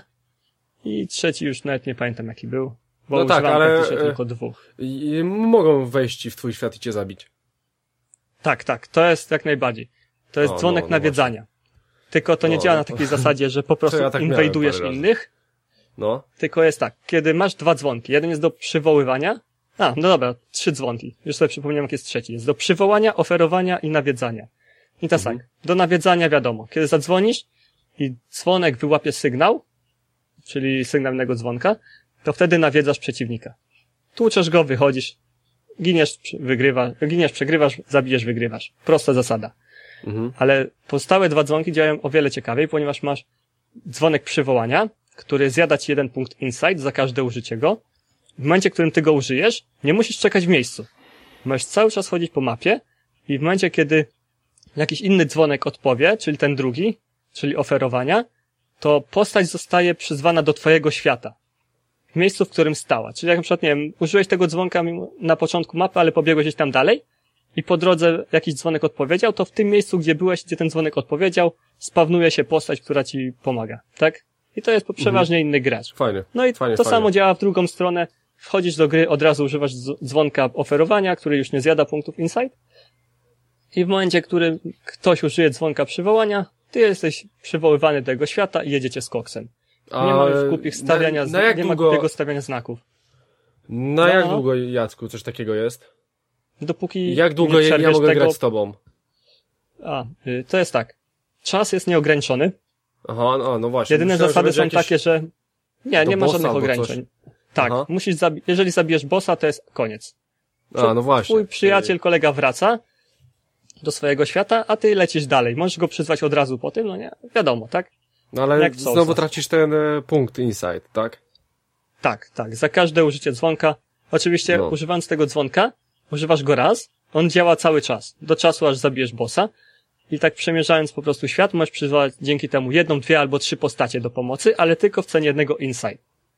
i trzeci już nawet nie pamiętam jaki był. Bo No tak, używam ale praktycznie e, tylko dwóch. I mogą wejść ci w twój świat i cię zabić. Tak, tak, to jest jak najbardziej. To jest O, dzwonek no, no nawiedzania. właśnie. Tylko to nie O, działa no na to- takiej zasadzie, że po prostu ja tak miałem inwajdujesz parę razy. innych, No. tylko jest tak, kiedy masz dwa dzwonki, jeden jest do przywoływania, a, no dobra, trzy dzwonki, już sobie przypomniałem, jaki jest trzeci, jest do przywołania, oferowania i nawiedzania. I teraz Mhm. tak, do nawiedzania wiadomo, kiedy zadzwonisz i dzwonek wyłapie sygnał, czyli sygnał innego dzwonka, to wtedy nawiedzasz przeciwnika. Tłuczesz go, wychodzisz, giniesz, przy- wygrywasz, giniesz, przegrywasz, zabijesz, wygrywasz. Prosta zasada. Mhm. Ale pozostałe dwa dzwonki działają o wiele ciekawiej, ponieważ masz dzwonek przywołania, który zjada ci jeden punkt insight za każde użycie go. W momencie, w którym ty go użyjesz, nie musisz czekać w miejscu. Możesz cały czas chodzić po mapie i w momencie, kiedy jakiś inny dzwonek odpowie, czyli ten drugi, czyli oferowania, to postać zostaje przyzwana do twojego świata. W miejscu, w którym stała. Czyli jak na przykład, nie wiem, użyłeś tego dzwonka mimo- na początku mapy, ale pobiegłeś gdzieś tam dalej i po drodze jakiś dzwonek odpowiedział, to w tym miejscu, gdzie byłeś, gdzie ten dzwonek odpowiedział, spawnuje się postać, która ci pomaga. Tak? I to jest przeważnie inny gracz. Fajnie. No i Fajnie, to fajnie. samo działa w drugą stronę. Wchodzisz do gry, od razu używasz dz- dzwonka oferowania, który już nie zjada punktów insight. I w momencie, w którym ktoś użyje dzwonka przywołania, ty jesteś przywoływany do jego świata i jedziecie z koksem. A Nie ma już głupich stawiania, na, na jak nie ma długo, głupiego stawiania znaków. Na jak No. długo, Jacku, coś takiego jest? Dopóki Jak długo nie ja, ja przerwiesz mogę tego... grać z tobą? A, y, to jest tak. Czas jest nieograniczony. Aha, no, no właśnie. Jedyne Myślałem, że zasady będzie są jakieś... takie, że nie, do nie ma bossa żadnych albo ograniczeń. Tak, Aha. musisz zabi- jeżeli zabijesz bossa, to jest koniec. A, no właśnie. Twój przyjaciel, kolega wraca do swojego świata, a ty lecisz dalej. Możesz go przyzwać od razu po tym, no nie? Wiadomo, tak? No ale jak w znowu Soulsach. tracisz ten e, punkt insight, tak? Tak, tak. Za każde użycie dzwonka. Oczywiście No. używając tego dzwonka, używasz go raz, on działa cały czas. Do czasu, aż zabijesz bossa. I tak przemierzając po prostu świat, możesz przyzwać dzięki temu jedną, dwie albo trzy postacie do pomocy, ale tylko w cenie jednego insight.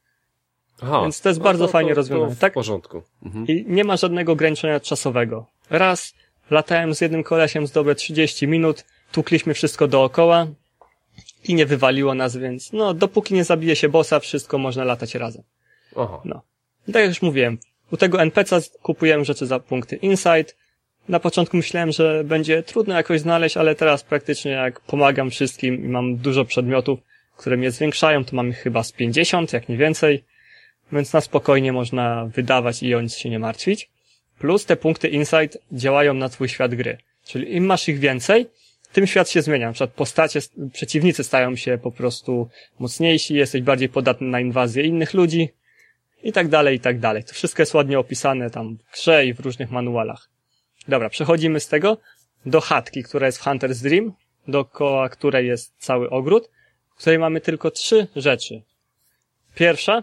Aha. Więc to jest No bardzo fajnie to, rozwiązane, to w tak? porządku. Mhm. I nie ma żadnego ograniczenia czasowego. Raz latałem z jednym kolesiem z dobre trzydzieści minut, tłukliśmy wszystko dookoła i nie wywaliło nas, więc no, dopóki nie zabije się bossa, wszystko można latać razem. Aha. No. I tak jak już mówiłem, u tego en pe ce a kupujemy rzeczy za punkty insight. Na początku myślałem, że będzie trudno jakoś znaleźć, ale teraz praktycznie jak pomagam wszystkim i mam dużo przedmiotów, które mnie zwiększają, to mamy chyba z pięćdziesiąt, jak nie więcej. Więc na spokojnie można wydawać i o nic się nie martwić. Plus te punkty insight działają na twój świat gry. Czyli im masz ich więcej, tym świat się zmienia. Na przykład postacie, przeciwnicy stają się po prostu mocniejsi, jesteś bardziej podatny na inwazję innych ludzi i tak dalej, i tak dalej. To wszystko jest ładnie opisane tam w grze i w różnych manualach. Dobra, przechodzimy z tego do chatki, która jest w Hunter's Dream, dookoła której jest cały ogród, w której mamy tylko trzy rzeczy. Pierwsza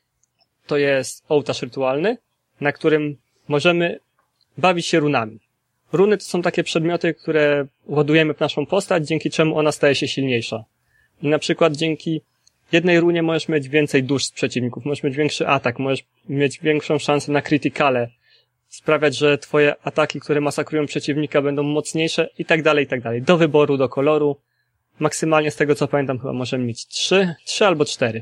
to jest ołtarz rytualny, na którym możemy bawić się runami. Runy to są takie przedmioty, które ładujemy w naszą postać, dzięki czemu ona staje się silniejsza. I na przykład dzięki jednej runie możesz mieć więcej dusz z przeciwników, możesz mieć większy atak, możesz mieć większą szansę na krytykale, sprawiać, że twoje ataki, które masakrują przeciwnika, będą mocniejsze i tak dalej, i tak dalej. Do wyboru, do koloru. Maksymalnie z tego co pamiętam chyba możemy mieć trzy, trzy albo cztery.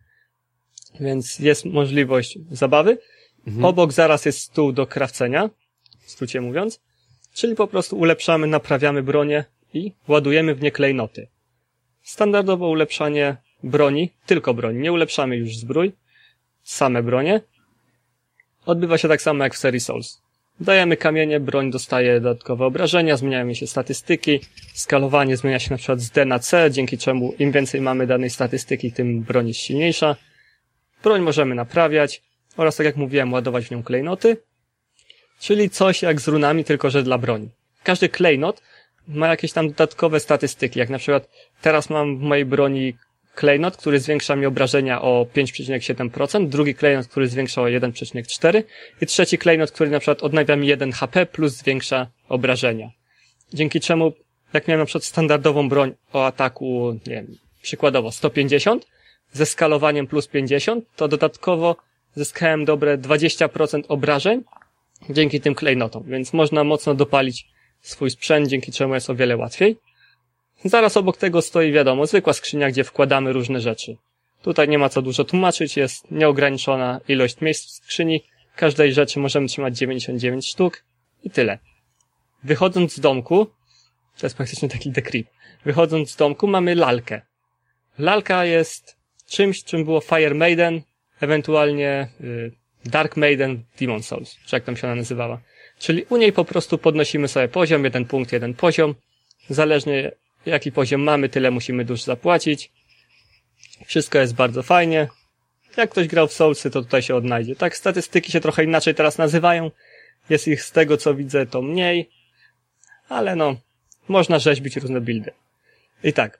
Więc jest możliwość zabawy. Mhm. Obok zaraz jest stół do krawcenia, w skrócie mówiąc. Czyli po prostu ulepszamy, naprawiamy bronię i ładujemy w nie klejnoty. Standardowo ulepszanie broni, tylko broni, nie ulepszamy już zbrój, same bronie. Odbywa się tak samo jak w serii Souls. Dajemy kamienie, broń dostaje dodatkowe obrażenia, zmieniają się statystyki, skalowanie zmienia się na przykład z D na C, dzięki czemu im więcej mamy danej statystyki, tym broń jest silniejsza. Broń możemy naprawiać oraz, tak jak mówiłem, ładować w nią klejnoty, czyli coś jak z runami, tylko że dla broni. Każdy klejnot ma jakieś tam dodatkowe statystyki, jak na przykład teraz mam w mojej broni klejnot, który zwiększa mi obrażenia o pięć przecinek siedem procent, drugi klejnot, który zwiększa o jeden przecinek cztery procent i trzeci klejnot, który na przykład odnawia mi jeden H P plus zwiększa obrażenia. Dzięki czemu, jak miałem na przykład standardową broń o ataku, nie wiem, przykładowo sto pięćdziesiąt, ze skalowaniem plus pięćdziesiąt, to dodatkowo zyskałem dobre dwadzieścia procent obrażeń dzięki tym klejnotom, więc można mocno dopalić swój sprzęt, dzięki czemu jest o wiele łatwiej. Zaraz obok tego stoi, wiadomo, zwykła skrzynia, gdzie wkładamy różne rzeczy. Tutaj nie ma co dużo tłumaczyć, jest nieograniczona ilość miejsc w skrzyni. Każdej rzeczy możemy trzymać dziewięćdziesiąt dziewięć sztuk i tyle. wychodząc z domku, to jest praktycznie taki decrypt, wychodząc z domku mamy lalkę. Lalka jest czymś, czym było Fire Maiden, ewentualnie y, Dark Maiden w Demon's Souls, czy jak tam się ona nazywała. Czyli u niej po prostu podnosimy sobie poziom, jeden punkt, jeden poziom. Zależnie jaki poziom mamy, tyle musimy dużo zapłacić. Wszystko jest bardzo fajnie. Jak ktoś grał w Soulsy, to tutaj się odnajdzie. Tak, statystyki się trochę inaczej teraz nazywają. Jest ich z tego, co widzę, to mniej. Ale no, można rzeźbić różne buildy. I tak,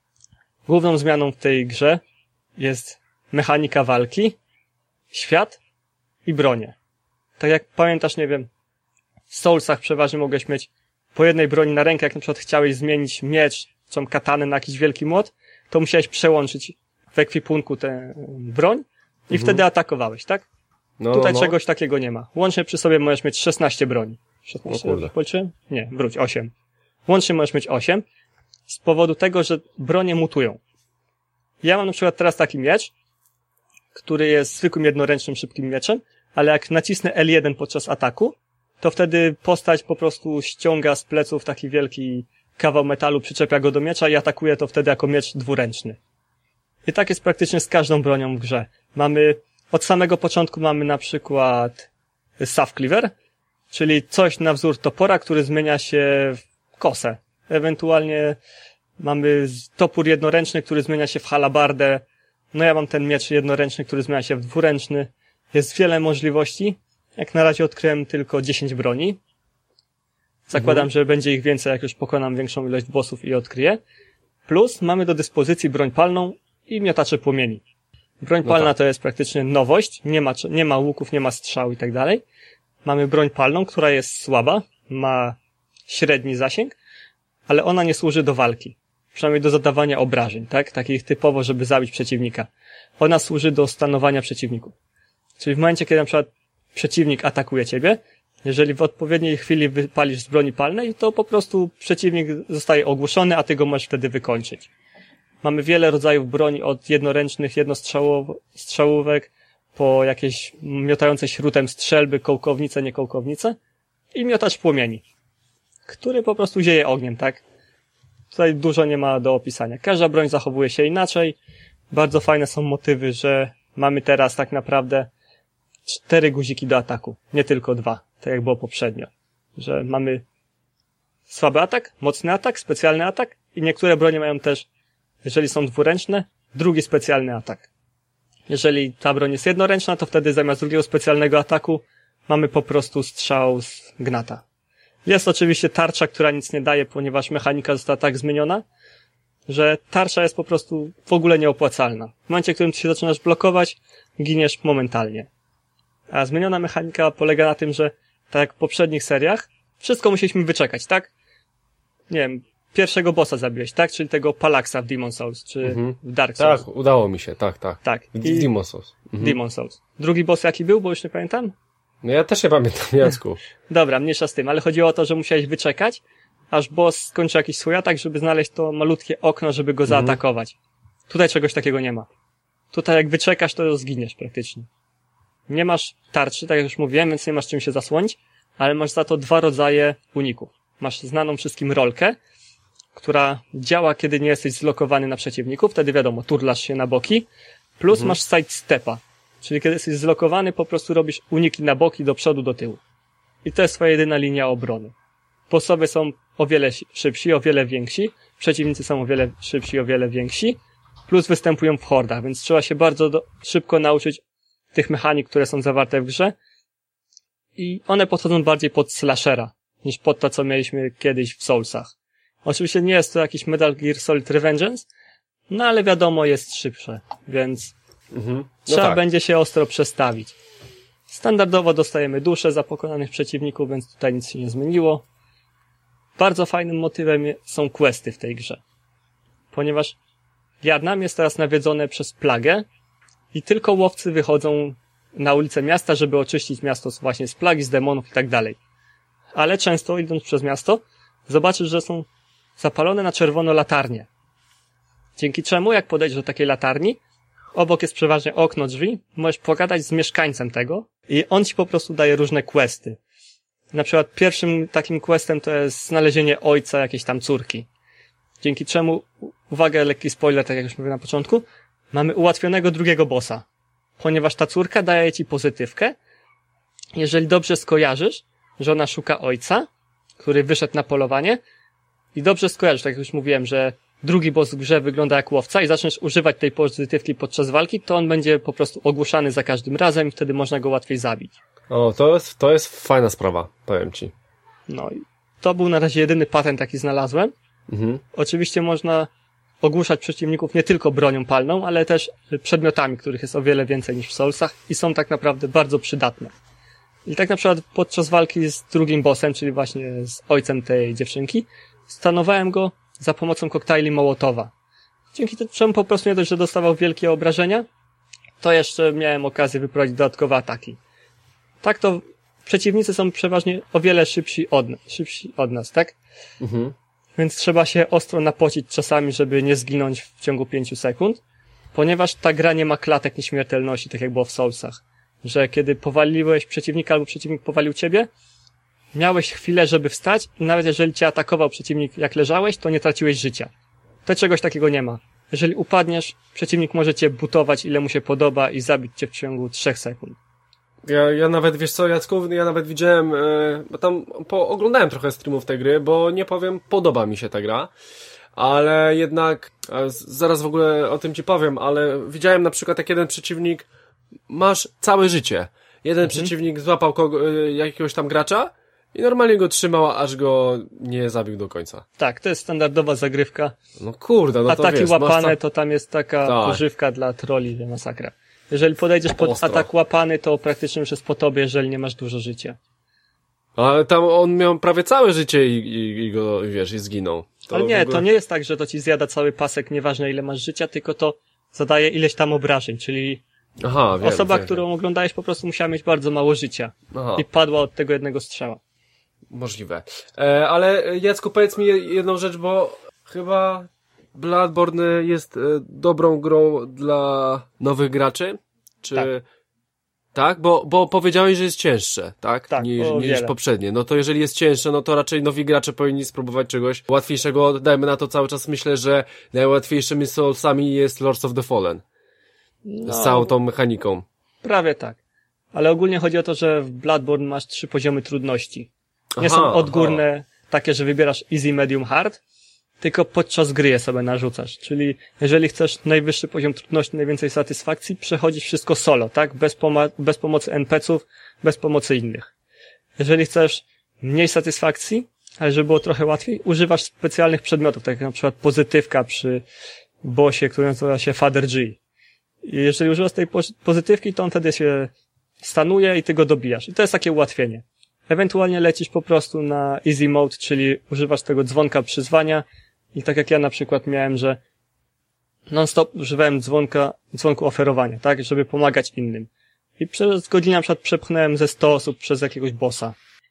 główną zmianą w tej grze jest mechanika walki, świat i bronie. Tak jak pamiętasz, nie wiem, w Soulsach przeważnie mogłeś mieć po jednej broni na rękę, jak na przykład chciałeś zmienić miecz, czy katanę na jakiś wielki młot, to musiałeś przełączyć w ekwipunku tę broń i mhm. wtedy atakowałeś, tak? No, Tutaj no. czegoś takiego nie ma. Łącznie przy sobie możesz mieć szesnaście broni. szesnaście, policzyłem? Nie, wróć, osiem. Łącznie możesz mieć osiem z powodu tego, że bronie mutują. Ja mam na przykład teraz taki miecz, który jest zwykłym jednoręcznym, szybkim mieczem, ale jak nacisnę L jeden podczas ataku, to wtedy postać po prostu ściąga z pleców taki wielki kawał metalu, przyczepia go do miecza i atakuje to wtedy jako miecz dwuręczny. I tak jest praktycznie z każdą bronią w grze. Mamy, od samego początku mamy na przykład Staff Cleaver, czyli coś na wzór topora, który zmienia się w kosę. Ewentualnie mamy topór jednoręczny, który zmienia się w halabardę. No ja mam ten miecz jednoręczny, który zmienia się w dwuręczny. Jest wiele możliwości. Jak na razie odkryłem tylko dziesięć broni. Zakładam, mhm. że będzie ich więcej, jak już pokonam większą ilość bossów i odkryję. Plus mamy do dyspozycji broń palną i miotacze płomieni. Broń no palna tak. to jest praktycznie nowość. Nie ma, nie ma łuków, nie ma strzał i tak dalej. Mamy broń palną, która jest słaba, ma średni zasięg, ale ona nie służy do walki. Przynajmniej do zadawania obrażeń, tak? Takich typowo, żeby zabić przeciwnika. Ona służy do stanowania przeciwników. Czyli w momencie, kiedy na przykład przeciwnik atakuje ciebie, jeżeli w odpowiedniej chwili wypalisz z broni palnej, to po prostu przeciwnik zostaje ogłuszony, a ty go możesz wtedy wykończyć. Mamy wiele rodzajów broni, od jednoręcznych, jednostrzałówek, po jakieś miotające śrutem strzelby, kołkownice, nie kołkownice i miotacz płomieni, który po prostu zieje ogniem, tak? Tutaj dużo nie ma do opisania. Każda broń zachowuje się inaczej. Bardzo fajne są motywy, że mamy teraz tak naprawdę cztery guziki do ataku, nie tylko dwa, tak jak było poprzednio. Że mamy słaby atak, mocny atak, specjalny atak i niektóre bronie mają też, jeżeli są dwuręczne, drugi specjalny atak. Jeżeli ta broń jest jednoręczna, to wtedy zamiast drugiego specjalnego ataku mamy po prostu strzał z gnata. Jest oczywiście tarcza, która nic nie daje, ponieważ mechanika została tak zmieniona, że tarcza jest po prostu w ogóle nieopłacalna. W momencie, w którym ty się zaczynasz blokować, giniesz momentalnie. A zmieniona mechanika polega na tym, że tak jak w poprzednich seriach, wszystko musieliśmy wyczekać, tak? Nie wiem, pierwszego bossa zabiłeś, tak? Czyli tego Palaxa w Demon's Souls, czy mhm. w Dark Souls. Tak, udało mi się, tak, tak. Tak. W Demon's Souls. Mhm. Demon's Souls. Drugi boss jaki był, bo już nie pamiętam? No ja też nie pamiętam, Jacku. Dobra, mniejsza z tym, ale chodziło o to, że musiałeś wyczekać, aż boss skończy jakiś swój atak, żeby znaleźć to malutkie okno, żeby go mhm. zaatakować. Tutaj czegoś takiego nie ma. Tutaj jak wyczekasz, to zginiesz praktycznie. Nie masz tarczy, tak jak już mówiłem, więc nie masz czym się zasłonić, ale masz za to dwa rodzaje uników. Masz znaną wszystkim rolkę, która działa, kiedy nie jesteś zlokowany na przeciwniku, wtedy wiadomo, turlasz się na boki, plus mhm. masz sidestepa, czyli kiedy jesteś zlokowany, po prostu robisz uniki na boki, do przodu, do tyłu. I to jest twoja jedyna linia obrony. Bossowie są o wiele szybsi, o wiele więksi, przeciwnicy są o wiele szybsi, o wiele więksi, plus występują w hordach, więc trzeba się bardzo do, szybko nauczyć tych mechanik, które są zawarte w grze i one podchodzą bardziej pod slashera, niż pod to, co mieliśmy kiedyś w Soulsach. Oczywiście nie jest to jakiś Metal Gear Solid Revengeance, no ale wiadomo, jest szybsze, więc mhm. no trzeba tak. będzie się ostro przestawić. Standardowo dostajemy dusze za pokonanych przeciwników, więc tutaj nic się nie zmieniło. Bardzo fajnym motywem są questy w tej grze, ponieważ Vietnam jest teraz nawiedzone przez plagę i tylko łowcy wychodzą na ulicę miasta, żeby oczyścić miasto właśnie z plagi, z demonów i tak dalej. Ale często idąc przez miasto zobaczysz, że są zapalone na czerwono latarnie. Dzięki czemu, jak podejdziesz do takiej latarni, obok jest przeważnie okno, drzwi, możesz pogadać z mieszkańcem tego i on ci po prostu daje różne questy. Na przykład pierwszym takim questem to jest znalezienie ojca jakiejś tam córki. Dzięki czemu, uwaga, lekki spoiler, tak jak już mówiłem na początku, mamy ułatwionego drugiego bossa. Ponieważ ta córka daje ci pozytywkę, jeżeli dobrze skojarzysz, że ona szuka ojca, który wyszedł na polowanie i dobrze skojarzysz, tak jak już mówiłem, że drugi boss w grze wygląda jak łowca i zaczniesz używać tej pozytywki podczas walki, to on będzie po prostu ogłuszany za każdym razem i wtedy można go łatwiej zabić. O, to jest, to jest fajna sprawa, powiem ci. No i to był na razie jedyny patent, jaki znalazłem. Mhm. Oczywiście można ogłuszać przeciwników nie tylko bronią palną, ale też przedmiotami, których jest o wiele więcej niż w Soulsach i są tak naprawdę bardzo przydatne. I tak na przykład podczas walki z drugim bossem, czyli właśnie z ojcem tej dziewczynki, stanowałem go za pomocą koktajli Mołotowa. Dzięki czemu po prostu nie dość, że dostawał wielkie obrażenia, to jeszcze miałem okazję wyprowadzić dodatkowe ataki. Tak to przeciwnicy są przeważnie o wiele szybsi od nas, szybsi od nas, tak? Mhm. Więc trzeba się ostro napocić czasami, żeby nie zginąć w ciągu pięciu sekund, ponieważ ta gra nie ma klatek nieśmiertelności, tak jak było w Soulsach. Że kiedy powaliłeś przeciwnika albo przeciwnik powalił ciebie, miałeś chwilę, żeby wstać i nawet jeżeli cię atakował przeciwnik jak leżałeś, to nie traciłeś życia. To czegoś takiego nie ma. Jeżeli upadniesz, przeciwnik może cię butować ile mu się podoba i zabić cię w ciągu trzech sekund. Ja, ja nawet, wiesz co, Jacku, ja nawet widziałem, e, bo tam po, oglądałem trochę streamów tej gry, bo nie powiem, podoba mi się ta gra, ale jednak, e, zaraz w ogóle o tym ci powiem, ale widziałem na przykład jak jeden przeciwnik, masz całe życie. Jeden mhm. przeciwnik złapał kogo, e, jakiegoś tam gracza i normalnie go trzymał, aż go nie zabił do końca. Tak, to jest standardowa zagrywka. No kurde, no to Ataki wiesz, łapane ta... to tam jest taka tak. pożywka dla trolli, że masakra. Jeżeli podejdziesz pod Ostro. atak łapany, to praktycznie już jest po tobie, jeżeli nie masz dużo życia. Ale tam on miał prawie całe życie i, i, i go, wiesz, i zginął. To Ale nie, ogóle... to nie jest tak, że to ci zjada cały pasek, nieważne ile masz życia, tylko to zadaje ileś tam obrażeń, czyli Aha, wiem, osoba, wiem, którą wiem. oglądałeś, po prostu musiała mieć bardzo mało życia. Aha. I padła od tego jednego strzała. Możliwe. E, ale Jacku, powiedz mi jedną rzecz, bo chyba Bloodborne jest e, dobrą grą dla nowych graczy? Czy... Tak. Tak? Bo, bo powiedziałeś, że jest cięższe, tak? Tak, niż, o niż wiele. poprzednie. No to jeżeli jest cięższe, no to raczej nowi gracze powinni spróbować czegoś łatwiejszego. Dajmy na to cały czas myślę, że najłatwiejszymi Soulsami jest Lords of the Fallen. No, Z całą tą mechaniką. prawie tak. Ale ogólnie chodzi o to, że w Bloodborne masz trzy poziomy trudności. Nie Aha, są odgórne aha. takie, że wybierasz easy, medium, hard, tylko podczas gry je sobie narzucasz. Czyli jeżeli chcesz najwyższy poziom trudności, najwięcej satysfakcji, przechodzisz wszystko solo, tak? Bez, poma- bez pomocy en pe ce ów, bez pomocy innych. Jeżeli chcesz mniej satysfakcji, ale żeby było trochę łatwiej, używasz specjalnych przedmiotów, tak jak na przykład pozytywka przy bossie, który nazywa się Father G. I jeżeli używasz tej pozytywki, to on wtedy się stanuje i ty go dobijasz. I to jest takie ułatwienie. Ewentualnie lecisz po prostu na easy mode, czyli używasz tego dzwonka przyzwania i tak jak ja na przykład miałem, że non-stop używałem dzwonka, dzwonku oferowania, tak, żeby pomagać innym. I przez godzinę na przykład przepchnąłem ze sto osób przez jakiegoś bossa.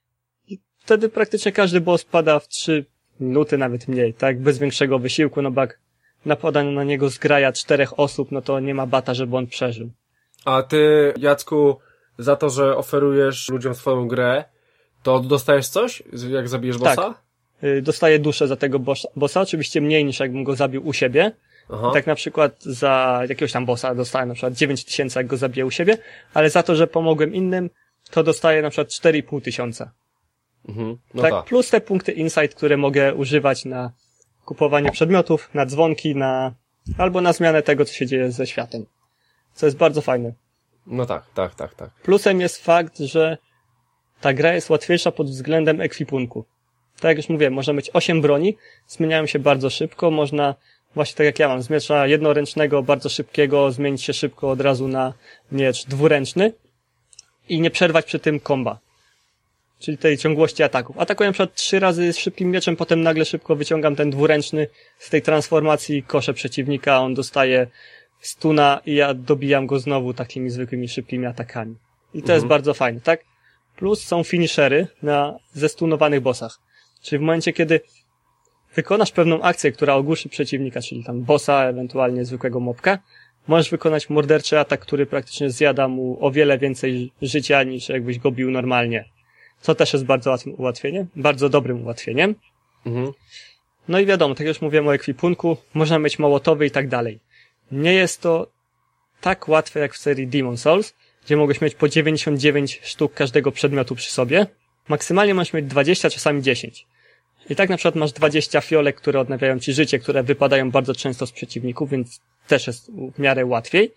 I wtedy praktycznie każdy boss pada w trzy minuty, nawet mniej, tak, bez większego wysiłku, no bo jak napada na niego zgraja czterech osób, no to nie ma bata, żeby on przeżył. A ty, Jacku, za to, że oferujesz ludziom swoją grę, to dostajesz coś, jak zabijesz bossa? Tak. Dostaję duszę za tego bossa, bossa, oczywiście mniej niż jakbym go zabił u siebie. Aha. Tak na przykład za jakiegoś tam bossa dostałem na przykład dziewięć tysięcy, jak go zabiję u siebie, ale za to, że pomogłem innym, to dostaję na przykład cztery i pół tysiąca. Mhm. No tak, tak. plus te punkty insight, które mogę używać na kupowanie przedmiotów, na dzwonki, na albo na zmianę tego, co się dzieje ze światem. Co jest bardzo fajne. No tak, tak, tak, tak. Plusem jest fakt, że ta gra jest łatwiejsza pod względem ekwipunku. Tak jak już mówiłem, można mieć osiem broni, zmieniają się bardzo szybko, można, właśnie tak jak ja mam, z miecza jednoręcznego, bardzo szybkiego, zmienić się szybko od razu na miecz dwuręczny i nie przerwać przy tym komba. Czyli tej ciągłości ataków. Atakuję na przykład trzy razy z szybkim mieczem, potem nagle szybko wyciągam ten dwuręczny z tej transformacji, koszę przeciwnika, on dostaje stuna i ja dobijam go znowu takimi zwykłymi szybkimi atakami. I to mhm. jest bardzo fajne, tak? Plus są finishery na zestunowanych bossach. Czyli w momencie, kiedy wykonasz pewną akcję, która ogłuszy przeciwnika, czyli tam bossa, ewentualnie zwykłego mobka, możesz wykonać morderczy atak, który praktycznie zjada mu o wiele więcej życia, niż jakbyś go bił normalnie. co też jest bardzo łatwym ułatwieniem, bardzo dobrym ułatwieniem. Mhm. No i wiadomo, tak jak już mówiłem o ekwipunku, można mieć mołotowy i tak dalej. Nie jest to tak łatwe jak w serii Demon's Souls, gdzie mogłeś mieć po dziewięćdziesiąt dziewięć sztuk każdego przedmiotu przy sobie. Maksymalnie możesz mieć dwadzieścia, czasami dziesięć. I tak na przykład masz dwadzieścia fiolek, które odnawiają ci życie, które wypadają bardzo często z przeciwników, więc też jest w miarę łatwiej.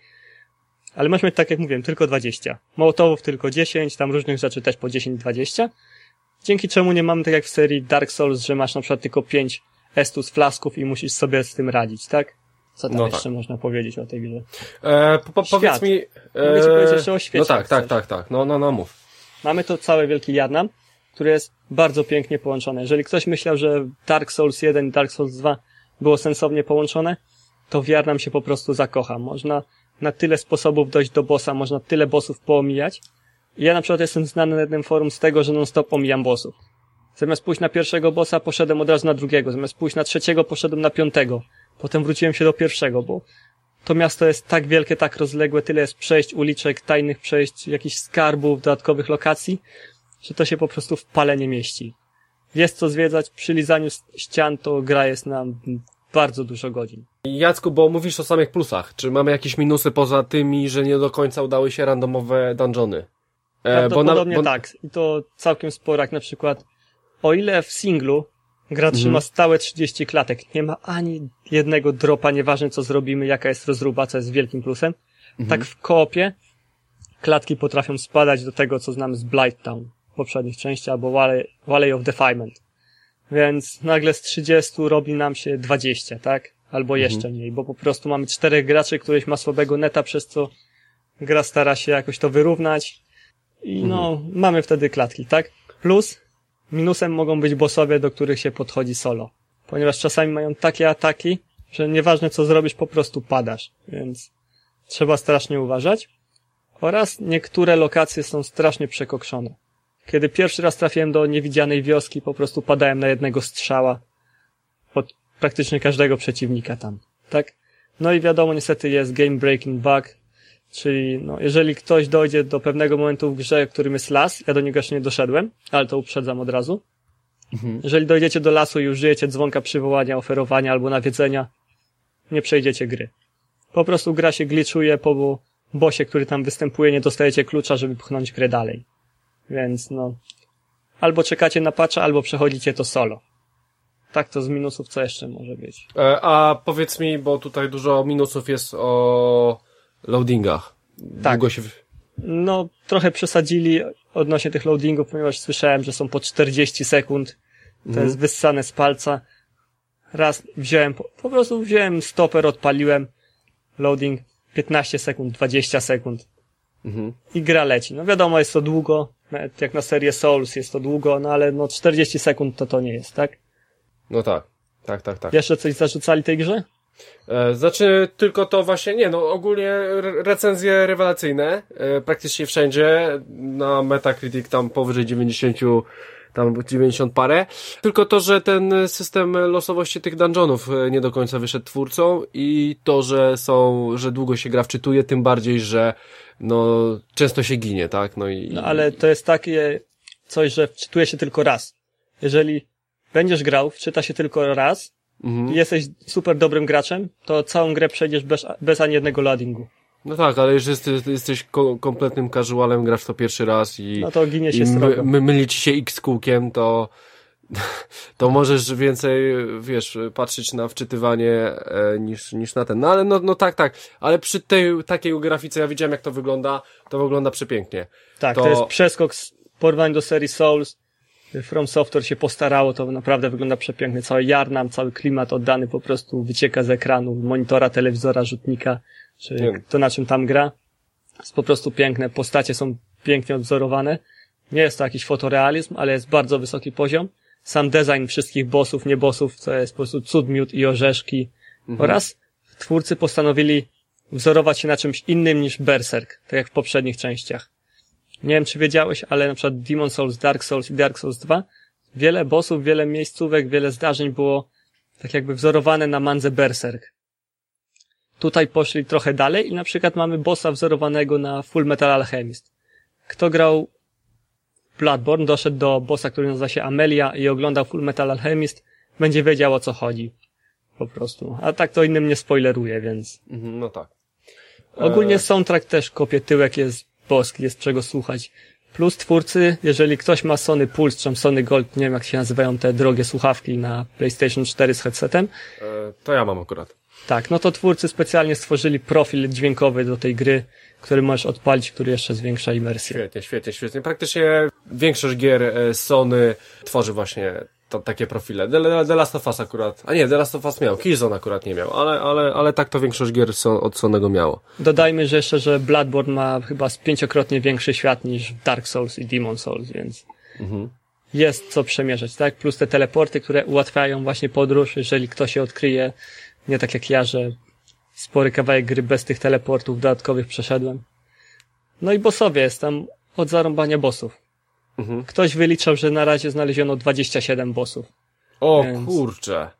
Ale możesz mieć, tak jak mówiłem, tylko dwadzieścia. Mołotowów tylko dziesięć, tam różnych rzeczy też po dziesięć dwadzieścia. Dzięki czemu nie mamy tak jak w serii Dark Souls, że masz na przykład tylko pięć Estus flasków i musisz sobie z tym radzić, tak? Co tam no jeszcze tak. można powiedzieć o tej grze? E, po, po, powiedz mi... E, Mogę ci powiedzieć jeszcze o świecie. No tak, tak, chcesz. tak, tak. No, no, no, mów. Mamy to cały wielki Jarnam, który jest bardzo pięknie połączony. Jeżeli ktoś myślał, że Dark Souls jeden i Dark Souls dwa było sensownie połączone, to w Jarnam się po prostu zakocha. Można na tyle sposobów dojść do bossa, można tyle bossów poomijać. I ja na przykład jestem znany na jednym forum z tego, że non-stop omijam bossów. Zamiast pójść na pierwszego bossa, poszedłem od razu na drugiego. Zamiast pójść na trzeciego, poszedłem na piątego. Potem wróciłem się do pierwszego, bo to miasto jest tak wielkie, tak rozległe, tyle jest przejść, uliczek, tajnych przejść, jakichś skarbów, dodatkowych lokacji, że to się po prostu w pale nie mieści. Jest co zwiedzać, przy lizaniu ścian to gra jest na bardzo dużo godzin. Jacku, bo mówisz o samych plusach. Czy mamy jakieś minusy poza tymi, że nie do końca udały się randomowe dungeony? E, Prawdopodobnie bo na, bo... tak. I to całkiem sporo, jak na przykład o ile w singlu gra Mhm. trzyma stałe trzydzieści klatek, nie ma ani jednego dropa, nieważne co zrobimy, jaka jest rozruba, co jest wielkim plusem, Mhm. tak w koopie klatki potrafią spadać do tego, co znamy z Blighttown w poprzednich częściach, albo Valley, Valley of Defilement. Więc nagle z trzydziestu robi nam się dwadzieścia, tak? Albo Mhm. jeszcze mniej, bo po prostu mamy czterech graczy, któryś ma słabego neta, przez co gra stara się jakoś to wyrównać i no, Mhm. mamy wtedy klatki, tak? Plus minusem mogą być bossowie, do których się podchodzi solo. Ponieważ czasami mają takie ataki, że nieważne co zrobisz, po prostu padasz. Więc trzeba strasznie uważać. Oraz niektóre lokacje są strasznie przekokszone. Kiedy pierwszy raz trafiłem do niewidzianej wioski, po prostu padałem na jednego strzała od praktycznie każdego przeciwnika tam. Tak? No i wiadomo, niestety jest game breaking bug, czyli no, jeżeli ktoś dojdzie do pewnego momentu w grze, w którym jest las, ja do niego jeszcze nie doszedłem, ale to uprzedzam od razu. Mhm. Jeżeli dojdziecie do lasu i użyjecie dzwonka przywołania, oferowania albo nawiedzenia, nie przejdziecie gry. Po prostu gra się glitchuje po bossie, który tam występuje, nie dostajecie klucza, żeby pchnąć grę dalej. Więc no, albo czekacie na patcha, albo przechodzicie to solo. Tak to z minusów co jeszcze może być? E, a powiedz mi, bo tutaj dużo minusów jest o loadingach. Tak. Długo się... No, trochę przesadzili odnośnie tych loadingów, ponieważ słyszałem, że są po czterdzieści sekund. To Mhm. jest wyssane z palca. Raz wziąłem, po, po prostu wziąłem stoper, odpaliłem. Loading piętnaście sekund, dwadzieścia sekund. Mhm. I gra leci. No wiadomo, jest to długo. Nawet jak na serię Souls jest to długo, no ale no czterdzieści sekund to to nie jest, tak? No tak. Tak, tak, tak. Jeszcze coś zarzucali tej grze? E, znaczy, tylko to właśnie, nie, no ogólnie re- recenzje rewelacyjne, e, praktycznie wszędzie, na Metacritic tam powyżej dziewięćdziesiąt, tam dziewięćdziesiąt parę, tylko to, że ten system losowości tych dungeonów e, nie do końca wyszedł twórcom i to, że są, że długo się gra wczytuje, tym bardziej, że no często się ginie, tak, no i... No ale to jest takie coś, że wczytuje się tylko raz. Jeżeli będziesz grał, wczyta się tylko raz, Mhm. i jesteś super dobrym graczem, to całą grę przejdziesz bez, bez ani jednego loadingu. No tak, ale jeżeli jesteś, jesteś ko- kompletnym casualem, grasz to pierwszy raz i, No to ginie i się my, srogo. my, myli ci się X kółkiem, to, to możesz więcej, wiesz, patrzeć na wczytywanie e, niż, niż na ten. No ale no, no tak, tak. Ale przy tej takiej grafice ja widziałem, jak to wygląda, to wygląda przepięknie. Tak, to- to jest przeskok z porównaniu do serii Souls. From Software się postarało, to naprawdę wygląda przepięknie. Cały Jarnam, cały klimat oddany po prostu wycieka z ekranu, monitora, telewizora, rzutnika, czy Nie. to na czym tam gra. Jest po prostu piękne, postacie są pięknie odwzorowane. Nie jest to jakiś fotorealizm, ale jest bardzo wysoki poziom. Sam design wszystkich bossów, nie bossów, to jest po prostu cud, miód i orzeszki. Mhm. Oraz twórcy postanowili wzorować się na czymś innym niż Berserk, tak jak w poprzednich częściach. Nie wiem, czy wiedziałeś, ale na przykład Demon's Souls, Dark Souls i Dark Souls dwa, wiele bossów, wiele miejscówek, wiele zdarzeń było tak jakby wzorowane na mandze Berserk. Tutaj poszli trochę dalej i na przykład mamy bossa wzorowanego na Full Metal Alchemist. Kto grał Bloodborne doszedł do bossa, który nazywa się Amelia i oglądał Full Metal Alchemist, będzie wiedział, o co chodzi. Po prostu. A tak to innym nie spoileruje, więc... Mhm, no tak. Ogólnie soundtrack też kopie tyłek, jest boski, jest czego słuchać. Plus twórcy, jeżeli ktoś ma Sony Pulse, czy Sony Gold, nie wiem jak się nazywają te drogie słuchawki na PlayStation cztery z headsetem. E, to ja mam akurat. Tak, no to twórcy specjalnie stworzyli profil dźwiękowy do tej gry, który możesz odpalić, który jeszcze zwiększa imersję. Świetnie, świetnie, świetnie. Praktycznie większość gier Sony tworzy właśnie to, takie profile. The, The Last of Us akurat, a nie, The Last of Us miał, Killzone akurat nie miał, ale, ale, ale tak to większość gier so, od Sonego miało. Dodajmy, że jeszcze, że Bloodborne ma chyba z pięciokrotnie większy świat niż Dark Souls i Demon Souls, więc mhm. jest co przemierzać, tak? Plus te teleporty, które ułatwiają właśnie podróż, jeżeli ktoś się odkryje, nie tak jak ja, że spory kawałek gry bez tych teleportów dodatkowych przeszedłem. No i bossowie, jest tam od zarąbania bossów. Mhm. Ktoś wyliczał, że na razie znaleziono dwadzieścia siedem bossów. O Więc... kurczę.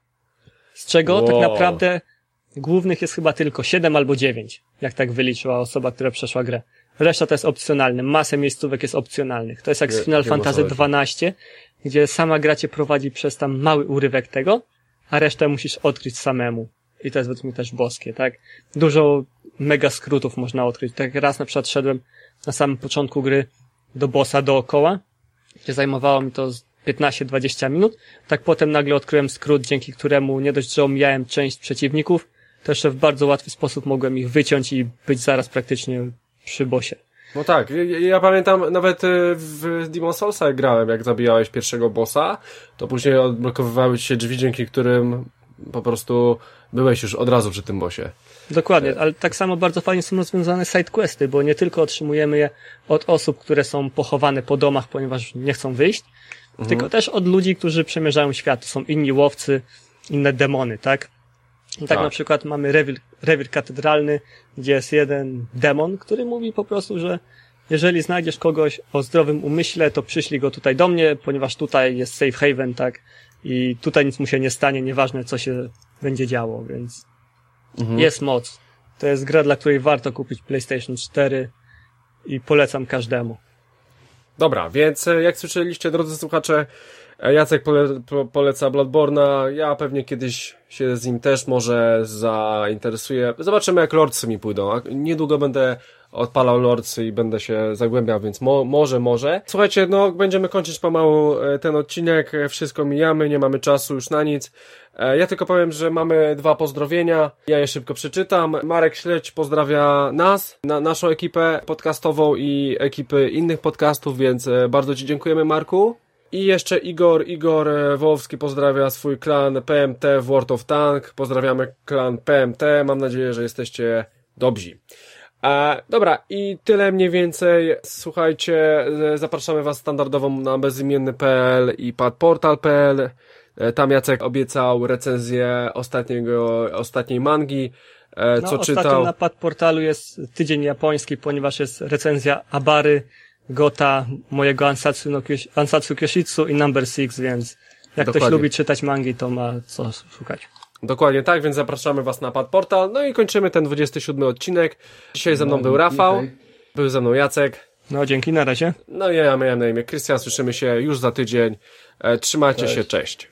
Z czego wow. tak naprawdę głównych jest chyba tylko siedem albo dziewięć, jak tak wyliczyła osoba, która przeszła grę. Reszta to jest opcjonalne. Masę miejscówek jest opcjonalnych. To jest jak z Final Fantasy dwanaście, gdzie sama gra cię prowadzi przez tam mały urywek tego, a resztę musisz odkryć samemu. I to jest według mnie też boskie, tak? Dużo mega skrótów można odkryć. Tak raz na przykład szedłem na samym początku gry do bossa dookoła, gdzie zajmowało mi to piętnaście dwadzieścia minut. Tak potem nagle odkryłem skrót, dzięki któremu nie dość, że omijałem część przeciwników, to jeszcze w bardzo łatwy sposób mogłem ich wyciąć i być zaraz praktycznie przy bossie. No tak, ja, ja pamiętam nawet w Demon Soulsa jak grałem, jak zabijałeś pierwszego bossa, to później odblokowywały ci się drzwi, dzięki którym po prostu byłeś już od razu przy tym bossie. Dokładnie, ale tak samo bardzo fajnie są rozwiązane sidequesty, bo nie tylko otrzymujemy je od osób, które są pochowane po domach, ponieważ nie chcą wyjść, mhm. tylko też od ludzi, którzy przemierzają świat. To są inni łowcy, inne demony, tak? I tak, tak na przykład mamy rewir, rewir katedralny, gdzie jest jeden demon, który mówi po prostu, że jeżeli znajdziesz kogoś o zdrowym umyśle, to przyślij go tutaj do mnie, ponieważ tutaj jest safe haven, tak? I tutaj nic mu się nie stanie, nieważne co się będzie działo, więc mhm. jest moc. To jest gra, dla której warto kupić PlayStation cztery i polecam każdemu. Dobra, więc jak słyszeliście, drodzy słuchacze, Jacek pole, po, poleca Bloodborne'a, ja pewnie kiedyś się z nim też może zainteresuję. Zobaczymy jak Lordsy mi pójdą. Niedługo będę odpalał Lordsy i będę się zagłębiał, więc mo, może, może. Słuchajcie, no będziemy kończyć pomału ten odcinek, wszystko mijamy, nie mamy czasu już na nic. Ja tylko powiem, że mamy dwa pozdrowienia, ja je szybko przeczytam. Marek Śledź pozdrawia nas, na, naszą ekipę podcastową i ekipy innych podcastów, więc bardzo Ci dziękujemy, Marku. I jeszcze Igor, Igor Wołowski pozdrawia swój klan P M T w World of Tank. Pozdrawiamy klan P M T, mam nadzieję, że jesteście dobrzy. E, dobra, i tyle mniej więcej. Słuchajcie, zapraszamy Was standardowo na bezimienny kropka p l i padportal kropka p l. E, tam Jacek obiecał recenzję ostatniego, ostatniej mangi, e, co no, czytał. Ostatnio na padportalu jest tydzień japoński, ponieważ jest recenzja Abary, Gota, mojego Ansatsu, no, Ansatsu Kyoshitsu i Number Six, więc jak Dokładnie. Ktoś lubi czytać mangi, to ma co szukać. Dokładnie tak, więc zapraszamy Was na Padportal. No i kończymy ten dwudziesty siódmy odcinek. Dzisiaj ze mną no, był Rafał, okay. był ze mną Jacek. No dzięki, na razie. No i ja miałem na imię Krystian, słyszymy się już za tydzień. Trzymajcie cześć. się, cześć.